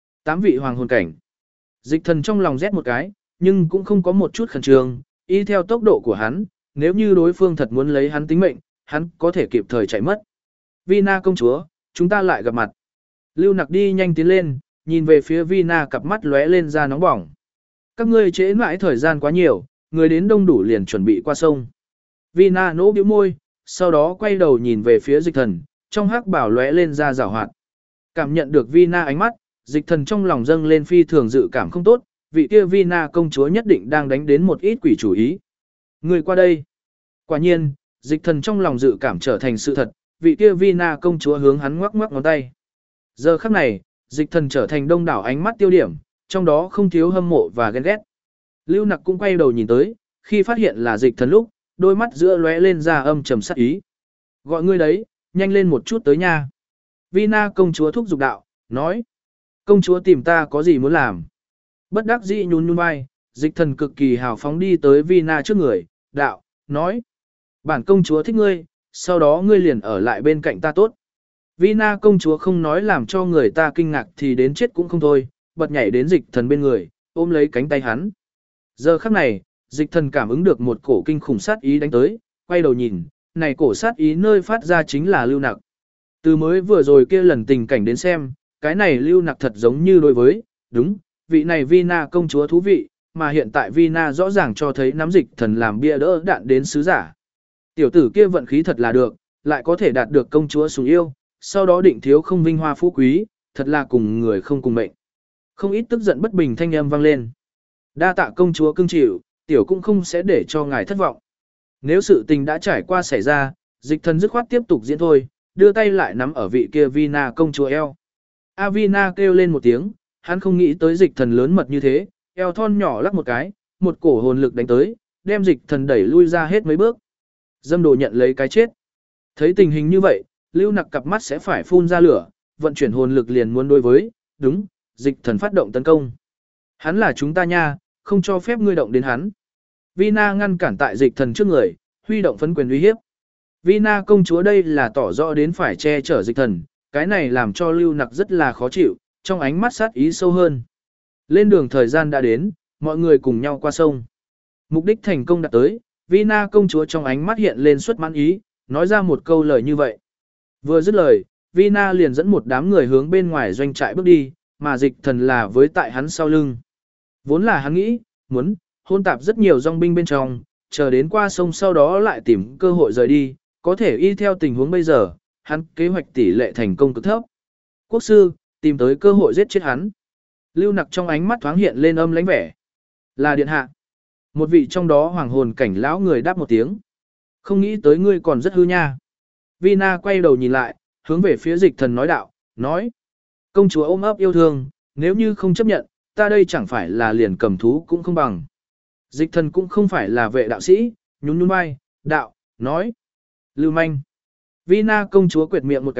8 vị hoàng hồn cảnh. Dịch thần trong lòng rét một cái, nhưng cũng không có một chút khẩn trương, y theo tốc độ của hắn, nếu như đối phương thật muốn lấy hắn tính mệnh, hắn có thể kịp thời chạy mất. Vina công chúa, chúng ta lại gặp mặt. Lưu nặc đi nhanh tiến lên, nhìn về phía Vina cặp mắt lóe lên ra nóng bỏng. Các ngươi trễ mãi thời gian quá nhiều, người đến đông đủ liền chuẩn bị qua sông. Vina nỗ bĩu môi, sau đó quay đầu nhìn về phía dịch thần, trong hắc bảo lóe lên ra rào hoạt. Cảm nhận được Vina ánh mắt, dịch thần trong lòng dâng lên phi thường dự cảm không tốt, vị kia Vina công chúa nhất định đang đánh đến một ít quỷ chủ ý. Người qua đây. Quả nhiên, dịch thần trong lòng dự cảm trở thành sự thật, vị kia Vina công chúa hướng hắn ngoắc ngoắc ngón tay. Giờ khắc này, dịch thần trở thành đông đảo ánh mắt tiêu điểm, trong đó không thiếu hâm mộ và ghen ghét. Lưu nặc cũng quay đầu nhìn tới, khi phát hiện là dịch thần lúc, đôi mắt giữa lóe lên ra âm trầm sắc ý. Gọi ngươi đấy, nhanh lên một chút tới nha. Vina công chúa thúc giục đạo, nói. Công chúa tìm ta có gì muốn làm? Bất đắc dĩ nhún nhún vai, dịch thần cực kỳ hào phóng đi tới Vina trước người, đạo, nói. Bản công chúa thích ngươi, sau đó ngươi liền ở lại bên cạnh ta tốt. Vina công chúa không nói làm cho người ta kinh ngạc thì đến chết cũng không thôi, bật nhảy đến dịch thần bên người, ôm lấy cánh tay hắn. Giờ khắc này, dịch thần cảm ứng được một cổ kinh khủng sát ý đánh tới, quay đầu nhìn, này cổ sát ý nơi phát ra chính là lưu nặc. Từ mới vừa rồi kia lần tình cảnh đến xem, cái này lưu nặc thật giống như đối với, đúng, vị này Vina công chúa thú vị, mà hiện tại Vina rõ ràng cho thấy nắm dịch thần làm bia đỡ đạn đến sứ giả. Tiểu tử kia vận khí thật là được, lại có thể đạt được công chúa sủng yêu, sau đó định thiếu không vinh hoa phú quý, thật là cùng người không cùng mệnh. Không ít tức giận bất bình thanh âm vang lên. Đa tạ công chúa cưng chịu, tiểu cũng không sẽ để cho ngài thất vọng. Nếu sự tình đã trải qua xảy ra, dịch thần dứt khoát tiếp tục diễn thôi, đưa tay lại nắm ở vị kia Vina công chúa eo. Avina kêu lên một tiếng, hắn không nghĩ tới dịch thần lớn mật như thế, eo thon nhỏ lắc một cái, một cổ hồn lực đánh tới, đem dịch thần đẩy lui ra hết mấy bước. Dâm đồ nhận lấy cái chết. Thấy tình hình như vậy, lưu nặc cặp mắt sẽ phải phun ra lửa, vận chuyển hồn lực liền muốn đối với, đúng, dịch thần phát động tấn công. Hắn là chúng ta nha, không cho phép ngươi động đến hắn. Vina ngăn cản tại dịch thần trước người, huy động phấn quyền uy hiếp. Vina công chúa đây là tỏ rõ đến phải che chở dịch thần, cái này làm cho lưu nặc rất là khó chịu, trong ánh mắt sát ý sâu hơn. Lên đường thời gian đã đến, mọi người cùng nhau qua sông. Mục đích thành công đạt tới, Vina công chúa trong ánh mắt hiện lên xuất mãn ý, nói ra một câu lời như vậy. Vừa dứt lời, Vina liền dẫn một đám người hướng bên ngoài doanh trại bước đi, mà dịch thần là với tại hắn sau lưng. Vốn là hắn nghĩ, muốn, hôn tạp rất nhiều dòng binh bên trong, chờ đến qua sông sau đó lại tìm cơ hội rời đi, có thể y theo tình huống bây giờ, hắn kế hoạch tỷ lệ thành công cực thấp. Quốc sư, tìm tới cơ hội giết chết hắn. Lưu nặc trong ánh mắt thoáng hiện lên âm lãnh vẻ. Là điện hạ. Một vị trong đó hoàng hồn cảnh lão người đáp một tiếng. Không nghĩ tới ngươi còn rất hư nha. Vina quay đầu nhìn lại, hướng về phía dịch thần nói đạo, nói. Công chúa ôm ấp yêu thương, nếu như không chấp nhận, ta đây chẳng phải là liền cầm thú cũng không bằng. Dịch thần cũng không phải là vệ đạo sĩ, nhún nhún vai, đạo, nói. Lưu manh. Vina công chúa quệt miệng một cái,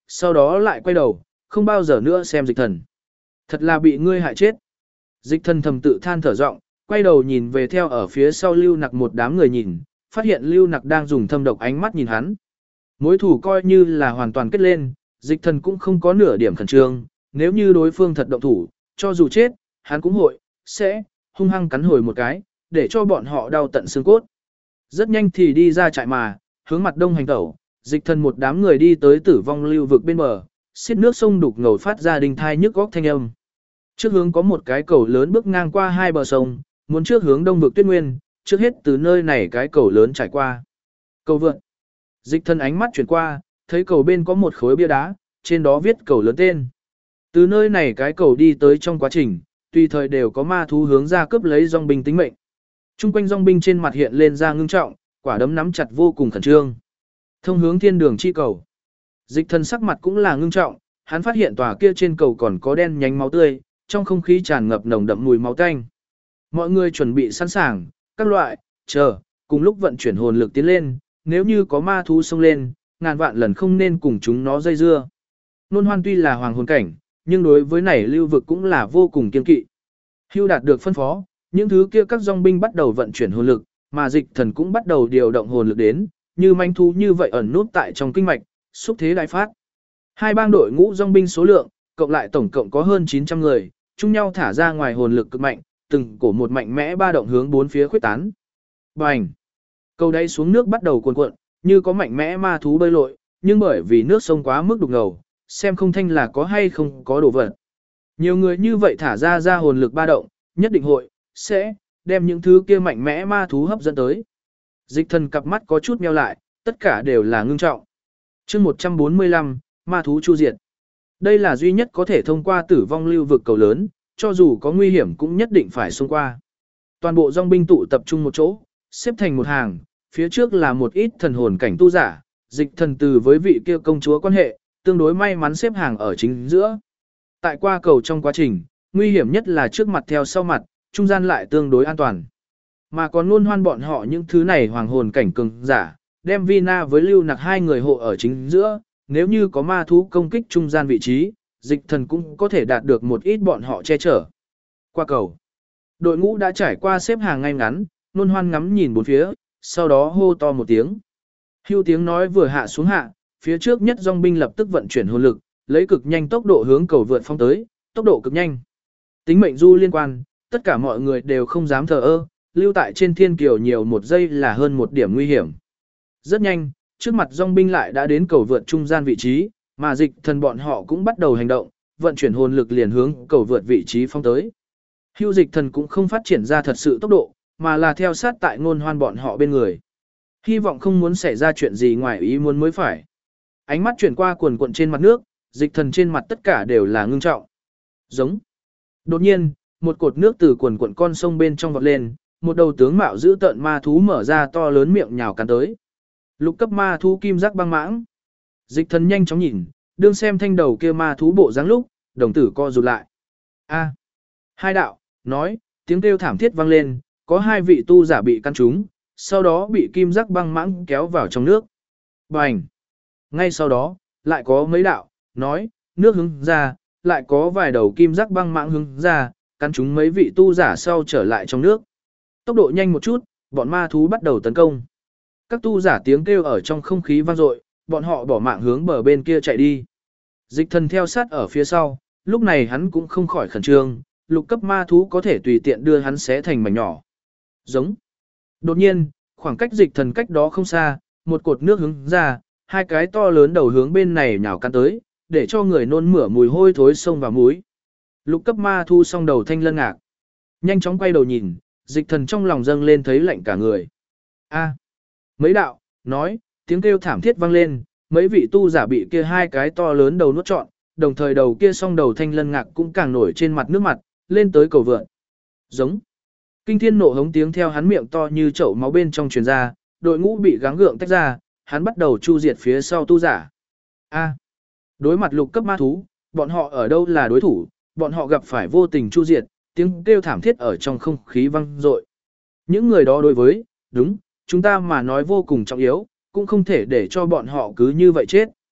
sau đó lại quay đầu, không bao giờ nữa xem dịch thần. Thật là bị ngươi hại chết. Dịch thần thầm tự than thở giọng, quay đầu nhìn về theo ở phía sau Lưu Nặc một đám người nhìn, phát hiện Lưu Nặc đang dùng thâm độc ánh mắt nhìn hắn. Mối thủ coi như là hoàn toàn kết lên, dịch thần cũng không có nửa điểm khẩn trương, nếu như đối phương thật động thủ, cho dù chết, hắn cũng sẽ hung hăng cắn hồi một cái, để cho bọn họ đau tận xương cốt. Rất nhanh thì đi ra trại mà, hướng mặt đông hành tẩu, dịch thần một đám người đi tới tử vong lưu vực bên bờ, xiết nước sông đục ngầu phát ra đinh thai nhức góc thanh âm. Trước hướng có một cái cầu lớn bước ngang qua hai bờ sông, muốn trước hướng đông vực Tuyết Nguyên, trước hết từ nơi này cái cầu lớn trải qua. Cầu vượt. Dịch thần ánh mắt chuyển qua, thấy cầu bên có một khối bia đá, trên đó viết cầu lớn tên. Từ nơi này cái cầu đi tới trong quá trình, tùy thời đều có ma thú hướng ra cướp lấy dòng binh tính mệnh. Trung quanh dòng binh trên mặt hiện lên ra ngưng trọng, quả đấm nắm chặt vô cùng khẩn trương. Thông hướng thiên đường chi cầu. Dịch thần sắc mặt cũng là ngưng trọng, hắn phát hiện tòa kia trên cầu còn có đen nhánh máu tươi, trong không khí tràn ngập nồng đậm mùi máu tanh. Mọi người chuẩn bị sẵn sàng, các loại, chờ, cùng lúc vận chuyển hồn lực tiến lên, nếu như có ma thú xông lên, ngàn vạn lần không nên cùng chúng nó dây dưa. Nôn Hoan tuy là hoàng hồn cảnh, nhưng đối với này lưu vực cũng là vô cùng kiên kỵ. Hưu đạt được phân phó, những thứ kia các dòng binh bắt đầu vận chuyển hồn lực, mà dịch thần cũng bắt đầu điều động hồn lực đến, như manh thú như vậy ẩn nút tại trong kinh mạch, xúc thế đại phát. Hai bang đội ngũ dòng binh số lượng, cộng lại tổng cộng có hơn 900 người, chung nhau thả ra ngoài hồn lực cực mạnh, từng cổ một mạnh mẽ ba động hướng bốn phía khuếch tán. Bành! Cầu đáy xuống nước bắt đầu cuồn cuộn, như có mạnh mẽ ma thú bơi lội, nhưng bởi vì nước sông quá mức đục ngầu, xem không thanh là có hay không có đồ vật. Nhiều người như vậy thả ra hồn lực ba động, nhất định sẽ đem những thứ kia mạnh mẽ ma thú hấp dẫn tới. Dịch thần cặp mắt có chút meo lại, tất cả đều là ngưng trọng. chương 145, ma thú chu diệt. Đây là duy nhất có thể thông qua tử vong lưu vực cầu lớn, cho dù có nguy hiểm cũng nhất định phải xông qua. Toàn bộ dòng binh tụ tập trung một chỗ, xếp thành một hàng, phía trước là một ít thần hồn cảnh tu giả, dịch thần từ với vị kia công chúa quan hệ, tương đối may mắn xếp hàng ở chính giữa. Tại qua cầu trong quá trình, nguy hiểm nhất là trước mặt theo sau mặt, trung gian lại tương đối an toàn. Mà còn luôn hoan bọn họ những thứ này hoàng hồn cảnh cường giả, đem Vina với Lưu Nặc hai người hộ ở chính giữa, nếu như có ma thú công kích trung gian vị trí, dịch thần cũng có thể đạt được một ít bọn họ che chở. Qua cầu, đội ngũ đã trải qua xếp hàng ngay ngắn, luôn hoan ngắm nhìn bốn phía, sau đó hô to một tiếng. Hưu tiếng nói vừa hạ xuống hạ, phía trước nhất dòng binh lập tức vận chuyển hồn lực, lấy cực nhanh tốc độ hướng cầu vượt phong tới, tốc độ cực nhanh. Tính mệnh du liên quan, tất cả mọi người đều không dám thờ ơ, lưu tại trên thiên kiều nhiều một giây là hơn một điểm nguy hiểm. Rất nhanh, trước mặt dòng binh lại đã đến cầu vượt trung gian vị trí, mà dịch thần bọn họ cũng bắt đầu hành động, vận chuyển hồn lực liền hướng cầu vượt vị trí phong tới. Hưu dịch thần cũng không phát triển ra thật sự tốc độ, mà là theo sát tại Ngôn Hoan bọn họ bên người. Hy vọng không muốn xảy ra chuyện gì ngoài ý muốn mới phải. Ánh mắt chuyển qua quần quần trên mặt nước, dịch thần trên mặt tất cả đều là ngưng trọng. Giống. Đột nhiên, một cột nước từ quần quần con sông bên trong vọt lên, một đầu tướng mạo dữ tợn ma thú mở ra to lớn miệng nhào cắn tới. Lục cấp ma thú kim giác băng mãng. Dịch thần nhanh chóng nhìn, đương xem thanh đầu kia ma thú bộ dáng lúc, đồng tử co rụt lại. A. Hai đạo, nói, tiếng kêu thảm thiết vang lên, có hai vị tu giả bị căn trúng, sau đó bị kim giác băng mãng kéo vào trong nước. Bành. Ngay sau đó, lại có mấy đạo, nói, nước hướng ra, lại có vài đầu kim giác băng mãng hướng ra, cắn chúng mấy vị tu giả sau trở lại trong nước. Tốc độ nhanh một chút, bọn ma thú bắt đầu tấn công. Các tu giả tiếng kêu ở trong không khí vang dội, bọn họ bỏ mạng hướng bờ bên kia chạy đi. Dịch thần theo sát ở phía sau, lúc này hắn cũng không khỏi khẩn trương, lục cấp ma thú có thể tùy tiện đưa hắn xé thành mảnh nhỏ. Giống. Đột nhiên, khoảng cách dịch thần cách đó không xa, một cột nước hướng ra, hai cái to lớn đầu hướng bên này nhào cắn tới, để cho người nôn mửa mùi hôi thối sông vào mũi. Lục cấp ma thu song đầu thanh lân ngạc. Nhanh chóng quay đầu nhìn, dịch thần trong lòng dâng lên thấy lạnh cả người. A. Mấy đạo, nói, tiếng kêu thảm thiết vang lên, mấy vị tu giả bị kia hai cái to lớn đầu nuốt trọn, đồng thời đầu kia song đầu thanh lân ngạc cũng càng nổi trên mặt nước mặt, lên tới cầu vượt. Giống. Kinh thiên nộ hống tiếng theo hắn miệng to như chậu máu bên trong truyền ra, đội ngũ bị gắng gượng tách ra, hắn bắt đầu chu diệt phía sau tu giả. A. Đối mặt lục cấp ma thú, bọn họ ở đâu là đối thủ, bọn họ gặp phải vô tình chu diệt, tiếng kêu thảm thiết ở trong không khí vang dội. Những người đó đối với, đúng, chúng ta mà nói vô cùng trọng yếu, cũng không thể để cho bọn họ cứ như vậy chết.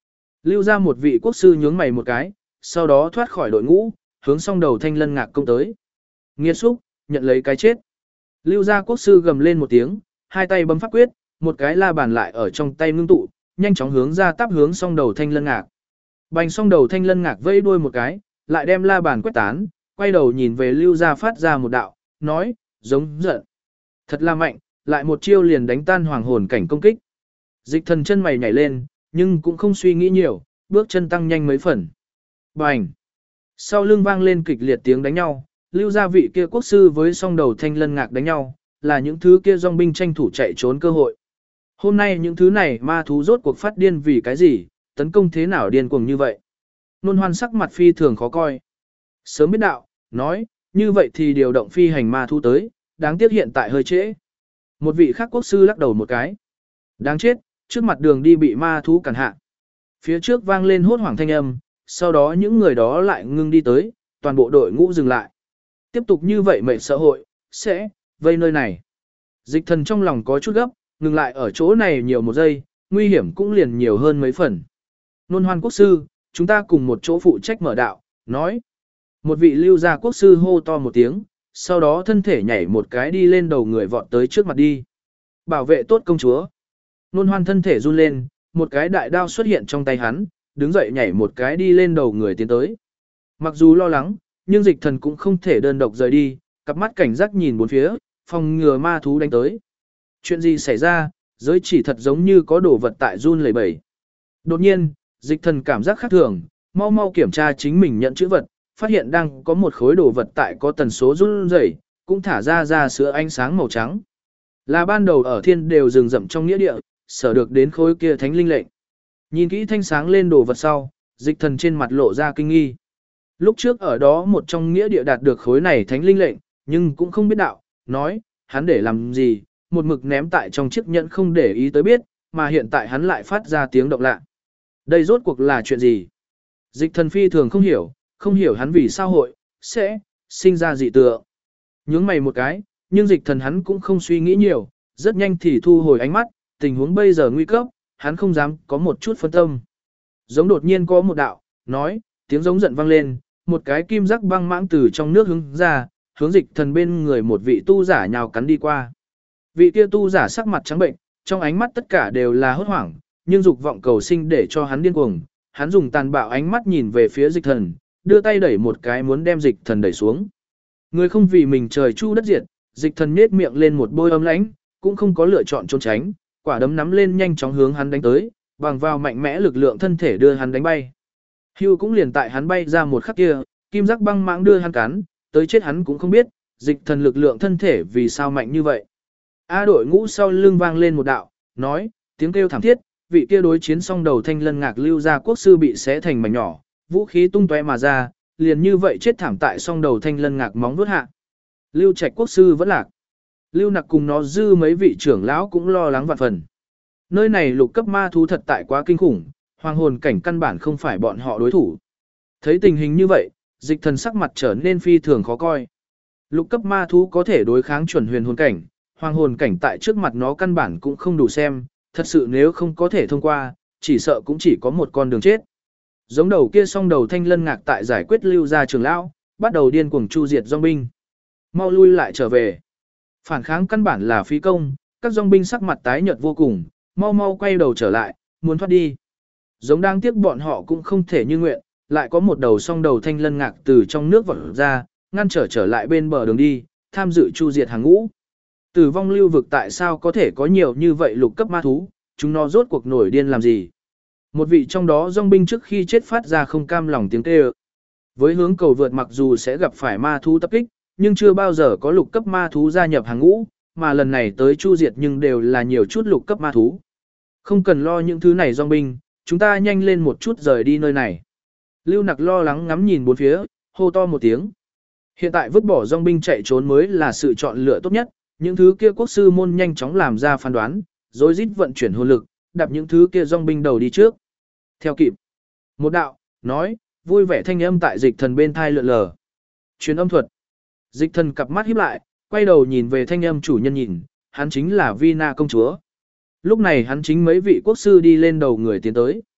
Lưu ra một vị quốc sư nhướng mày một cái, sau đó thoát khỏi đội ngũ, hướng song đầu Thanh Lân Ngạc công tới. Nghiệt xúc, nhận lấy cái chết. Lưu gia quốc sư gầm lên một tiếng, hai tay bấm pháp quyết, một cái la bàn lại ở trong tay ngưng tụ, nhanh chóng hướng ra tắp hướng song đầu Thanh Lân Ngạc. Bành song đầu Thanh Lân Ngạc vẫy đuôi một cái, lại đem la bàn quét tán, quay đầu nhìn về Lưu gia phát ra một đạo, nói, giống giận. Thật là mạnh, lại một chiêu liền đánh tan hoàng hồn cảnh công kích. Dịch thần chân mày nhảy lên, nhưng cũng không suy nghĩ nhiều, bước chân tăng nhanh mấy phần. Bành! Sau lưng vang lên kịch liệt tiếng đánh nhau, Lưu gia vị kia quốc sư với song đầu Thanh Lân Ngạc đánh nhau, là những thứ kia dòng binh tranh thủ chạy trốn cơ hội. Hôm nay những thứ này ma thú rốt cuộc phát điên vì cái gì, tấn công thế nào điên cuồng như vậy. Nôn Hoan sắc mặt phi thường khó coi. Sớm biết đạo, nói, như vậy thì điều động phi hành ma thú tới, đáng tiếc hiện tại hơi trễ. Một vị khác quốc sư lắc đầu một cái. Đáng chết, trước mặt đường đi bị ma thú cản hạ. Phía trước vang lên hốt hoảng thanh âm, sau đó những người đó lại ngưng đi tới, toàn bộ đội ngũ dừng lại. Tiếp tục như vậy mệnh xã hội, sẽ vây nơi này. Dịch thần trong lòng có chút gấp, ngừng lại ở chỗ này nhiều một giây, nguy hiểm cũng liền nhiều hơn mấy phần. Nôn Hoan quốc sư, chúng ta cùng một chỗ phụ trách mở đạo, nói. Một vị Lưu gia quốc sư hô to một tiếng, sau đó thân thể nhảy một cái đi lên đầu người vọt tới trước mặt đi. Bảo vệ tốt công chúa. Nôn Hoan thân thể run lên, một cái đại đao xuất hiện trong tay hắn, đứng dậy nhảy một cái đi lên đầu người tiến tới. Mặc dù lo lắng, nhưng dịch thần cũng không thể đơn độc rời đi, cặp mắt cảnh giác nhìn bốn phía, phòng ngừa ma thú đánh tới. Chuyện gì xảy ra, giới chỉ thật giống như có đồ vật tại run lẩy bẩy. Đột nhiên, dịch thần cảm giác khác thường, mau mau kiểm tra chính mình nhận chữ vật, phát hiện đang có một khối đồ vật tại có tần số run rẩy, cũng thả ra sữa ánh sáng màu trắng. Là ban đầu ở thiên đều rừng rậm trong nghĩa địa, sở được đến khối kia thánh linh lệnh. Nhìn kỹ thanh sáng lên đồ vật sau, dịch thần trên mặt lộ ra kinh nghi. Lúc trước ở đó một trong nghĩa địa đạt được khối này thánh linh lệnh, nhưng cũng không biết đạo, nói, hắn để làm gì, một mực ném tại trong chiếc nhẫn không để ý tới biết, mà hiện tại hắn lại phát ra tiếng động lạ. Đây rốt cuộc là chuyện gì? Dịch thần phi thường không hiểu hắn vì sao hội, sẽ, sinh ra dị tượng. Nhướng mày một cái, nhưng dịch thần hắn cũng không suy nghĩ nhiều, rất nhanh thì thu hồi ánh mắt, tình huống bây giờ nguy cấp, hắn không dám có một chút phân tâm. Giống đột nhiên có một đạo, nói, tiếng giống giận vang lên, một cái kim giác băng mãng từ trong nước hướng ra, hướng dịch thần bên người một vị tu giả nhào cắn đi qua. Vị kia tu giả sắc mặt trắng bệnh, trong ánh mắt tất cả đều là hốt hoảng, nhưng dục vọng cầu sinh để cho hắn điên cuồng, hắn dùng tàn bạo ánh mắt nhìn về phía dịch thần, đưa tay đẩy một cái muốn đem dịch thần đẩy xuống. Người không vì mình trời chu đất diệt, dịch thần nhếch miệng lên một bôi âm lãnh, cũng không có lựa chọn trốn tránh, quả đấm nắm lên nhanh chóng hướng hắn đánh tới, bằng vào mạnh mẽ lực lượng thân thể đưa hắn đánh bay. Hưu cũng liền tại hắn bay ra một khắc kia, kim giác băng mãng đưa hắn cắn, tới chết hắn cũng không biết, dịch thần lực lượng thân thể vì sao mạnh như vậy. A đội ngũ sau lưng vang lên một đạo, nói, tiếng kêu thảm thiết, vị kia đối chiến xong đầu Thanh Lân Ngạc Lưu gia quốc sư bị xé thành mảnh nhỏ, vũ khí tung tóe mà ra, liền như vậy chết thảm tại song đầu Thanh Lân Ngạc móng vuốt hạ. Lưu Trạch quốc sư vẫn lạc. Lưu Nặc cùng nó dư mấy vị trưởng lão cũng lo lắng vạn phần. Nơi này lục cấp ma thú thật tại quá kinh khủng, hoàng hồn cảnh căn bản không phải bọn họ đối thủ. Thấy tình hình như vậy, dịch thần sắc mặt trở nên phi thường khó coi. Lục cấp ma thú có thể đối kháng chuẩn huyền hồn cảnh, hoàng hồn cảnh tại trước mặt nó căn bản cũng không đủ xem, thật sự nếu không có thể thông qua, chỉ sợ cũng chỉ có một con đường chết. Giống đầu kia song đầu Thanh Lân Ngạc tại giải quyết Lưu gia trưởng lão, bắt đầu điên cuồng chu diệt dòng binh. Mau lui lại trở về. Phản kháng căn bản là phí công, các dòng binh sắc mặt tái nhợt vô cùng, mau mau quay đầu trở lại, muốn thoát đi. Giống đang tiếc bọn họ cũng không thể như nguyện, lại có một đầu song đầu Thanh Lân Ngạc từ trong nước vọt ra, ngăn trở lại bên bờ đường đi, tham dự chu diệt hàng ngũ. Tử vong lưu vực tại sao có thể có nhiều như vậy lục cấp ma thú, chúng nó rốt cuộc nổi điên làm gì? Một vị trong đó dòng binh trước khi chết phát ra không cam lòng tiếng kêu. Với hướng cầu vượt mặc dù sẽ gặp phải ma thú tập kích, nhưng chưa bao giờ có lục cấp ma thú gia nhập hàng ngũ, mà lần này tới chu diệt nhưng đều là nhiều chút lục cấp ma thú. Không cần lo những thứ này dòng binh, chúng ta nhanh lên một chút rời đi nơi này. Lưu Nặc lo lắng ngắm nhìn bốn phía, hô to một tiếng. Hiện tại vứt bỏ dòng binh chạy trốn mới là sự chọn lựa tốt nhất, những thứ kia quốc sư môn nhanh chóng làm ra phán đoán, rồi rít vận chuyển hồn lực, đạp những thứ kia dòng binh đầu đi trước. Theo kịp. Một đạo, nói, vui vẻ thanh âm tại dịch thần bên thai lượn lờ. Truyền âm thuật. Dịch thần cặp mắt híp lại, quay đầu nhìn về thanh âm chủ nhân nhìn, hắn chính là Vina công chúa. Lúc này hắn chính mấy vị quốc sư đi lên đầu người tiến tới.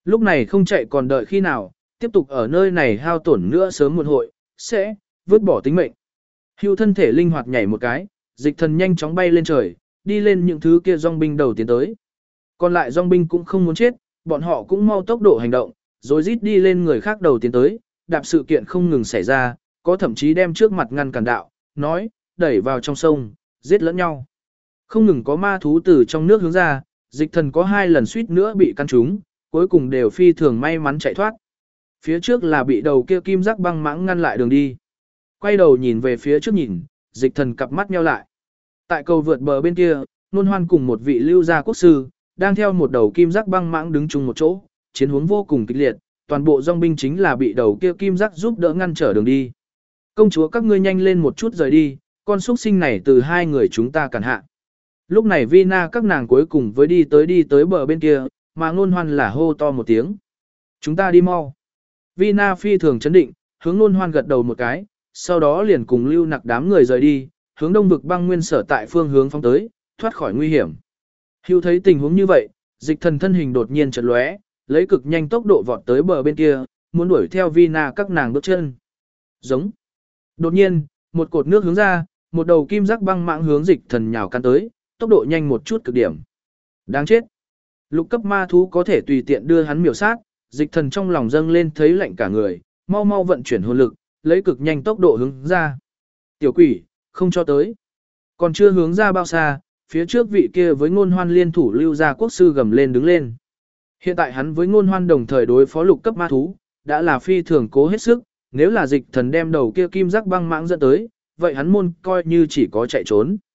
Lúc này không chạy còn đợi khi nào, tiếp tục ở nơi này hao tổn nữa sớm muộn hội, sẽ vứt bỏ tính mệnh. Hưu thân thể linh hoạt nhảy một cái, dịch thần nhanh chóng bay lên trời, đi lên những thứ kia dòng binh đầu tiến tới. Còn lại dòng binh cũng không muốn chết, bọn họ cũng mau tốc độ hành động, rồi rít đi lên người khác đầu tiến tới, đạp sự kiện không ngừng xảy ra, có thậm chí đem trước mặt ngăn cản đạo, nói, đẩy vào trong sông, giết lẫn nhau. Không ngừng có ma thú từ trong nước hướng ra, dịch thần có 2 lần suýt nữa bị căn trúng, cuối cùng đều phi thường may mắn chạy thoát. Phía trước là bị đầu kia kim giác băng mãng ngăn lại đường đi. Quay đầu nhìn về phía trước nhìn, dịch thần cặp mắt nheo lại. Tại cầu vượt bờ bên kia, Nôn Hoan cùng một vị lưu gia quốc sư, đang theo một đầu kim giác băng mãng đứng chung một chỗ, chiến huống vô cùng kịch liệt, toàn bộ dòng binh chính là bị đầu kia kim giác giúp đỡ ngăn trở đường đi. Công chúa các ngươi nhanh lên một chút rời đi, con xuất sinh này từ 2 người chúng ta cản hạ. Lúc này Vina các nàng cuối cùng với đi tới bờ bên kia, mà Nôn Hoan là hô to một tiếng. Chúng ta đi mau. Vina phi thường chấn định, hướng Nôn Hoan gật đầu một cái, sau đó liền cùng lưu nặc đám người rời đi, hướng đông vực băng nguyên sở tại phương hướng phóng tới, thoát khỏi nguy hiểm. Hưu thấy tình huống như vậy, dịch thần thân hình đột nhiên chợt lóe, lấy cực nhanh tốc độ vọt tới bờ bên kia, muốn đuổi theo Vina các nàng bước chân. Giống. Đột nhiên, một cột nước hướng ra, một đầu kim giác băng mãng hướng dịch thần nhào căn tới, tốc độ nhanh một chút cực điểm. Đáng chết. Lục cấp ma thú có thể tùy tiện đưa hắn miểu sát, dịch thần trong lòng dâng lên thấy lạnh cả người, mau mau vận chuyển hồn lực, lấy cực nhanh tốc độ hướng ra. Tiểu quỷ, không cho tới. Còn chưa hướng ra bao xa, phía trước vị kia với Ngôn Hoan liên thủ lưu gia quốc sư gầm lên đứng lên. Hiện tại hắn với Ngôn Hoan đồng thời đối phó lục cấp ma thú, đã là phi thường cố hết sức, nếu là dịch thần đem đầu kia kim giác băng mãng dẫn tới, vậy hắn môn coi như chỉ có chạy trốn.